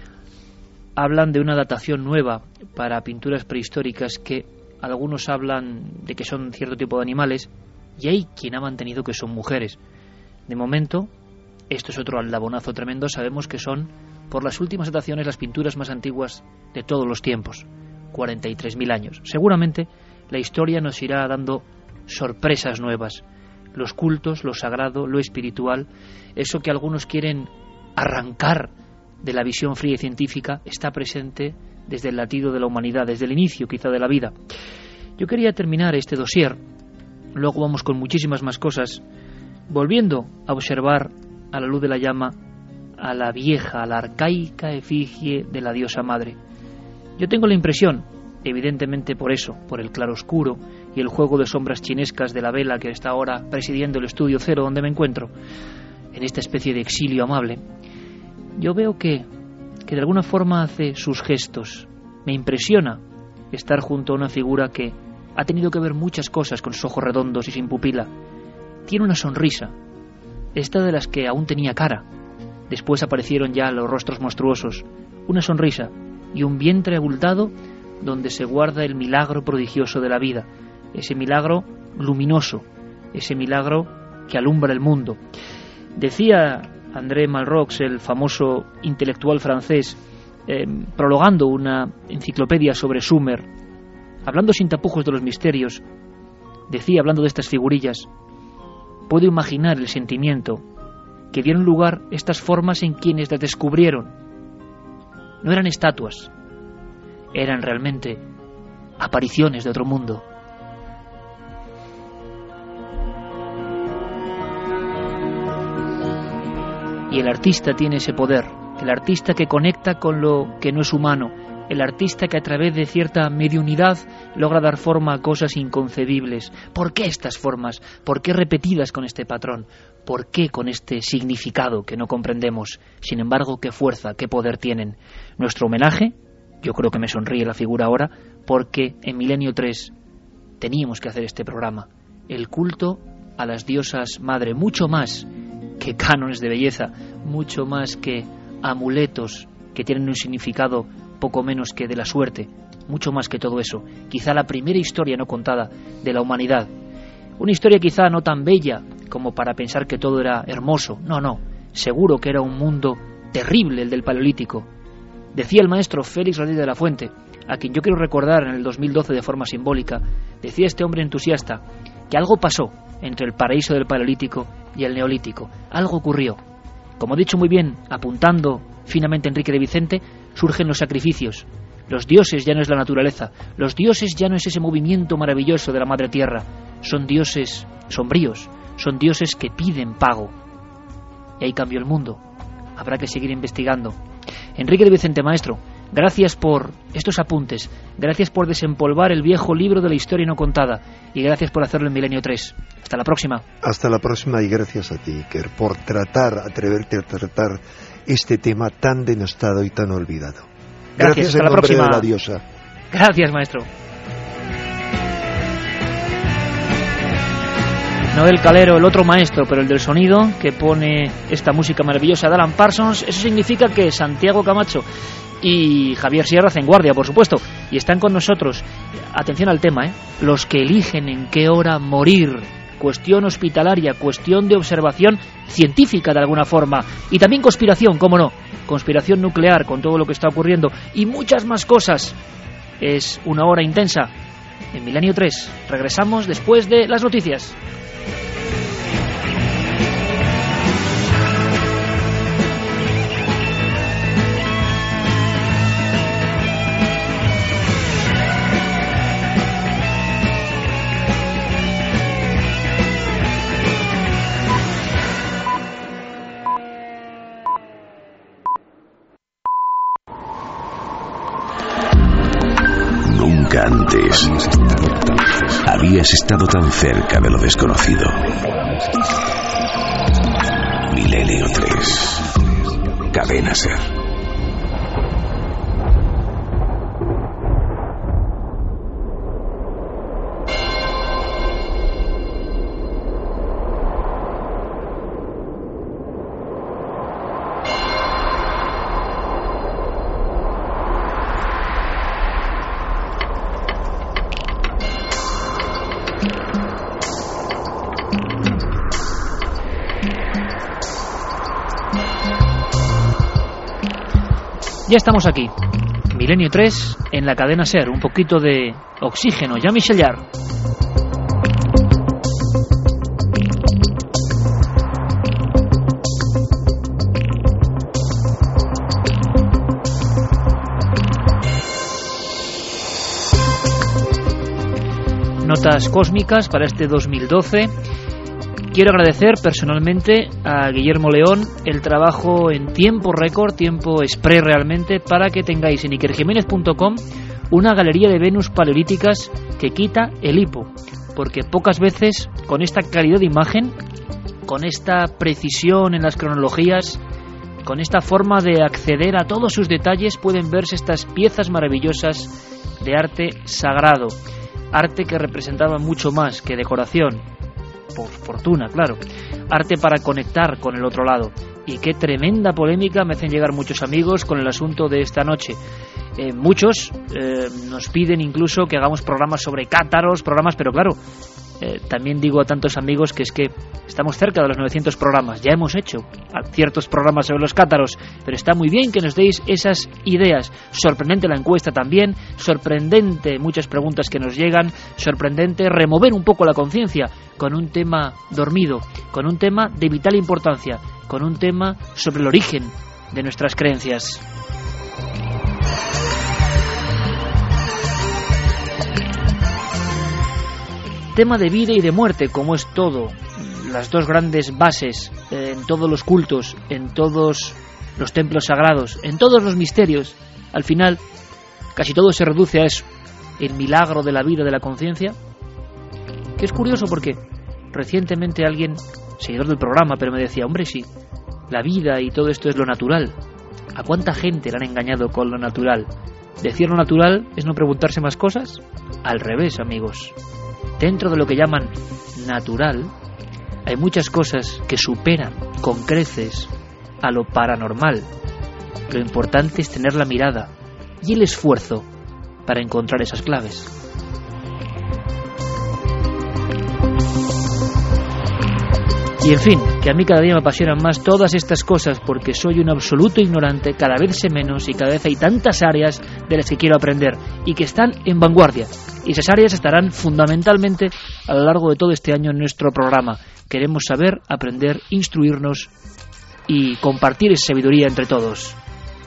Speaker 2: hablan de una datación nueva para pinturas prehistóricas que algunos hablan de que son cierto tipo de animales y hay quien ha mantenido que son mujeres. De momento, esto es otro aldabonazo tremendo, sabemos que son, por las últimas dataciones, las pinturas más antiguas de todos los tiempos, 43.000 años. Seguramente la historia nos irá dando sorpresas nuevas. Los cultos, lo sagrado, lo espiritual, eso que algunos quieren arrancar de la visión fría y científica, está presente desde el latido de la humanidad, desde el inicio quizá de la vida. Yo quería terminar este dossier, luego vamos con muchísimas más cosas, volviendo a observar a la luz de la llama a la vieja, a la arcaica efigie de la diosa madre. Yo tengo la impresión, evidentemente por eso, por el claroscuro y el juego de sombras chinescas de la vela que está ahora presidiendo el estudio cero donde me encuentro, en esta especie de exilio amable, yo veo que de alguna forma hace sus gestos. Me impresiona estar junto a una figura que ha tenido que ver muchas cosas con sus ojos redondos y sin pupila. Tiene una sonrisa, esta de las que aún tenía cara. Después aparecieron ya los rostros monstruosos, una sonrisa y un vientre abultado donde se guarda el milagro prodigioso de la vida, ese milagro luminoso, ese milagro que alumbra el mundo. Decía André Malraux, el famoso intelectual francés, prologando una enciclopedia sobre Sumer, hablando sin tapujos de los misterios, decía, hablando de estas figurillas, puedo imaginar el sentimiento que dieron lugar estas formas en quienes las descubrieron. No eran estatuas, eran realmente apariciones de otro mundo. Y el artista tiene ese poder, el artista que conecta con lo que no es humano, el artista que a través de cierta mediunidad logra dar forma a cosas inconcebibles. ¿Por qué estas formas? ¿Por qué repetidas con este patrón? ¿Por qué con este significado que no comprendemos? Sin embargo, qué fuerza, qué poder tienen. Nuestro homenaje, yo creo que me sonríe la figura ahora, porque en Milenio 3 teníamos que hacer este programa. El culto a las diosas madre, mucho más que cánones de belleza, mucho más que amuletos que tienen un significado poco menos que de la suerte, mucho más que todo eso. Quizá la primera historia no contada de la humanidad. Una historia quizá no tan bella como para pensar que todo era hermoso. No, seguro que era un mundo terrible el del Paleolítico. Decía el maestro Félix Rodríguez de la Fuente, a quien yo quiero recordar en el 2012 de forma simbólica, decía este hombre entusiasta que algo pasó entre el paraíso del Paleolítico y el Neolítico. Algo ocurrió. Como ha dicho muy bien, apuntando finamente Enrique de Vicente, surgen los sacrificios. Los dioses ya no es la naturaleza, los dioses ya no es ese movimiento maravilloso de la madre tierra, son dioses sombríos, son dioses que piden pago. Y ahí cambió el mundo. Habrá que seguir investigando. Enrique de Vicente, maestro, Gracias por estos apuntes, gracias por desempolvar el viejo libro de la historia no contada y gracias por hacerlo en Milenio 3. Hasta la próxima.
Speaker 6: Hasta la próxima y gracias a ti, Iker, por atreverte a tratar este tema tan denostado y tan olvidado.
Speaker 2: Gracias, hasta
Speaker 6: en
Speaker 2: la
Speaker 6: nombre
Speaker 2: próxima.
Speaker 6: de la diosa.
Speaker 2: Gracias, maestro. Noel Calero, el otro maestro, pero el del sonido, que pone esta música maravillosa de Alan Parsons. Eso significa que Santiago Camacho y Javier Sierra hacen guardia, por supuesto, y están con nosotros. Atención al tema, los que eligen en qué hora morir. Cuestión hospitalaria, cuestión de observación científica de alguna forma, y también conspiración, cómo no, conspiración nuclear con todo lo que está ocurriendo y muchas más cosas. Es una hora intensa en Milenio 3. Regresamos después de las noticias.
Speaker 1: Nunca antes habías estado tan cerca de lo desconocido. Milenio 3. Cadena SER.
Speaker 2: Ya estamos aquí, Milenio 3 en la cadena SER, un poquito de oxígeno, Jean-Michel Jarre. Notas cósmicas para este 2012. Quiero agradecer personalmente a Guillermo León el trabajo en tiempo récord, tiempo express realmente, para que tengáis en ikerjiménez.com una galería de Venus paleolíticas que quita el hipo, porque pocas veces con esta calidad de imagen, con esta precisión en las cronologías, con esta forma de acceder a todos sus detalles pueden verse estas piezas maravillosas de arte sagrado, arte que representaba mucho más que decoración. Por fortuna, claro, arte para conectar con el otro lado. Y qué tremenda polémica me hacen llegar muchos amigos con el asunto de esta noche. Muchos nos piden incluso que hagamos programas sobre cátaros, pero claro, también digo a tantos amigos que es que estamos cerca de los 900 programas. Ya hemos hecho ciertos programas sobre los cátaros, pero está muy bien que nos deis esas ideas. Sorprendente la encuesta también, sorprendente muchas preguntas que nos llegan, sorprendente remover un poco la conciencia con un tema dormido, con un tema de vital importancia, con un tema sobre el origen de nuestras creencias. Tema de vida y de muerte, como es todo, las dos grandes bases en todos los cultos, en todos los templos sagrados, en todos los misterios. Al final, casi todo se reduce a eso, el milagro de la vida, de la conciencia. Que es curioso porque recientemente alguien, seguidor del programa, pero me decía, hombre, sí, la vida y todo esto es lo natural. ¿A cuánta gente le han engañado con lo natural? ¿Decir lo natural es no preguntarse más cosas? Al revés, amigos. Dentro de lo que llaman natural, hay muchas cosas que superan con creces a lo paranormal. Lo importante es tener la mirada y el esfuerzo para encontrar esas claves. Y en fin, que a mí cada día me apasionan más todas estas cosas porque soy un absoluto ignorante, cada vez sé menos y cada vez hay tantas áreas de las que quiero aprender y que están en vanguardia. Y esas áreas estarán fundamentalmente a lo largo de todo este año en nuestro programa. Queremos saber, aprender, instruirnos y compartir esa sabiduría entre todos.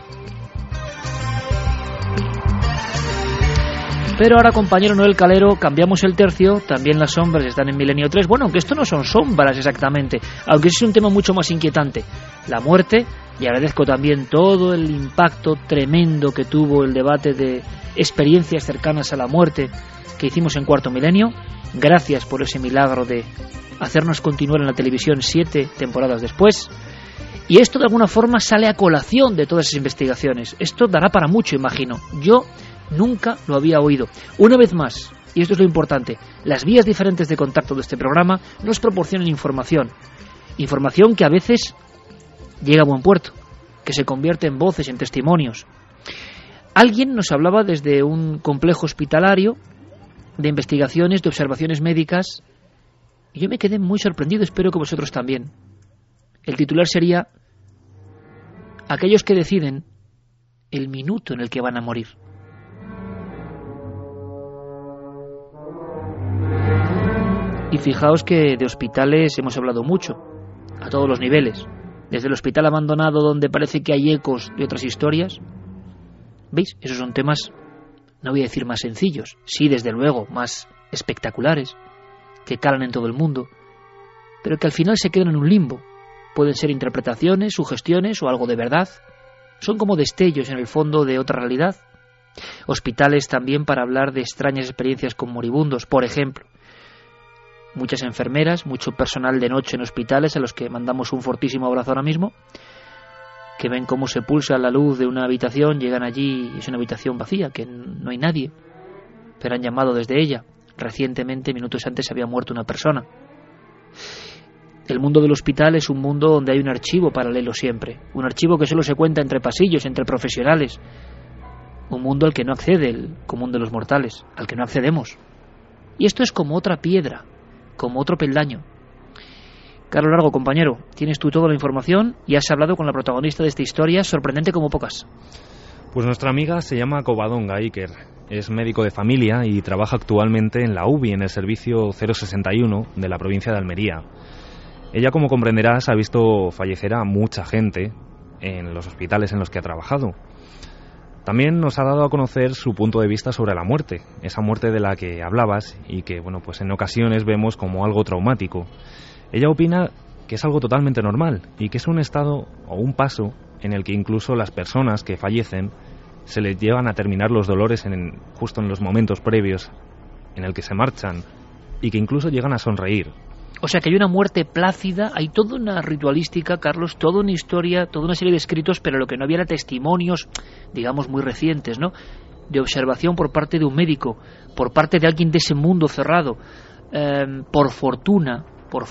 Speaker 2: Pero ahora, compañero Noel Calero, cambiamos el tercio. También las sombras están en Milenio 3. Bueno, aunque esto no son sombras exactamente, aunque es un tema mucho más inquietante. La muerte Y agradezco también todo el impacto tremendo que tuvo el debate de experiencias cercanas a la muerte que hicimos en Cuarto Milenio. Gracias por ese milagro de hacernos continuar en la televisión 7 temporadas después. Y esto de alguna forma sale a colación de todas esas investigaciones. Esto dará para mucho, imagino. Yo nunca lo había oído. Una vez más, y esto es lo importante, las vías diferentes de contacto de este programa nos proporcionan información. Información que a veces llega a buen puerto, que se convierte en voces, en testimonios. Alguien nos hablaba desde un complejo hospitalario de investigaciones, de observaciones médicas, y yo me quedé muy sorprendido, espero que vosotros también. El titular sería: aquellos que deciden el minuto en el que van a morir. Y fijaos que de hospitales hemos hablado mucho, a todos los niveles. Desde el hospital abandonado, donde parece que hay ecos de otras historias. ¿Veis? Esos son temas, no voy a decir más sencillos, sí, desde luego, más espectaculares, que calan en todo el mundo, pero que al final se quedan en un limbo. Pueden ser interpretaciones, sugestiones o algo de verdad. Son como destellos en el fondo de otra realidad. Hospitales también para hablar de extrañas experiencias con moribundos, por ejemplo. Muchas enfermeras, mucho personal de noche en hospitales a los que mandamos un fortísimo abrazo ahora mismo, que ven cómo se pulsa la luz de una habitación, llegan allí y es una habitación vacía, que no hay nadie, pero han llamado desde ella. Recientemente, minutos antes, había muerto una persona. El mundo del hospital es un mundo donde hay un archivo paralelo siempre, un archivo que solo se cuenta entre pasillos, entre profesionales, un mundo al que no accede el común de los mortales, al que no accedemos. Y esto es como otra piedra, como otro peldaño. Carlos Largo, compañero, tienes tú toda la información y has hablado con la protagonista de esta historia, sorprendente como pocas.
Speaker 5: Pues nuestra amiga se llama Covadonga Iker, es médico de familia y trabaja actualmente en la UBI, en el servicio 061 de la provincia de Almería. Ella, como comprenderás, ha visto fallecer a mucha gente en los hospitales en los que ha trabajado. También nos ha dado a conocer su punto de vista sobre la muerte, esa muerte de la que hablabas y que, bueno, pues en ocasiones vemos como algo traumático. Ella opina que es algo totalmente normal y que es un estado o un paso en el que incluso las personas que fallecen se les llevan a terminar los dolores justo en los momentos previos en el que se marchan y que incluso llegan a sonreír.
Speaker 2: O sea que hay una muerte plácida, hay toda una ritualística, Carlos, toda una historia, toda una serie de escritos, pero lo que no había era testimonios, digamos, muy recientes, ¿no? De observación por parte de un médico, por parte de alguien de ese mundo cerrado. Por fortuna,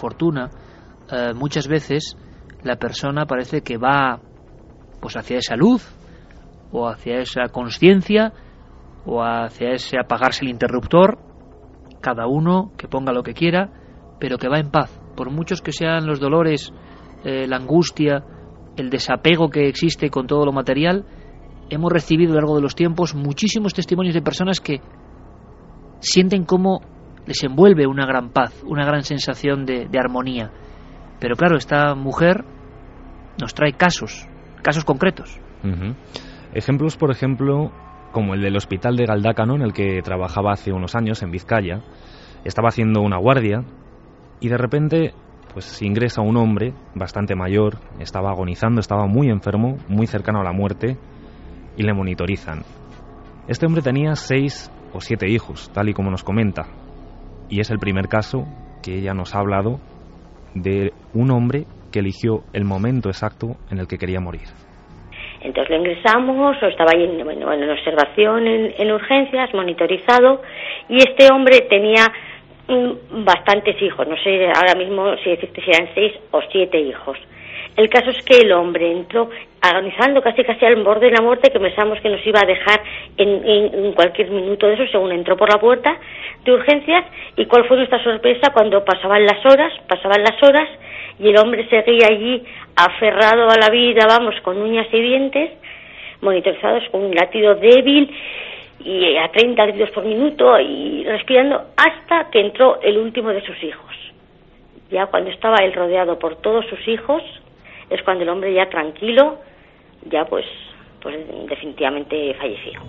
Speaker 2: muchas veces la persona parece que va pues hacia esa luz, o hacia esa conciencia, o hacia ese apagarse el interruptor, cada uno que ponga lo que quiera, pero que va en paz, por muchos que sean los dolores, la angustia, el desapego que existe con todo lo material. Hemos recibido a lo largo de los tiempos muchísimos testimonios de personas que sienten cómo les envuelve una gran paz, una gran sensación de armonía. Pero claro, esta mujer nos trae casos concretos.
Speaker 5: Uh-huh. Ejemplos, por ejemplo, como el del hospital de Galdácano, en el que trabajaba hace unos años, en Vizcaya. Estaba haciendo una guardia y de repente pues ingresa un hombre bastante mayor, estaba agonizando, estaba muy enfermo, muy cercano a la muerte, y le monitorizan. Este hombre tenía 6 o 7 hijos, tal y como nos comenta, y es el primer caso que ella nos ha hablado de un hombre que eligió el momento exacto en el que quería morir.
Speaker 12: Entonces lo ingresamos, o estaba ahí en observación, en urgencias, monitorizado, y este hombre tenía bastantes hijos, no sé ahora mismo si decirte si eran 6 o 7 hijos. El caso es que el hombre entró agonizando casi al borde de la muerte, que pensamos que nos iba a dejar en cualquier minuto de eso, según entró por la puerta de urgencias. Y cuál fue nuestra sorpresa cuando pasaban las horas y el hombre seguía allí aferrado a la vida, vamos, con uñas y dientes, monitorizados con un latido débil y a 30 latidos por minuto y respirando, hasta que entró el último de sus hijos. Ya cuando estaba él rodeado por todos sus hijos, es cuando el hombre ya tranquilo, ya pues definitivamente falleció.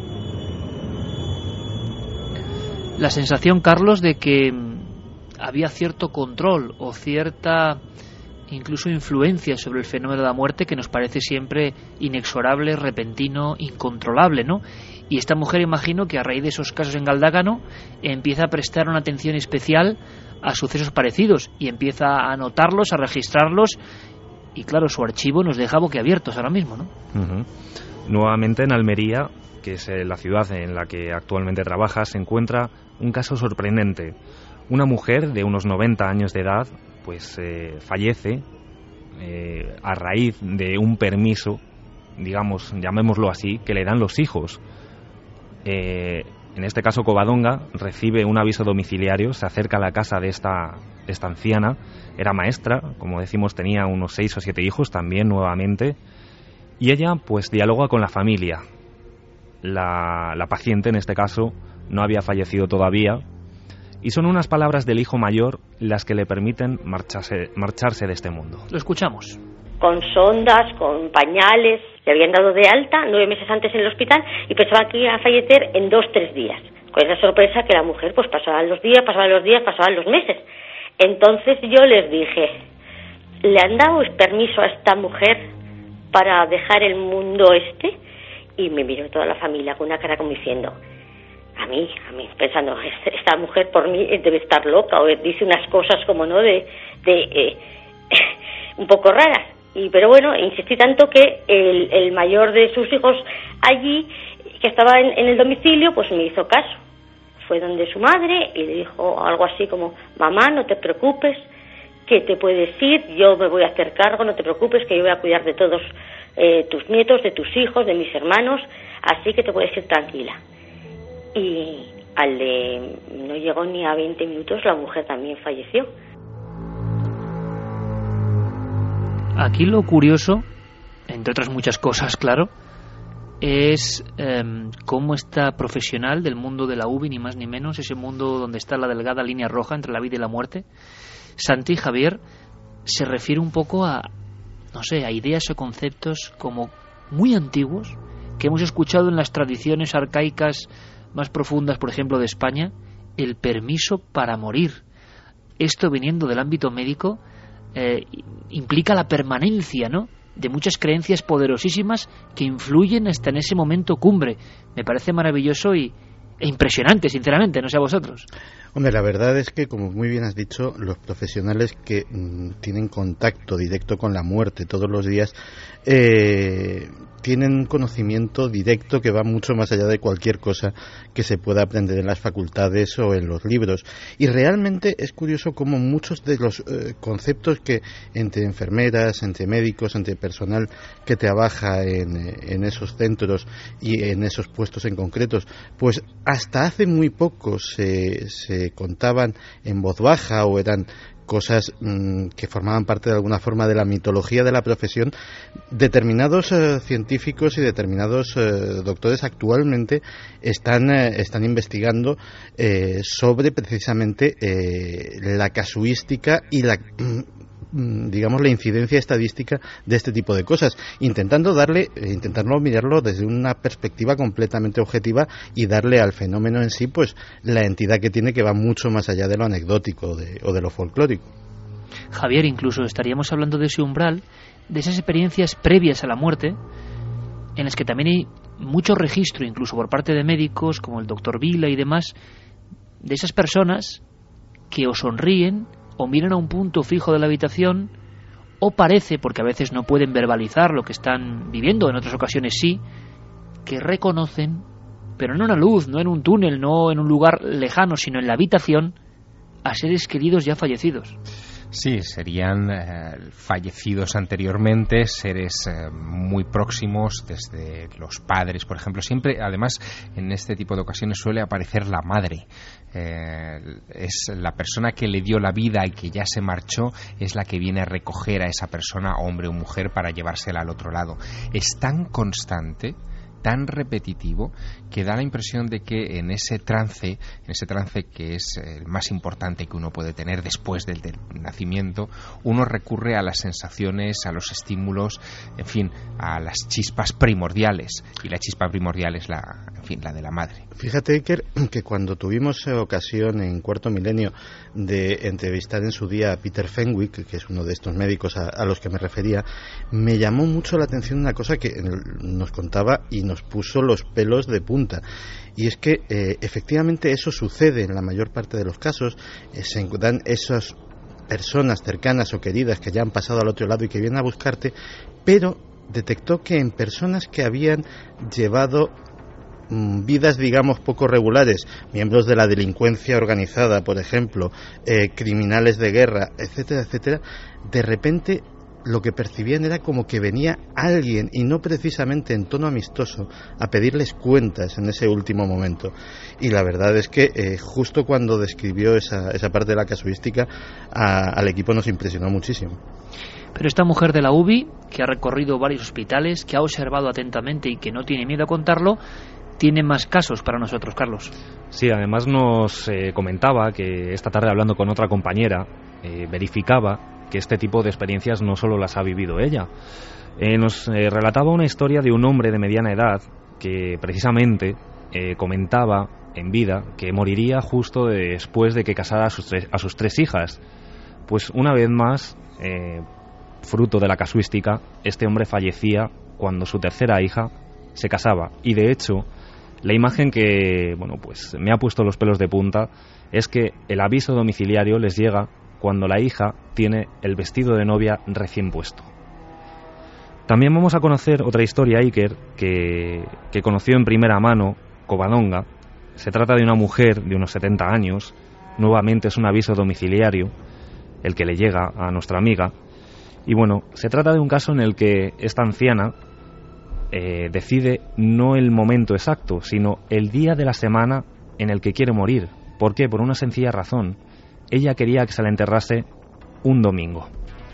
Speaker 2: La sensación, Carlos, de que había cierto control o cierta incluso influencia sobre el fenómeno de la muerte que nos parece siempre inexorable, repentino, incontrolable, ¿no? Y esta mujer, imagino que a raíz de esos casos en Galdácano empieza a prestar una atención especial a sucesos parecidos y empieza a anotarlos, a registrarlos, y claro, su archivo nos deja boquiabiertos ahora mismo, ¿no?
Speaker 5: Nuevamente en Almería, que es la ciudad en la que actualmente trabaja, se encuentra un caso sorprendente. Una mujer de unos 90 años de edad pues fallece a raíz de un permiso, digamos, llamémoslo así, que le dan los hijos. En este caso Covadonga recibe un aviso domiciliario, se acerca a la casa de esta anciana, era maestra, como decimos, tenía unos 6 o 7 hijos también nuevamente, y ella pues dialoga con la familia. La paciente en este caso no había fallecido todavía, y son unas palabras del hijo mayor las que le permiten marcharse de este mundo.
Speaker 2: Lo escuchamos.
Speaker 12: Con sondas, con pañales, le habían dado de alta 9 meses antes en el hospital y pensaba que iba a fallecer en 2-3 días. Con esa sorpresa que la mujer pues pasaban los días, pasaban los meses. Entonces yo les dije, ¿le han dado permiso a esta mujer para dejar el mundo este? Y me miró toda la familia con una cara como diciendo, a mí, pensando, esta mujer por mí debe estar loca, o dice unas cosas como no un poco raras. Pero bueno, insistí tanto que el mayor de sus hijos allí, que estaba en el domicilio, pues me hizo caso. Fue donde su madre y le dijo algo así como, mamá, no te preocupes, que te puedes ir, yo me voy a hacer cargo, no te preocupes, que yo voy a cuidar de todos tus nietos, de tus hijos, de mis hermanos, así que te puedes ir tranquila. Y no llegó ni a 20 minutos, la mujer también falleció.
Speaker 2: Aquí lo curioso, entre otras muchas cosas, claro, es cómo esta profesional del mundo de la UBI, ni más ni menos, ese mundo donde está la delgada línea roja entre la vida y la muerte, Santi Javier, se refiere un poco a, no sé, a ideas o conceptos como muy antiguos que hemos escuchado en las tradiciones arcaicas más profundas, por ejemplo, de España, el permiso para morir. Esto, viniendo del ámbito médico, implica la permanencia, ¿no?, de muchas creencias poderosísimas que influyen hasta en ese momento cumbre. Me parece maravilloso e impresionante, sinceramente, no sé a vosotros.
Speaker 9: Hombre, la verdad es que, como muy bien has dicho, los profesionales que tienen contacto directo con la muerte todos los días tienen un conocimiento directo que va mucho más allá de cualquier cosa que se pueda aprender en las facultades o en los libros. Y realmente es curioso cómo muchos de los conceptos que entre enfermeras, entre médicos, entre personal que trabaja en esos centros y en esos puestos en concretos, pues hasta hace muy poco se contaban en voz baja o eran cosas que formaban parte de alguna forma de la mitología de la profesión. Determinados científicos y determinados doctores actualmente están investigando sobre precisamente la casuística y la incidencia estadística de este tipo de cosas, intentando mirarlo desde una perspectiva completamente objetiva y darle al fenómeno en sí pues la entidad que tiene, que va mucho más allá de lo anecdótico o de lo folclórico.
Speaker 2: Javier, incluso estaríamos hablando de ese umbral, de esas experiencias previas a la muerte, en las que también hay mucho registro, incluso por parte de médicos como el doctor Vila y demás, de esas personas que o sonríen o miran a un punto fijo de la habitación, o parece, porque a veces no pueden verbalizar lo que están viviendo, en otras ocasiones sí, que reconocen, pero no en una luz, no en un túnel, no en un lugar lejano, sino en la habitación, a seres queridos ya fallecidos.
Speaker 7: Sí, serían fallecidos anteriormente, seres muy próximos, desde los padres, por ejemplo. Siempre, además, en este tipo de ocasiones suele aparecer la madre. Es la persona que le dio la vida y que ya se marchó, es la que viene a recoger a esa persona, hombre o mujer, para llevársela al otro lado. Es tan constante tan repetitivo que da la impresión de que en ese trance que es el más importante que uno puede tener después del nacimiento, uno recurre a las sensaciones, a los estímulos, en fin, a las chispas primordiales, y la chispa primordial es la de la madre.
Speaker 9: Fíjate, Iker, que cuando tuvimos ocasión en Cuarto Milenio de entrevistar en su día a Peter Fenwick, que es uno de estos médicos a los que me refería, me llamó mucho la atención una cosa que nos contaba y nos puso los pelos de punta. Y es que efectivamente eso sucede en la mayor parte de los casos. Se dan esas personas cercanas o queridas que ya han pasado al otro lado y que vienen a buscarte, pero detectó que en personas que habían llevado vidas, digamos, poco regulares, miembros de la delincuencia organizada, por ejemplo, criminales de guerra, etcétera, etcétera, de repente lo que percibían era como que venía alguien, y no precisamente en tono amistoso, a pedirles cuentas en ese último momento. Y la verdad es que justo cuando describió esa parte de la casuística, al equipo nos impresionó muchísimo.
Speaker 2: Pero esta mujer de la UBI, que ha recorrido varios hospitales, que ha observado atentamente y que no tiene miedo a contarlo, tiene más casos para nosotros, Carlos.
Speaker 5: Sí, además nos comentaba que esta tarde, hablando con otra compañera, verificaba que este tipo de experiencias no solo las ha vivido ella. Nos relataba una historia de un hombre de mediana edad que precisamente comentaba en vida que moriría justo después de que casara a sus tres hijas. Pues una vez más, fruto de la casuística, este hombre fallecía cuando su tercera hija se casaba. Y de hecho, la imagen que, pues me ha puesto los pelos de punta es que el aviso domiciliario les llega cuando la hija tiene el vestido de novia recién puesto. También vamos a conocer otra historia, Iker, que conoció en primera mano Covadonga. Se trata de una mujer de unos 70 años. Nuevamente es un aviso domiciliario el que le llega a nuestra amiga. Y se trata de un caso en el que esta anciana decide no el momento exacto, sino el día de la semana en el que quiere morir. ¿Por qué? Por una sencilla razón. Ella quería que se la enterrase un domingo.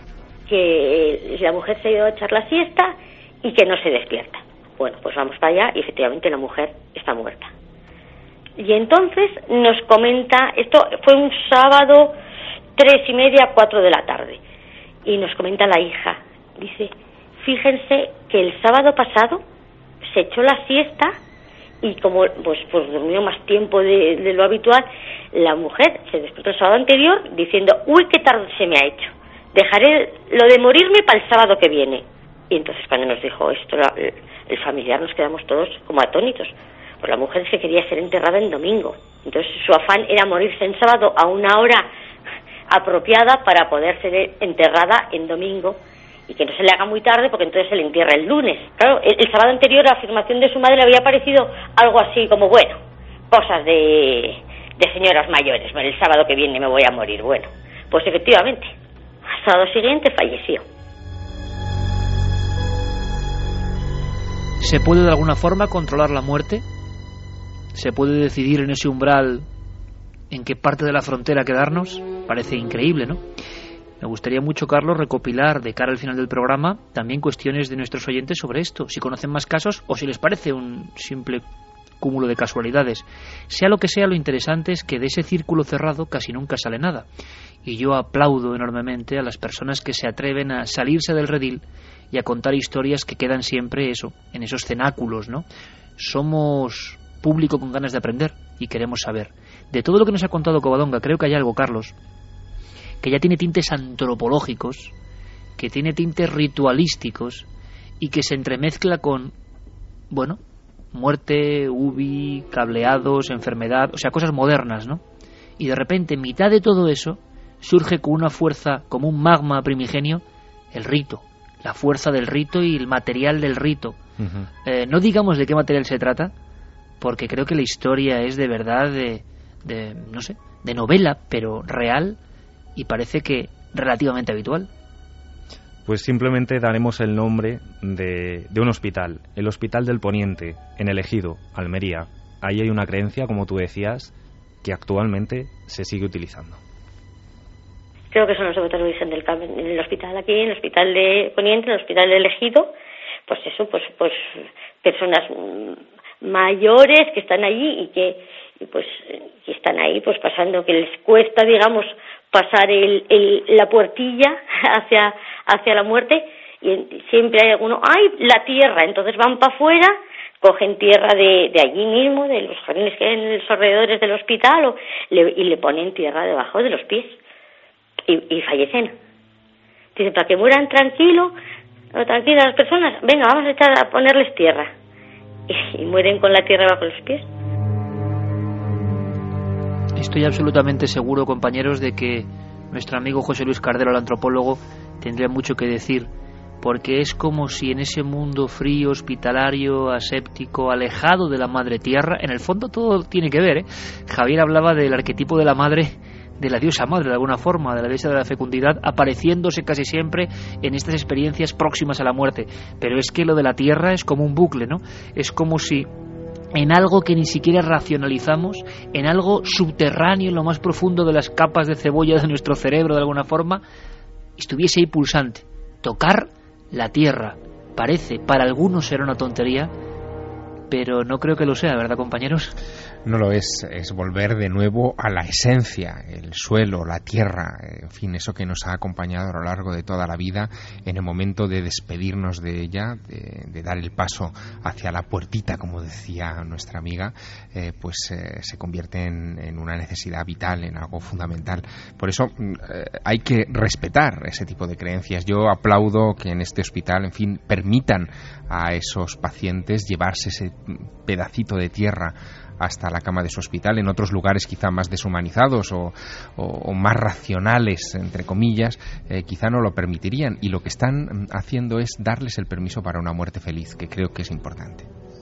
Speaker 12: Que la mujer se ha ido a echar la siesta y que no se despierta. Bueno, pues vamos para allá y efectivamente la mujer está muerta. Y entonces nos comenta, esto fue un sábado 3:30, 4 de la tarde, y nos comenta la hija, dice: fíjense que el sábado pasado se echó la siesta y como pues durmió más tiempo de lo habitual, la mujer se despertó el sábado anterior diciendo: uy, qué tarde se me ha hecho, dejaré lo de morirme para el sábado que viene. Y entonces cuando nos dijo esto el familiar, nos quedamos todos como atónitos, pues la mujer se quería ser enterrada en domingo, entonces su afán era morirse en sábado a una hora apropiada para poder ser enterrada en domingo y que no se le haga muy tarde porque entonces se le entierra el lunes. Claro, el sábado anterior la afirmación de su madre le había parecido algo así como, cosas de señoras mayores, el sábado que viene me voy a morir. Bueno, pues efectivamente, al sábado siguiente falleció.
Speaker 2: ¿Se puede de alguna forma controlar la muerte? ¿Se puede decidir en ese umbral en qué parte de la frontera quedarnos? Parece increíble, ¿no? Me gustaría mucho, Carlos, recopilar de cara al final del programa también cuestiones de nuestros oyentes sobre esto, si conocen más casos o si les parece un simple cúmulo de casualidades. Sea lo que sea, lo interesante es que de ese círculo cerrado casi nunca sale nada. Y yo aplaudo enormemente a las personas que se atreven a salirse del redil y a contar historias que quedan siempre en esos cenáculos, ¿no? Somos público con ganas de aprender y queremos saber. De todo lo que nos ha contado Covadonga, creo que hay algo, Carlos, que ya tiene tintes antropológicos, que tiene tintes ritualísticos y que se entremezcla con, muerte, UBI, cableados, enfermedad, o sea, cosas modernas, ¿no? Y de repente, en mitad de todo eso, surge con una fuerza, como un magma primigenio, el rito, la fuerza del rito y el material del rito. Uh-huh. No digamos de qué material se trata, porque creo que la historia es de verdad de novela, pero real, y parece que relativamente habitual.
Speaker 5: Pues simplemente daremos el nombre de un hospital, el Hospital del Poniente, en El Ejido, Almería. Ahí hay una creencia, como tú decías, que actualmente se sigue utilizando.
Speaker 12: Creo que son los devotos de Virgen del Carmen en el hospital aquí, en el Hospital de Poniente, en el Hospital del Ejido, pues eso, pues personas mayores que están allí y que están ahí pues pasando, que les cuesta, digamos, pasar la puertilla hacia la muerte, y siempre hay alguno, ¡ay, la tierra! Entonces van para afuera, cogen tierra de allí mismo, de los jardines que hay en los alrededores del hospital, y le ponen tierra debajo de los pies, y fallecen. Dicen, para que mueran tranquilas las personas, venga, vamos a ponerles tierra. Y mueren con la tierra bajo los pies.
Speaker 2: Estoy absolutamente seguro, compañeros, de que nuestro amigo José Luis Cardero, el antropólogo, tendría mucho que decir, porque es como si en ese mundo frío, hospitalario, aséptico, alejado de la madre tierra, en el fondo todo tiene que ver, ¿eh? Javier hablaba del arquetipo de la madre, de la diosa madre de alguna forma, de la diosa de la fecundidad, apareciéndose casi siempre en estas experiencias próximas a la muerte. Pero es que lo de la tierra es como un bucle, ¿no? Es como si en algo que ni siquiera racionalizamos, en algo subterráneo, en lo más profundo de las capas de cebolla de nuestro cerebro, de alguna forma, estuviese ahí pulsante. Tocar la tierra parece, para algunos será una tontería, pero no creo que lo sea, ¿verdad, compañeros?
Speaker 7: No lo es volver de nuevo a la esencia, el suelo, la tierra, en fin, eso que nos ha acompañado a lo largo de toda la vida. En el momento de despedirnos de ella, de dar el paso hacia la puertita, como decía nuestra amiga, se convierte en una necesidad vital, en algo fundamental. Por eso hay que respetar ese tipo de creencias. Yo aplaudo que en este hospital, en fin, permitan a esos pacientes llevarse ese pedacito de tierra hasta la cama de su hospital. En otros lugares quizá más deshumanizados o más racionales, entre comillas, quizá no lo permitirían, y lo que están haciendo es darles el permiso para una muerte feliz, que creo que es importante.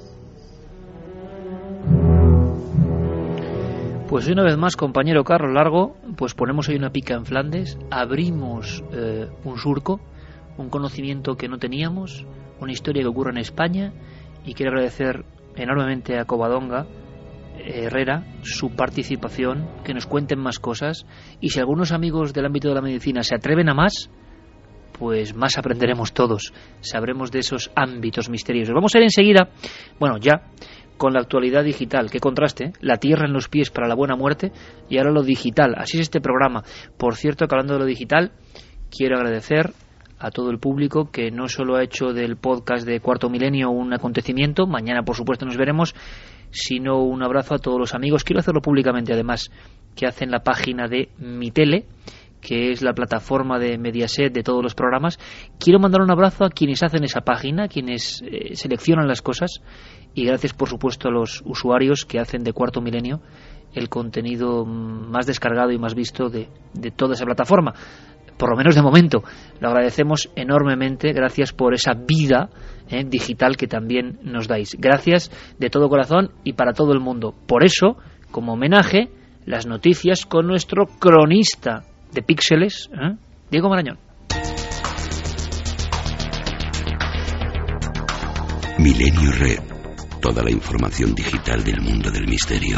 Speaker 2: Pues una vez más, compañero Carlos Largo, pues ponemos ahí una pica en Flandes, abrimos un surco, un conocimiento que no teníamos, una historia que ocurre en España, y quiero agradecer enormemente a Covadonga Herrera su participación, que nos cuenten más cosas, y si algunos amigos del ámbito de la medicina se atreven a más, pues más aprenderemos todos, sabremos de esos ámbitos misteriosos. Vamos a ir enseguida, bueno, ya con la actualidad digital. Qué contraste, ¿eh? La tierra en los pies para la buena muerte, y ahora lo digital. Así es este programa. Por cierto, que hablando de lo digital, quiero agradecer a todo el público que no solo ha hecho del podcast de Cuarto Milenio un acontecimiento, mañana por supuesto nos veremos, sino un abrazo a todos los amigos. Quiero hacerlo públicamente además, que hacen la página de Mi Tele, que es la plataforma de Mediaset de todos los programas. Quiero mandar un abrazo a quienes hacen esa página, quienes seleccionan las cosas, y gracias por supuesto a los usuarios que hacen de Cuarto Milenio el contenido más descargado y más visto de toda esa plataforma. Por lo menos de momento, lo agradecemos enormemente. Gracias por esa vida digital que también nos dais. Gracias de todo corazón y para todo el mundo. Por eso, como homenaje, las noticias con nuestro cronista de píxeles, Diego Marañón.
Speaker 1: Milenio Red. Toda la información digital del mundo del misterio.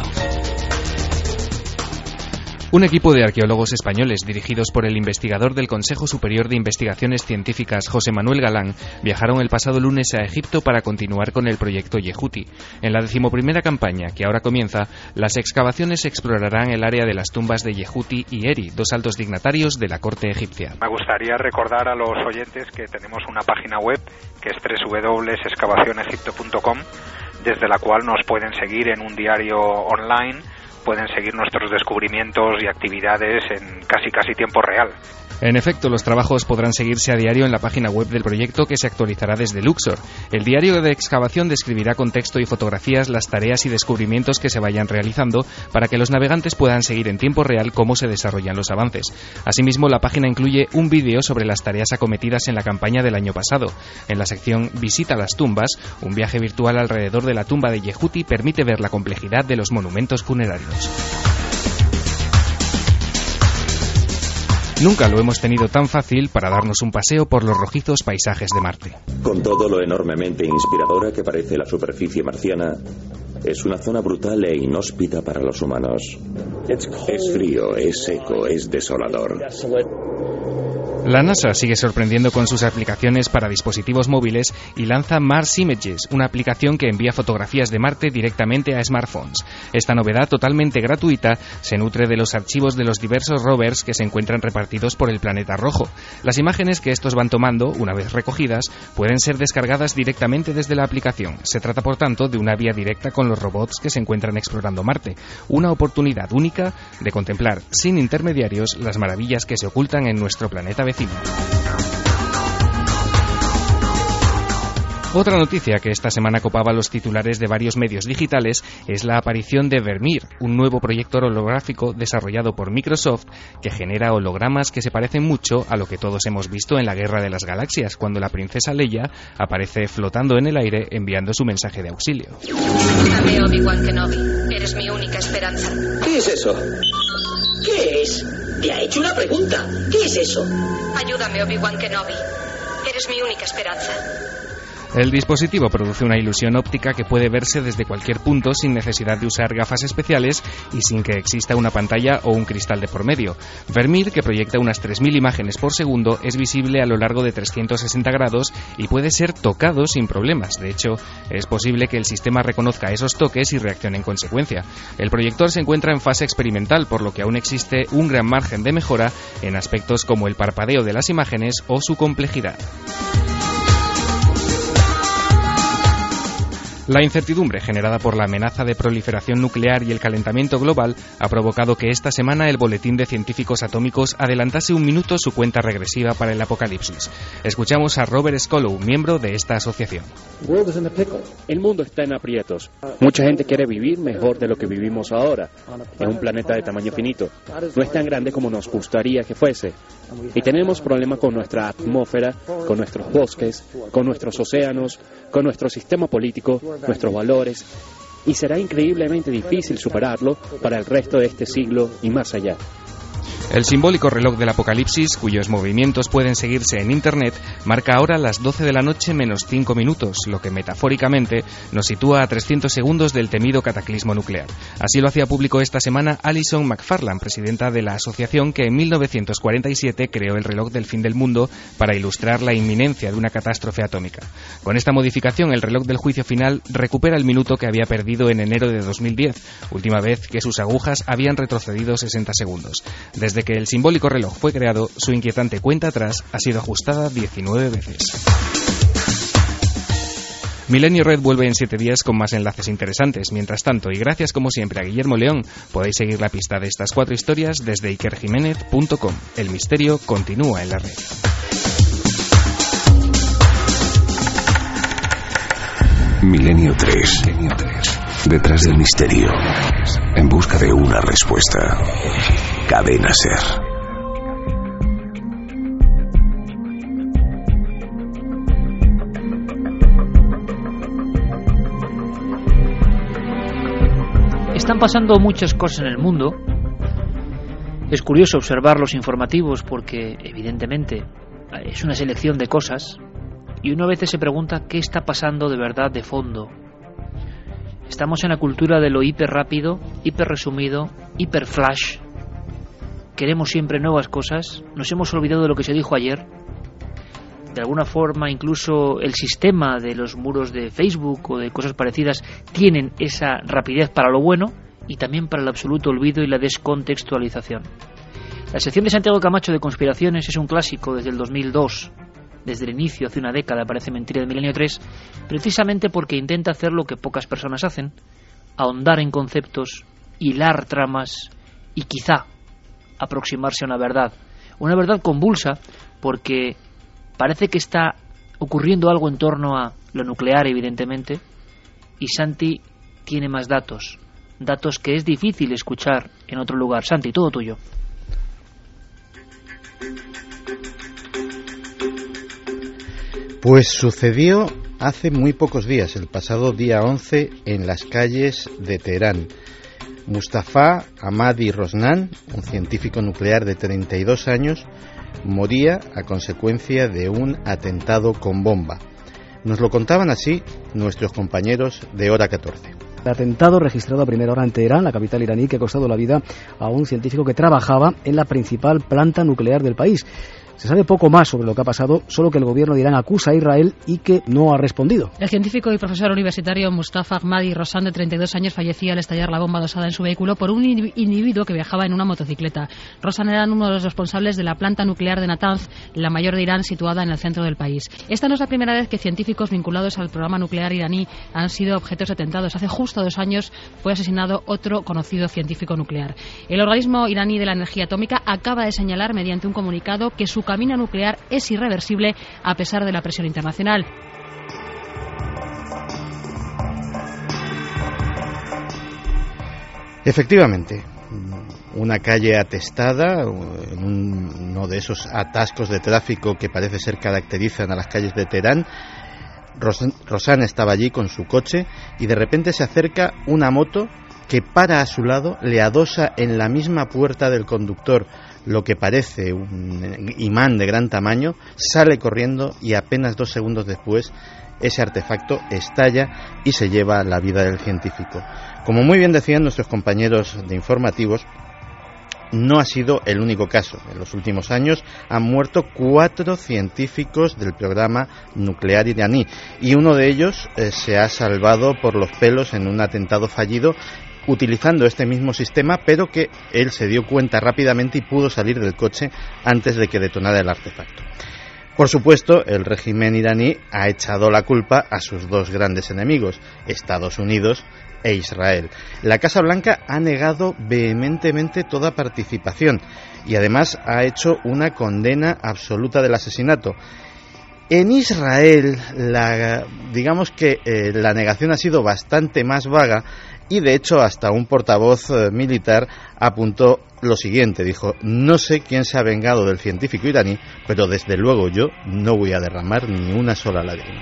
Speaker 5: Un equipo de arqueólogos españoles, dirigidos por el investigador del Consejo Superior de Investigaciones Científicas, José Manuel Galán, viajaron el pasado lunes a Egipto para continuar con el proyecto Yehuti. En la 11ª campaña, que ahora comienza, las excavaciones explorarán el área de las tumbas de Yehuti y Eri, dos altos dignatarios de la corte egipcia.
Speaker 14: Me gustaría recordar a los oyentes que tenemos una página web, que es www.excavacionegipto.com, desde la cual nos pueden seguir en un diario online, pueden seguir nuestros descubrimientos y actividades en casi tiempo real.
Speaker 5: En efecto, los trabajos podrán seguirse a diario en la página web del proyecto, que se actualizará desde Luxor. El diario de excavación describirá con texto y fotografías las tareas y descubrimientos que se vayan realizando para que los navegantes puedan seguir en tiempo real cómo se desarrollan los avances. Asimismo, la página incluye un vídeo sobre las tareas acometidas en la campaña del año pasado. En la sección Visita las tumbas, un viaje virtual alrededor de la tumba de Yehuti permite ver la complejidad de los monumentos funerarios. Nunca lo hemos tenido tan fácil para darnos un paseo por los rojizos paisajes de Marte.
Speaker 15: Con todo lo enormemente inspiradora que parece la superficie marciana, es una zona brutal e inhóspita para los humanos. Es frío, es seco, es desolador.
Speaker 7: La NASA sigue sorprendiendo con sus aplicaciones para dispositivos móviles y lanza Mars Images, una aplicación que envía fotografías de Marte directamente a smartphones. Esta novedad, totalmente gratuita, se nutre de los archivos de los diversos rovers que se encuentran repartidos por el planeta rojo. Las imágenes que estos van tomando, una vez recogidas, pueden ser descargadas directamente desde la aplicación. Se trata, por tanto, de una vía directa con los robots que se encuentran explorando Marte. Una oportunidad única de contemplar, sin intermediarios, las maravillas que se ocultan en nuestro planeta vecino. Otra noticia que esta semana copaba los titulares de varios medios digitales es la aparición de Vermeer, un nuevo proyector holográfico desarrollado por Microsoft que genera hologramas que se parecen mucho a lo que todos hemos visto en la Guerra de las Galaxias, cuando la princesa Leia aparece flotando en el aire enviando su mensaje de auxilio.
Speaker 16: Ayúdame, Obi-Wan Kenobi. Eres mi única esperanza.
Speaker 17: ¿Qué es eso? ¿Qué es? Te ha hecho una pregunta. ¿Qué es eso?
Speaker 16: Ayúdame, Obi-Wan Kenobi. Eres mi única esperanza.
Speaker 7: El dispositivo produce una ilusión óptica que puede verse desde cualquier punto sin necesidad de usar gafas especiales y sin que exista una pantalla o un cristal de por medio. Vermeer, que proyecta unas 3.000 imágenes por segundo, es visible a lo largo de 360 grados y puede ser tocado sin problemas. De hecho, es posible que el sistema reconozca esos toques y reaccione en consecuencia. El proyector se encuentra en fase experimental, por lo que aún existe un gran margen de mejora en aspectos como el parpadeo de las imágenes o su complejidad. La incertidumbre generada por la amenaza de proliferación nuclear y el calentamiento global ha provocado que esta semana el Boletín de Científicos Atómicos adelantase un minuto su cuenta regresiva para el apocalipsis. Escuchamos a Robert Scolow, miembro de esta asociación.
Speaker 18: El mundo está en aprietos. Mucha gente quiere vivir mejor de lo que vivimos ahora, en un planeta de tamaño finito. No es tan grande como nos gustaría que fuese. Y tenemos problemas con nuestra atmósfera, con nuestros bosques, con nuestros océanos, con nuestro sistema político, nuestros valores, y será increíblemente difícil superarlo para el resto de este siglo y más allá.
Speaker 7: El simbólico reloj del apocalipsis, cuyos movimientos pueden seguirse en Internet, marca ahora las 12 de la noche menos 5 minutos, lo que metafóricamente nos sitúa a 300 segundos del temido cataclismo nuclear. Así lo hacía público esta semana Alison McFarlane, presidenta de la asociación que en 1947 creó el reloj del fin del mundo para ilustrar la inminencia de una catástrofe atómica. Con esta modificación, el reloj del juicio final recupera el minuto que había perdido en enero de 2010, última vez que sus agujas habían retrocedido 60 segundos. Desde que el simbólico reloj fue creado, su inquietante cuenta atrás ha sido ajustada 19 veces. Milenio Red vuelve en 7 días con más enlaces interesantes. Mientras tanto, y gracias como siempre a Guillermo León, podéis seguir la pista de estas 4 historias desde ikerjimenez.com. El misterio continúa en la red.
Speaker 1: Milenio 3. Detrás del misterio. En busca de una respuesta. Cadena SER.
Speaker 2: Están pasando muchas cosas en el mundo. Es curioso observar los informativos porque, evidentemente, es una selección de cosas y uno a veces se pregunta qué está pasando de verdad de fondo. Estamos en la cultura de lo hiper rápido, hiper resumido, hiper flash. Queremos siempre nuevas cosas. Nos hemos olvidado de lo que se dijo ayer. De alguna forma, incluso el sistema de los muros de Facebook o de cosas parecidas tienen esa rapidez para lo bueno y también para el absoluto olvido y la descontextualización. La sección de Santiago Camacho de Conspiraciones es un clásico desde el 2002. Desde el inicio, hace una década, parece mentira, de Milenio 3, precisamente porque intenta hacer lo que pocas personas hacen, ahondar en conceptos, hilar tramas y quizá aproximarse a una verdad convulsa, porque parece que está ocurriendo algo en torno a lo nuclear, evidentemente, y Santi tiene más datos que es difícil escuchar en otro lugar. Santi, todo tuyo.
Speaker 9: Pues sucedió hace muy pocos días, el pasado día 11, en las calles de Teherán. Mustafa Ahmadi Rosnan, un científico nuclear de 32 años, moría a consecuencia de un atentado con bomba. Nos lo contaban así nuestros compañeros de Hora 14.
Speaker 19: El atentado registrado a primera hora en Teherán, la capital iraní, que ha costado la vida a un científico que trabajaba en la principal planta nuclear del país. Se sabe poco más sobre lo que ha pasado, solo que el gobierno de Irán acusa a Israel y que no ha respondido.
Speaker 20: El científico y profesor universitario Mustafa Ahmadi Rossan, de 32 años, fallecía al estallar la bomba dosada en su vehículo por un individuo que viajaba en una motocicleta. Rossan era uno de los responsables de la planta nuclear de Natanz, la mayor de Irán, situada en el centro del país. Esta no es la primera vez que científicos vinculados al programa nuclear iraní han sido objetos de atentados. Hace justo 2 años fue asesinado otro conocido científico nuclear. El organismo iraní de la energía atómica acaba de señalar mediante un comunicado que su camino nuclear es irreversible a pesar de la presión internacional.
Speaker 9: Efectivamente, una calle atestada, en uno de esos atascos de tráfico que parece ser caracterizan a las calles de Teherán. Rosana estaba allí con su coche y de repente se acerca una moto que para a su lado, le adosa en la misma puerta del conductor lo que parece un imán de gran tamaño, sale corriendo y apenas 2 segundos después ese artefacto estalla y se lleva la vida del científico. Como muy bien decían nuestros compañeros de informativos, no ha sido el único caso. En los últimos años han muerto 4 científicos del programa nuclear iraní y uno de ellos se ha salvado por los pelos en un atentado fallido utilizando este mismo sistema, pero que él se dio cuenta rápidamente y pudo salir del coche antes de que detonara el artefacto. Por supuesto, el régimen iraní ha echado la culpa a sus 2 grandes enemigos, Estados Unidos e Israel. La Casa Blanca ha negado vehementemente toda participación y además ha hecho una condena absoluta del asesinato. En Israel, digamos que la negación ha sido bastante más vaga y de hecho hasta un portavoz militar apuntó lo siguiente, dijo: no sé quién se ha vengado del científico iraní, pero desde luego yo no voy a derramar ni una sola lágrima.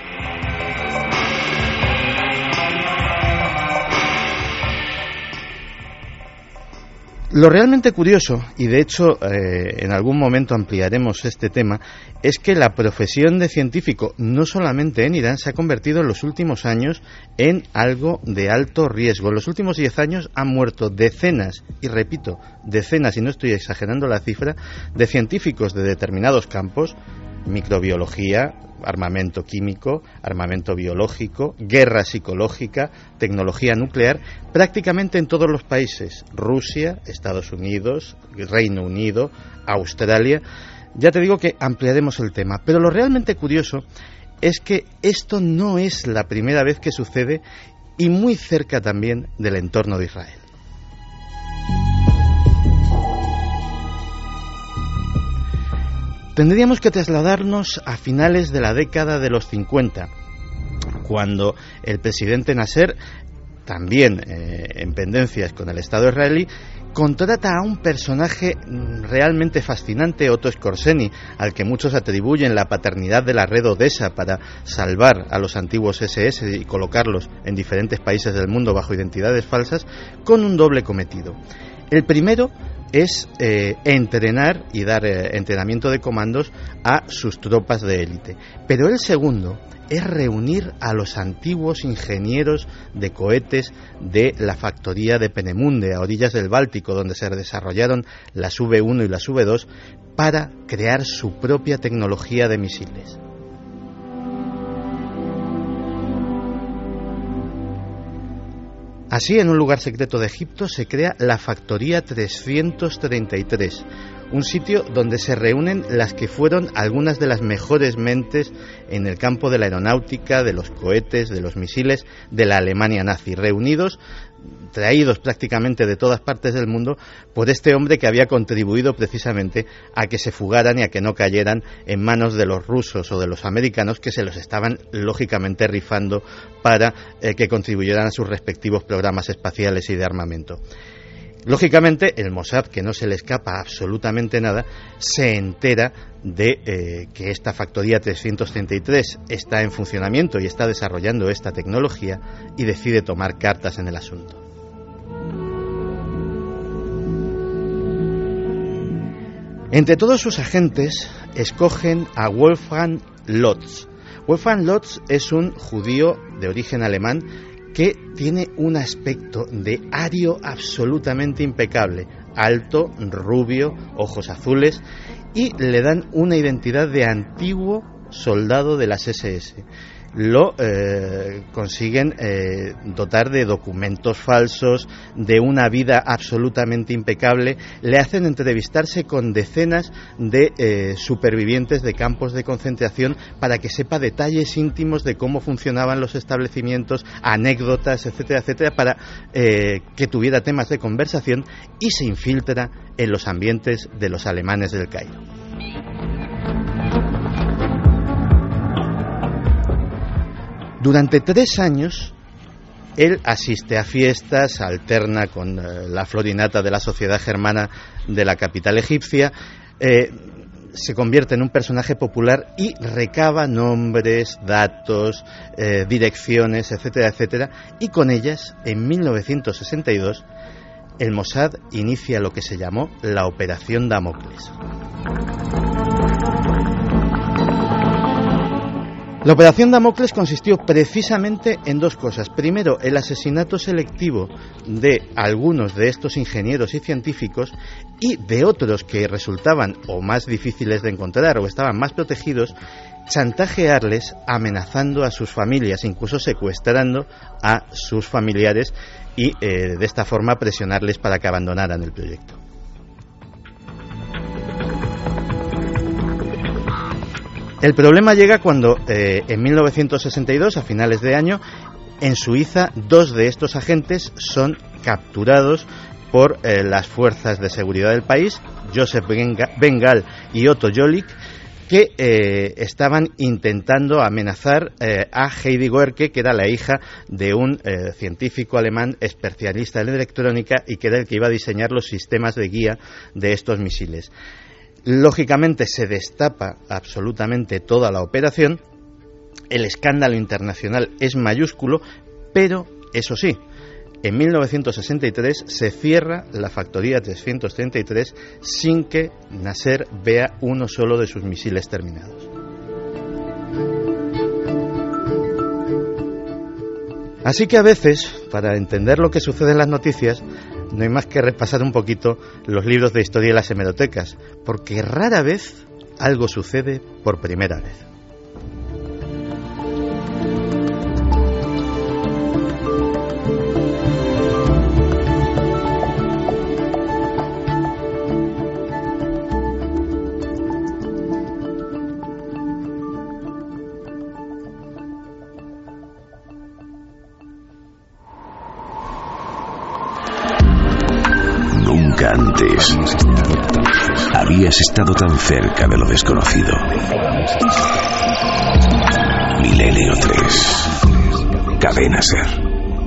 Speaker 9: Lo realmente curioso, y de hecho en algún momento ampliaremos este tema, es que la profesión de científico, no solamente en Irán, se ha convertido en los últimos años en algo de alto riesgo. En los últimos 10 años han muerto decenas, y repito, decenas, y no estoy exagerando la cifra, de científicos de determinados campos: microbiología, armamento químico, armamento biológico, guerra psicológica, tecnología nuclear, prácticamente en todos los países: Rusia, Estados Unidos, Reino Unido, Australia. Ya te digo que ampliaremos el tema, pero lo realmente curioso es que esto no es la primera vez que sucede y muy cerca también del entorno de Israel. Tendríamos que trasladarnos a finales de la década de los 50, cuando el presidente Nasser, también en pendencias con el Estado israelí, contrata a un personaje realmente fascinante, Otto Skorzeny, al que muchos atribuyen la paternidad de la red Odessa para salvar a los antiguos SS y colocarlos en diferentes países del mundo bajo identidades falsas, con un doble cometido. El primero es entrenar y dar entrenamiento de comandos a sus tropas de élite. Pero el segundo es reunir a los antiguos ingenieros de cohetes de la factoría de Peenemünde, a orillas del Báltico, donde se desarrollaron las V1 y las V2, para crear su propia tecnología de misiles. Así, en un lugar secreto de Egipto se crea la Factoría 333, un sitio donde se reúnen las que fueron algunas de las mejores mentes en el campo de la aeronáutica, de los cohetes, de los misiles, de la Alemania nazi, reunidos, traídos prácticamente de todas partes del mundo por este hombre que había contribuido precisamente a que se fugaran y a que no cayeran en manos de los rusos o de los americanos, que se los estaban lógicamente rifando para que contribuyeran a sus respectivos programas espaciales y de armamento. Lógicamente, el Mossad, que no se le escapa absolutamente nada, se entera de que esta Factoría 333 está en funcionamiento y está desarrollando esta tecnología y decide tomar cartas en el asunto. Entre todos sus agentes, escogen a Wolfgang Lotz. Wolfgang Lotz es un judío de origen alemán que tiene un aspecto de ario absolutamente impecable, alto, rubio, ojos azules, y le dan una identidad de antiguo soldado de las SS. Lo consiguen dotar de documentos falsos, de una vida absolutamente impecable, le hacen entrevistarse con decenas de supervivientes de campos de concentración para que sepa detalles íntimos de cómo funcionaban los establecimientos, anécdotas, etcétera, etcétera, para que tuviera temas de conversación, y se infiltra en los ambientes de los alemanes del Cairo. Durante 3 años, él asiste a fiestas, alterna con la florinata de la sociedad germana de la capital egipcia, se convierte en un personaje popular y recaba nombres, datos, direcciones, etcétera, etcétera, y con ellas, en 1962, el Mossad inicia lo que se llamó la Operación Damocles. La Operación Damocles consistió precisamente en 2 cosas. Primero, el asesinato selectivo de algunos de estos ingenieros y científicos, y de otros que resultaban o más difíciles de encontrar o estaban más protegidos, chantajearles amenazando a sus familias, incluso secuestrando a sus familiares y de esta forma presionarles para que abandonaran el proyecto. El problema llega cuando en 1962, a finales de año, en Suiza, 2 de estos agentes son capturados por las fuerzas de seguridad del país, Joseph Bengal y Otto Jollik, que estaban intentando amenazar a Heidi Goerke, que era la hija de un científico alemán especialista en electrónica y que era el que iba a diseñar los sistemas de guía de estos misiles. Lógicamente se destapa absolutamente toda la operación, el escándalo internacional es mayúsculo, pero eso sí, en 1963 se cierra la factoría 333 sin que Nasser vea uno solo de sus misiles terminados. Así que a veces, para entender lo que sucede en las noticias, no hay más que repasar un poquito los libros de historia de las hemerotecas, porque rara vez algo sucede por primera vez.
Speaker 1: Nunca antes habías estado tan cerca de lo desconocido. Milenio 3. Cadena SER.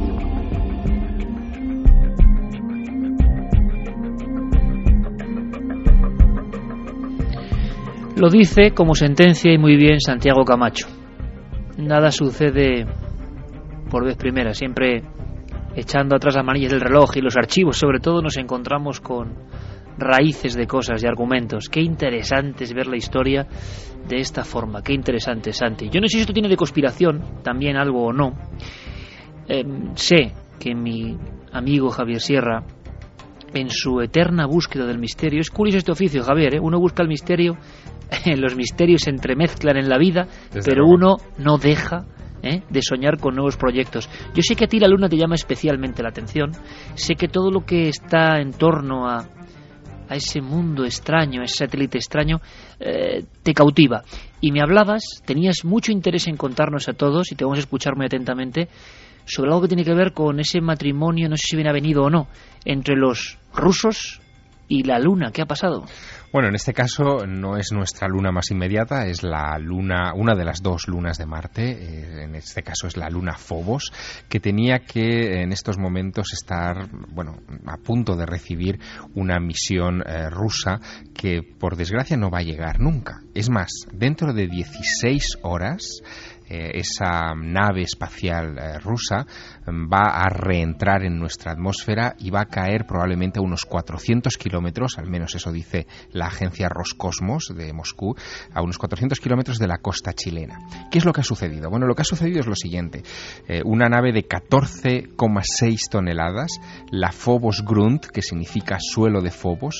Speaker 2: Lo dice como sentencia y muy bien Santiago Camacho. Nada sucede por vez primera, siempre echando atrás las manillas del reloj y los archivos, sobre todo, nos encontramos con raíces de cosas y argumentos. Qué interesante es ver la historia de esta forma, qué interesante, Santi. Yo no sé si esto tiene de conspiración también algo o no. Sé que mi amigo Javier Sierra, en su eterna búsqueda del misterio, es curioso este oficio, Javier, uno busca el misterio, los misterios se entremezclan en la vida, pero uno no deja de soñar con nuevos proyectos. Yo sé que a ti la luna te llama especialmente la atención, sé que todo lo que está en torno a ese mundo extraño, ese satélite extraño, te cautiva. Y me hablabas, tenías mucho interés en contarnos a todos, y te vamos a escuchar muy atentamente, sobre algo que tiene que ver con ese matrimonio, no sé si bien ha venido o no, entre los rusos y la luna. ¿Qué ha pasado?
Speaker 7: Bueno, en este caso no es nuestra luna más inmediata, es la luna, una de las 2 lunas de Marte, en este caso es la luna Phobos, que tenía que en estos momentos estar, a punto de recibir una misión rusa que por desgracia no va a llegar nunca. Es más, dentro de 16 horas esa nave espacial rusa va a reentrar en nuestra atmósfera y va a caer probablemente a unos 400 kilómetros, al menos eso dice la agencia Roscosmos de Moscú, a unos 400 kilómetros de la costa chilena. ¿Qué es lo que ha sucedido? Bueno, lo que ha sucedido es lo siguiente. Una nave de 14,6 toneladas, la Phobos Grunt, que significa suelo de Phobos,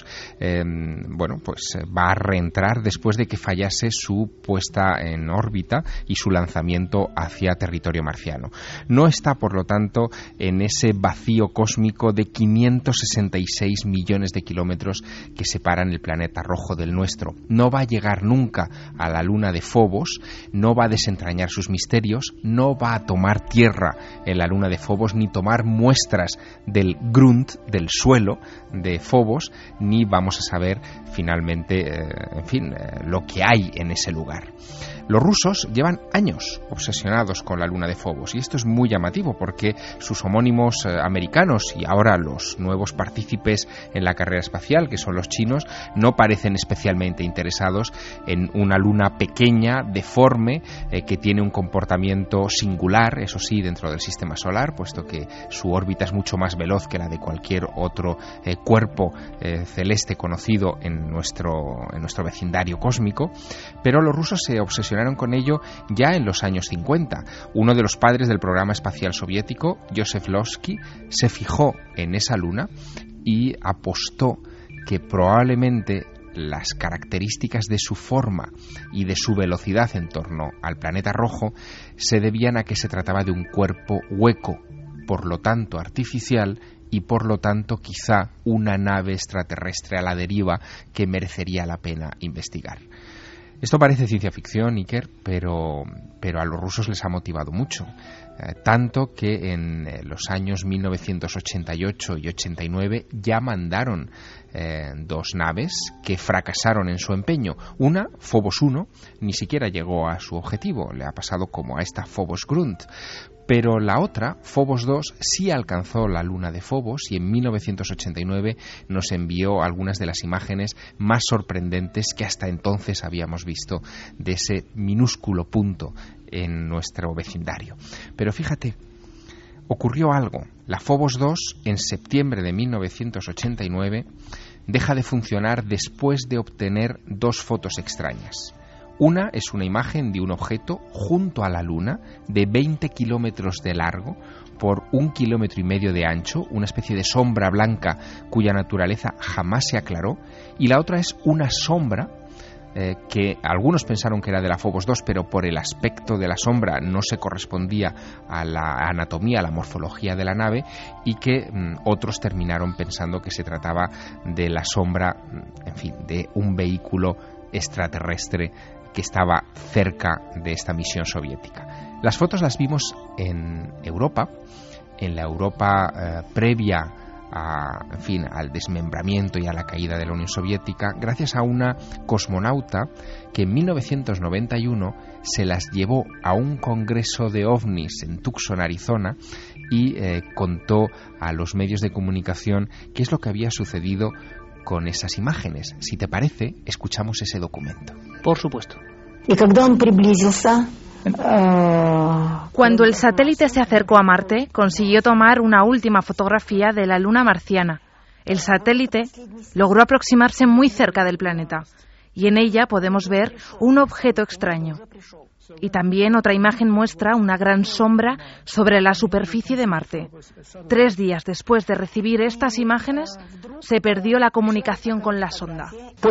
Speaker 7: va a reentrar después de que fallase su puesta en órbita y su lanzamiento hacia territorio marciano. No está, por lo tanto, en ese vacío cósmico de 566 millones de kilómetros que separan el planeta rojo del nuestro. No va a llegar nunca a la luna de Phobos, no va a desentrañar sus misterios, no va a tomar tierra en la luna de Phobos, ni tomar muestras del grunt, del suelo de Phobos, ni vamos a saber finalmente, lo que hay en ese lugar. Los rusos llevan años obsesionados con la luna de Phobos, y esto es muy llamativo porque sus homónimos americanos y ahora los nuevos partícipes en la carrera espacial, que son los chinos, no parecen especialmente interesados en una luna pequeña, deforme, que tiene un comportamiento singular, eso sí, dentro del sistema solar, puesto que su órbita es mucho más veloz que la de cualquier otro cuerpo celeste conocido en nuestro vecindario cósmico. Pero los rusos se obsesionaron con ello ya en los años 50. Uno de los padres del programa espacial soviético, Joseph Losky, se fijó en esa luna y apostó que probablemente las características de su forma y de su velocidad en torno al planeta rojo se debían a que se trataba de un cuerpo hueco, por lo tanto artificial, y por lo tanto quizá una nave extraterrestre a la deriva que merecería la pena investigar. Esto parece ciencia ficción, Iker, pero a los rusos les ha motivado mucho. Tanto que en los años 1988 y 89 ya mandaron 2 naves que fracasaron en su empeño. Una, Phobos 1, ni siquiera llegó a su objetivo, le ha pasado como a esta Phobos Grunt. Pero la otra, Phobos 2, sí alcanzó la luna de Phobos y en 1989 nos envió algunas de las imágenes más sorprendentes que hasta entonces habíamos visto de ese minúsculo punto en nuestro vecindario. Pero fíjate, ocurrió algo. La Phobos 2, en septiembre de 1989, deja de funcionar después de obtener 2 fotos extrañas. Una es una imagen de un objeto junto a la Luna de 20 kilómetros de largo por 1,5 kilómetros de ancho, una especie de sombra blanca cuya naturaleza jamás se aclaró, y la otra es una sombra que algunos pensaron que era de la Phobos 2, pero por el aspecto de la sombra no se correspondía a la anatomía, a la morfología de la nave, y que otros terminaron pensando que se trataba de la sombra, de un vehículo extraterrestre que estaba cerca de esta misión soviética. Las fotos las vimos en Europa, en la Europa previa al desmembramiento y a la caída de la Unión Soviética, gracias a una cosmonauta que en 1991 se las llevó a un congreso de ovnis en Tucson, Arizona, y contó a los medios de comunicación qué es lo que había sucedido con esas imágenes. Si te parece, escuchamos ese documento.
Speaker 2: Por supuesto.
Speaker 21: Cuando el satélite se acercó a Marte, consiguió tomar una última fotografía de la luna marciana. El satélite logró aproximarse muy cerca del planeta y en ella podemos ver un objeto extraño. Y también otra imagen muestra una gran sombra sobre la superficie de Marte. 3 días después de recibir estas imágenes, se perdió la comunicación con la sonda.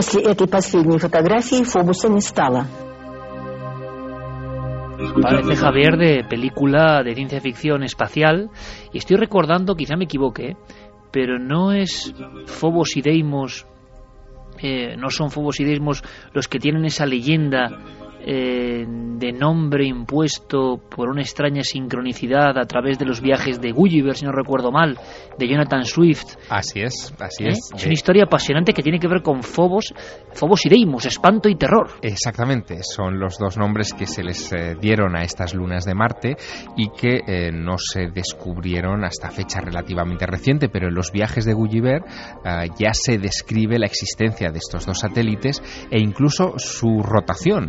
Speaker 2: Parece, Javier, de película de ciencia ficción espacial, y estoy recordando, quizá me equivoque, pero no es Phobos y Deimos, no son Phobos y Deimos los que tienen esa leyenda de nombre impuesto por una extraña sincronicidad a través de los viajes de Gulliver, si no recuerdo mal, de Jonathan Swift.
Speaker 7: Así es.
Speaker 2: Es una historia apasionante que tiene que ver con Phobos y Deimos, espanto y terror.
Speaker 7: Exactamente, son los 2 nombres que se les dieron a estas lunas de Marte y que no se descubrieron hasta fecha relativamente reciente, pero en los viajes de Gulliver ya se describe la existencia de estos 2 satélites e incluso su rotación.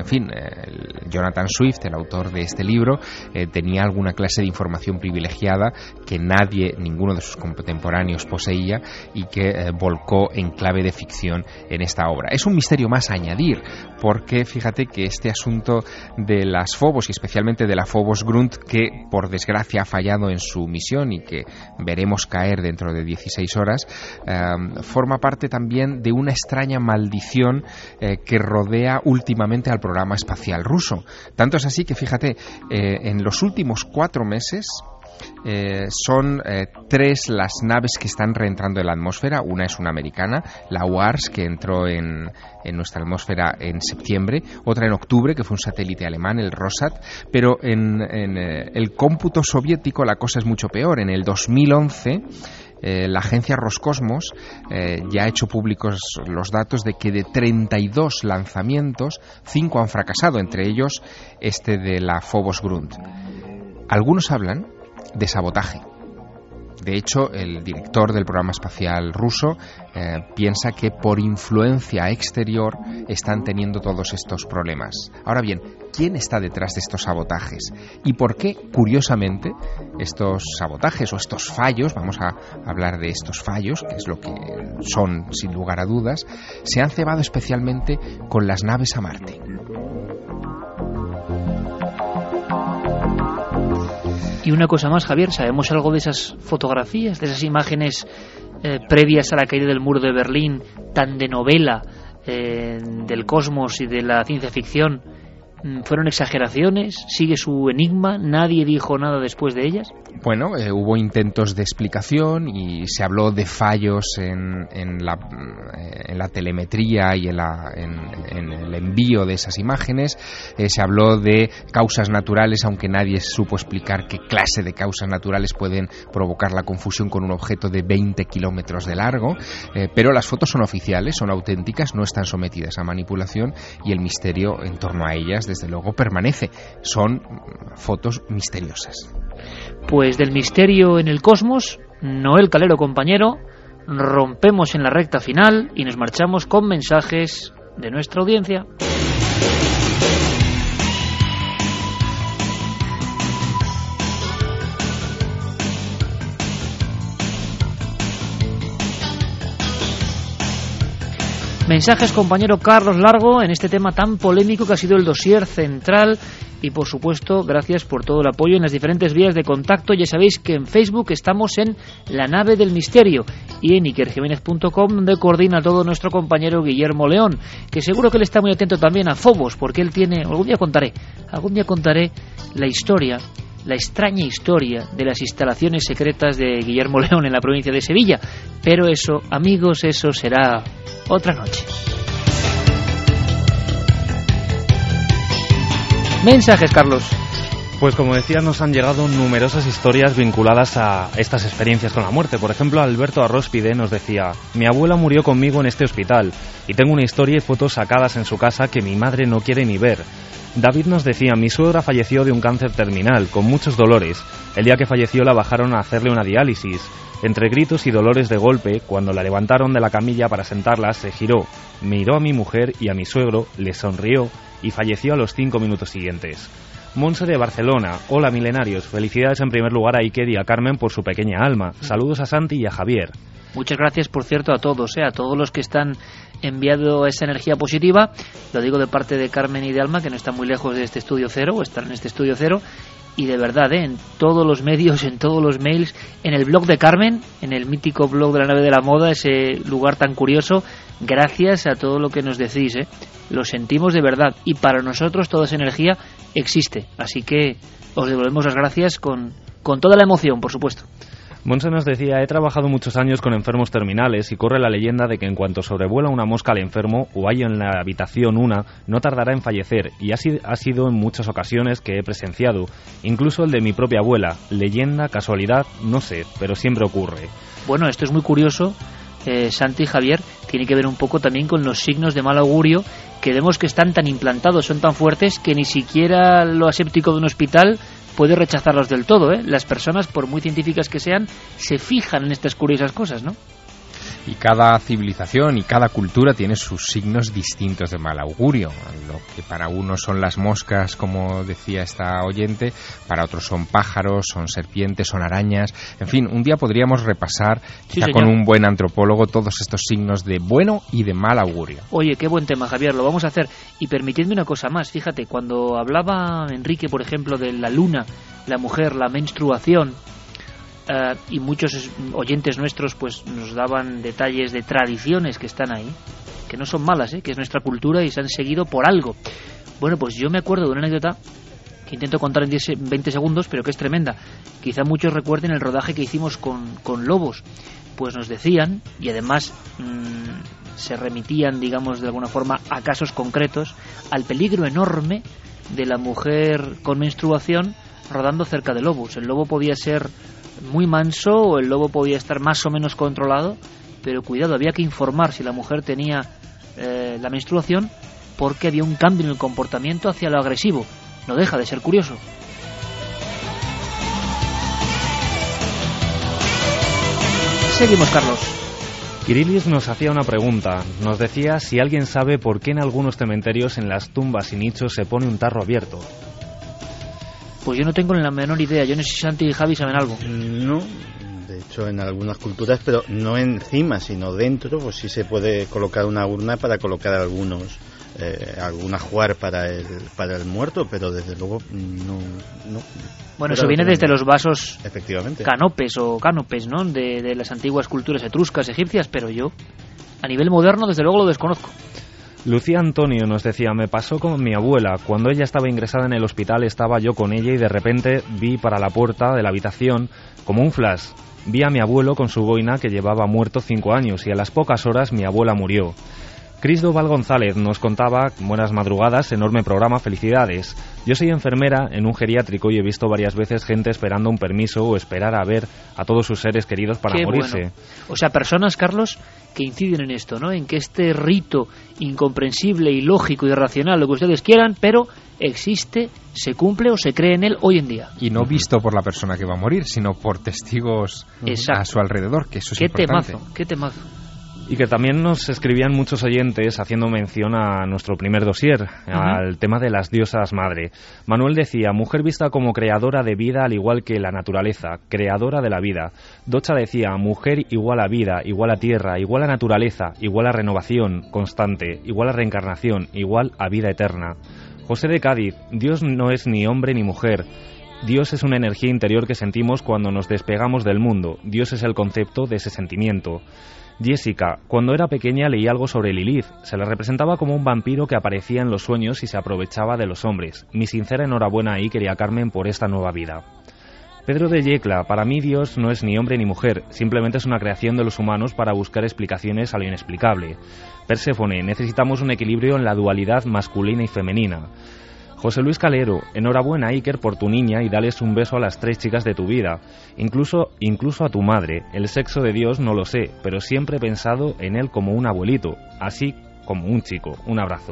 Speaker 7: Jonathan Swift, el autor de este libro, tenía alguna clase de información privilegiada que ninguno de sus contemporáneos poseía y que volcó en clave de ficción en esta obra. Es un misterio más a añadir, porque fíjate que este asunto de las Phobos, y especialmente de la Phobos Grunt, que por desgracia ha fallado en su misión y que veremos caer dentro de 16 horas, forma parte también de una extraña maldición que rodea últimamente al programa espacial ruso. Tanto es así que, fíjate, en los últimos 4 meses son 3 las naves que están reentrando en la atmósfera. Una es una americana, la WARS, que entró en nuestra atmósfera en septiembre, otra en octubre, que fue un satélite alemán, el Rosat, pero en el cómputo soviético la cosa es mucho peor. En el 2011 la agencia Roscosmos ya ha hecho públicos los datos de que de 32 lanzamientos, 5 han fracasado, entre ellos este de la Phobos Grunt. Algunos hablan de sabotaje. De hecho, el director del programa espacial ruso piensa que por influencia exterior están teniendo todos estos problemas. Ahora bien, ¿quién está detrás de estos sabotajes? ¿Y por qué, curiosamente, estos sabotajes o estos fallos, vamos a hablar de estos fallos, que es lo que son sin lugar a dudas, se han cebado especialmente con las naves a Marte?
Speaker 2: Y una cosa más, Javier, ¿sabemos algo de esas fotografías, de esas imágenes previas a la caída del muro de Berlín, tan de novela del cosmos y de la ciencia ficción? ¿Fueron exageraciones? ¿Sigue su enigma? ¿Nadie dijo nada después de ellas?
Speaker 7: Bueno, hubo intentos de explicación y se habló de fallos en la telemetría y en el envío de esas imágenes. Se habló de causas naturales, aunque nadie supo explicar qué clase de causas naturales pueden provocar la confusión con un objeto de 20 kilómetros de largo. Pero las fotos son oficiales, son auténticas, no están sometidas a manipulación y el misterio en torno a ellas, desde luego, permanece. Son fotos misteriosas.
Speaker 2: Pues del misterio en el cosmos, Noel Calero, compañero, rompemos en la recta final y nos marchamos con mensajes de nuestra audiencia. Mensajes, compañero Carlos Largo, en este tema tan polémico que ha sido el dossier central. Y por supuesto, gracias por todo el apoyo en las diferentes vías de contacto. Ya sabéis que en Facebook estamos en La Nave del Misterio y en ikerjiménez.com, donde coordina todo nuestro compañero Guillermo León, que seguro que él está muy atento también a Phobos, porque él tiene... Algún día contaré la historia, la extraña historia de las instalaciones secretas de Guillermo León en la provincia de Sevilla. Pero eso, amigos, eso será otra noche. Mensajes, Carlos.
Speaker 5: Pues como decía, nos han llegado numerosas historias vinculadas a estas experiencias con la muerte. Por ejemplo, Alberto Arróspide nos decía: mi abuela murió conmigo en este hospital y tengo una historia y fotos sacadas en su casa que mi madre no quiere ni ver. David nos decía: mi suegra falleció de un cáncer terminal, con muchos dolores. El día que falleció la bajaron a hacerle una diálisis. Entre gritos y dolores de golpe, cuando la levantaron de la camilla para sentarla, se giró, miró a mi mujer y a mi suegro, le sonrió y falleció a los 5 minutos siguientes. Monse de Barcelona: hola milenarios, felicidades en primer lugar a Iker y a Carmen por su pequeña alma. Saludos a Santi y a Javier.
Speaker 2: Muchas gracias, por cierto, a todos los que están enviando esa energía positiva. Lo digo de parte de Carmen y de Alma, que no están muy lejos de este estudio cero, o están en este estudio cero. Y de verdad, en todos los medios, en todos los mails, en el blog de Carmen, en el mítico blog de la Nave de la Moda, ese lugar tan curioso, gracias a todo lo que nos decís, lo sentimos de verdad, y para nosotros toda esa energía existe, así que os devolvemos las gracias con toda la emoción, por supuesto.
Speaker 5: Monse nos decía: he trabajado muchos años con enfermos terminales y corre la leyenda de que en cuanto sobrevuela una mosca al enfermo o hay en la habitación una, no tardará en fallecer, y ha sido en muchas ocasiones que he presenciado, incluso el de mi propia abuela. Leyenda, casualidad, no sé, pero siempre ocurre.
Speaker 2: Bueno, esto es muy curioso, Santi y Javier, tiene que ver un poco también con los signos de mal augurio que vemos que están tan implantados, son tan fuertes que ni siquiera lo aséptico de un hospital puede rechazarlos del todo, Las personas, por muy científicas que sean, se fijan en estas curiosas cosas, ¿no?
Speaker 7: Y cada civilización y cada cultura tiene sus signos distintos de mal augurio. Lo que para unos son las moscas, como decía esta oyente, para otros son pájaros, son serpientes, son arañas. En fin, un día podríamos repasar, quizá con un buen antropólogo, todos estos signos de bueno y de mal augurio.
Speaker 2: Oye, qué buen tema, Javier, lo vamos a hacer. Y permitidme una cosa más, fíjate, cuando hablaba Enrique, por ejemplo, de la luna, la mujer, la menstruación, y muchos oyentes nuestros pues nos daban detalles de tradiciones que están ahí, que no son malas, que es nuestra cultura y se han seguido por algo. Bueno, pues yo me acuerdo de una anécdota que intento contar en 20 segundos, pero que es tremenda. Quizá muchos recuerden el rodaje que hicimos con lobos. Pues nos decían, y además se remitían, digamos, de alguna forma a casos concretos, al peligro enorme de la mujer con menstruación rodando cerca de lobos. El lobo podía ser muy manso o el lobo podía estar más o menos controlado, pero cuidado, había que informar si la mujer tenía la menstruación, porque había un cambio en el comportamiento hacia lo agresivo. No deja de ser curioso. Seguimos, Carlos.
Speaker 5: Kirilis nos hacía una pregunta. Nos decía si alguien sabe por qué en algunos cementerios, en las tumbas y nichos, se pone un tarro abierto.
Speaker 2: Pues yo no tengo ni la menor idea. Yo no sé si Santi y Javi saben algo.
Speaker 9: No, de hecho en algunas culturas, pero no encima, sino dentro, pues sí se puede colocar una urna para colocar algún ajuar para el muerto, pero desde luego no.
Speaker 2: Bueno, eso viene desde los vasos,
Speaker 9: efectivamente,
Speaker 2: cánopes, ¿no? De las antiguas culturas etruscas, egipcias, pero yo, a nivel moderno, desde luego lo desconozco.
Speaker 5: Lucía Antonio nos decía, me pasó con mi abuela. Cuando ella estaba ingresada en el hospital, estaba yo con ella y de repente vi para la puerta de la habitación, como un flash, vi a mi abuelo con su boina que llevaba muerto 5 años y a las pocas horas mi abuela murió. Cristóbal González nos contaba, buenas madrugadas, enorme programa, felicidades. Yo soy enfermera en un geriátrico y he visto varias veces gente esperando un permiso o esperar a ver a todos sus seres queridos para morirse.
Speaker 2: Bueno. O sea, personas, Carlos, que inciden en esto, ¿no? En que este rito incomprensible, ilógico, irracional, lo que ustedes quieran, pero existe, se cumple o se cree en él hoy en día.
Speaker 7: Y no visto por la persona que va a morir, sino por testigos a su alrededor, que eso es importante.
Speaker 2: Qué temazo.
Speaker 5: Y que también nos escribían muchos oyentes haciendo mención a nuestro primer dossier, al tema de las diosas madre. Manuel decía, mujer vista como creadora de vida al igual que la naturaleza, creadora de la vida. Docha decía, mujer igual a vida, igual a tierra, igual a naturaleza, igual a renovación constante, igual a reencarnación, igual a vida eterna. José de Cádiz, Dios no es ni hombre ni mujer. Dios es una energía interior que sentimos cuando nos despegamos del mundo. Dios es el concepto de ese sentimiento. Jessica, cuando era pequeña leí algo sobre Lilith. Se la representaba como un vampiro que aparecía en los sueños y se aprovechaba de los hombres. Mi sincera enhorabuena ahí, querida Carmen, por esta nueva vida. Pedro de Yecla, para mí Dios no es ni hombre ni mujer, simplemente es una creación de los humanos para buscar explicaciones a lo inexplicable. Perséfone, necesitamos un equilibrio en la dualidad masculina y femenina. José Luis Calero, enhorabuena Iker por tu niña y dales un beso a las 3 chicas de tu vida, incluso a tu madre. El sexo de Dios no lo sé, pero siempre he pensado en él como un abuelito, así como un chico. Un abrazo.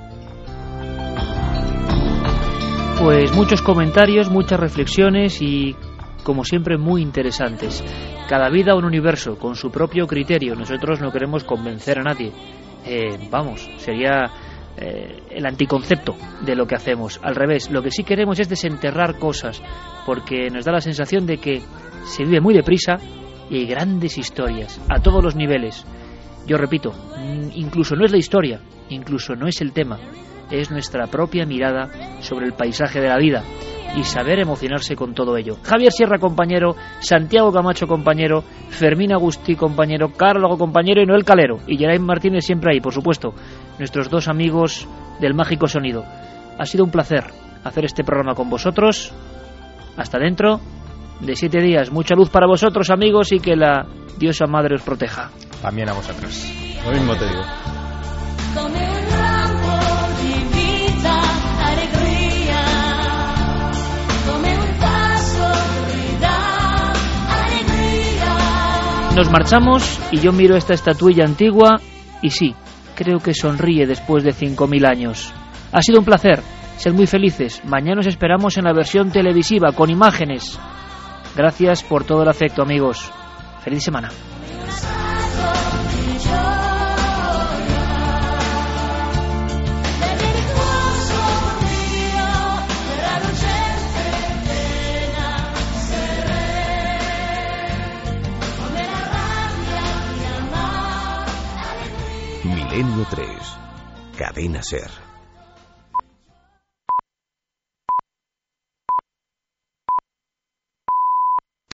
Speaker 2: Pues muchos comentarios, muchas reflexiones y, como siempre, muy interesantes. Cada vida un universo, con su propio criterio. Nosotros no queremos convencer a nadie. Sería el anticoncepto de lo que hacemos. Al revés, lo que sí queremos es desenterrar cosas, porque nos da la sensación de que se vive muy deprisa y hay grandes historias a todos los niveles. Yo repito, incluso no es la historia, incluso no es el tema, es nuestra propia mirada sobre el paisaje de la vida y saber emocionarse con todo ello. Javier Sierra, compañero, Santiago Camacho, compañero, Fermín Agustí, compañero, Carlos, compañero, y Noel Calero, y Geraint Martínez siempre ahí, por supuesto, nuestros 2 amigos del mágico sonido. Ha sido un placer hacer este programa con vosotros. Hasta dentro de 7 días. Mucha luz para vosotros, amigos, y que la diosa madre os proteja.
Speaker 7: También a vosotros.
Speaker 9: Lo mismo te digo.
Speaker 2: Nos marchamos y yo miro esta estatuilla antigua y sí, creo que sonríe después de 5.000 años. Ha sido un placer, sed muy felices. Mañana os esperamos en la versión televisiva con imágenes. Gracias por todo el afecto, amigos. Feliz semana.
Speaker 1: Milenio 3. Cadena SER.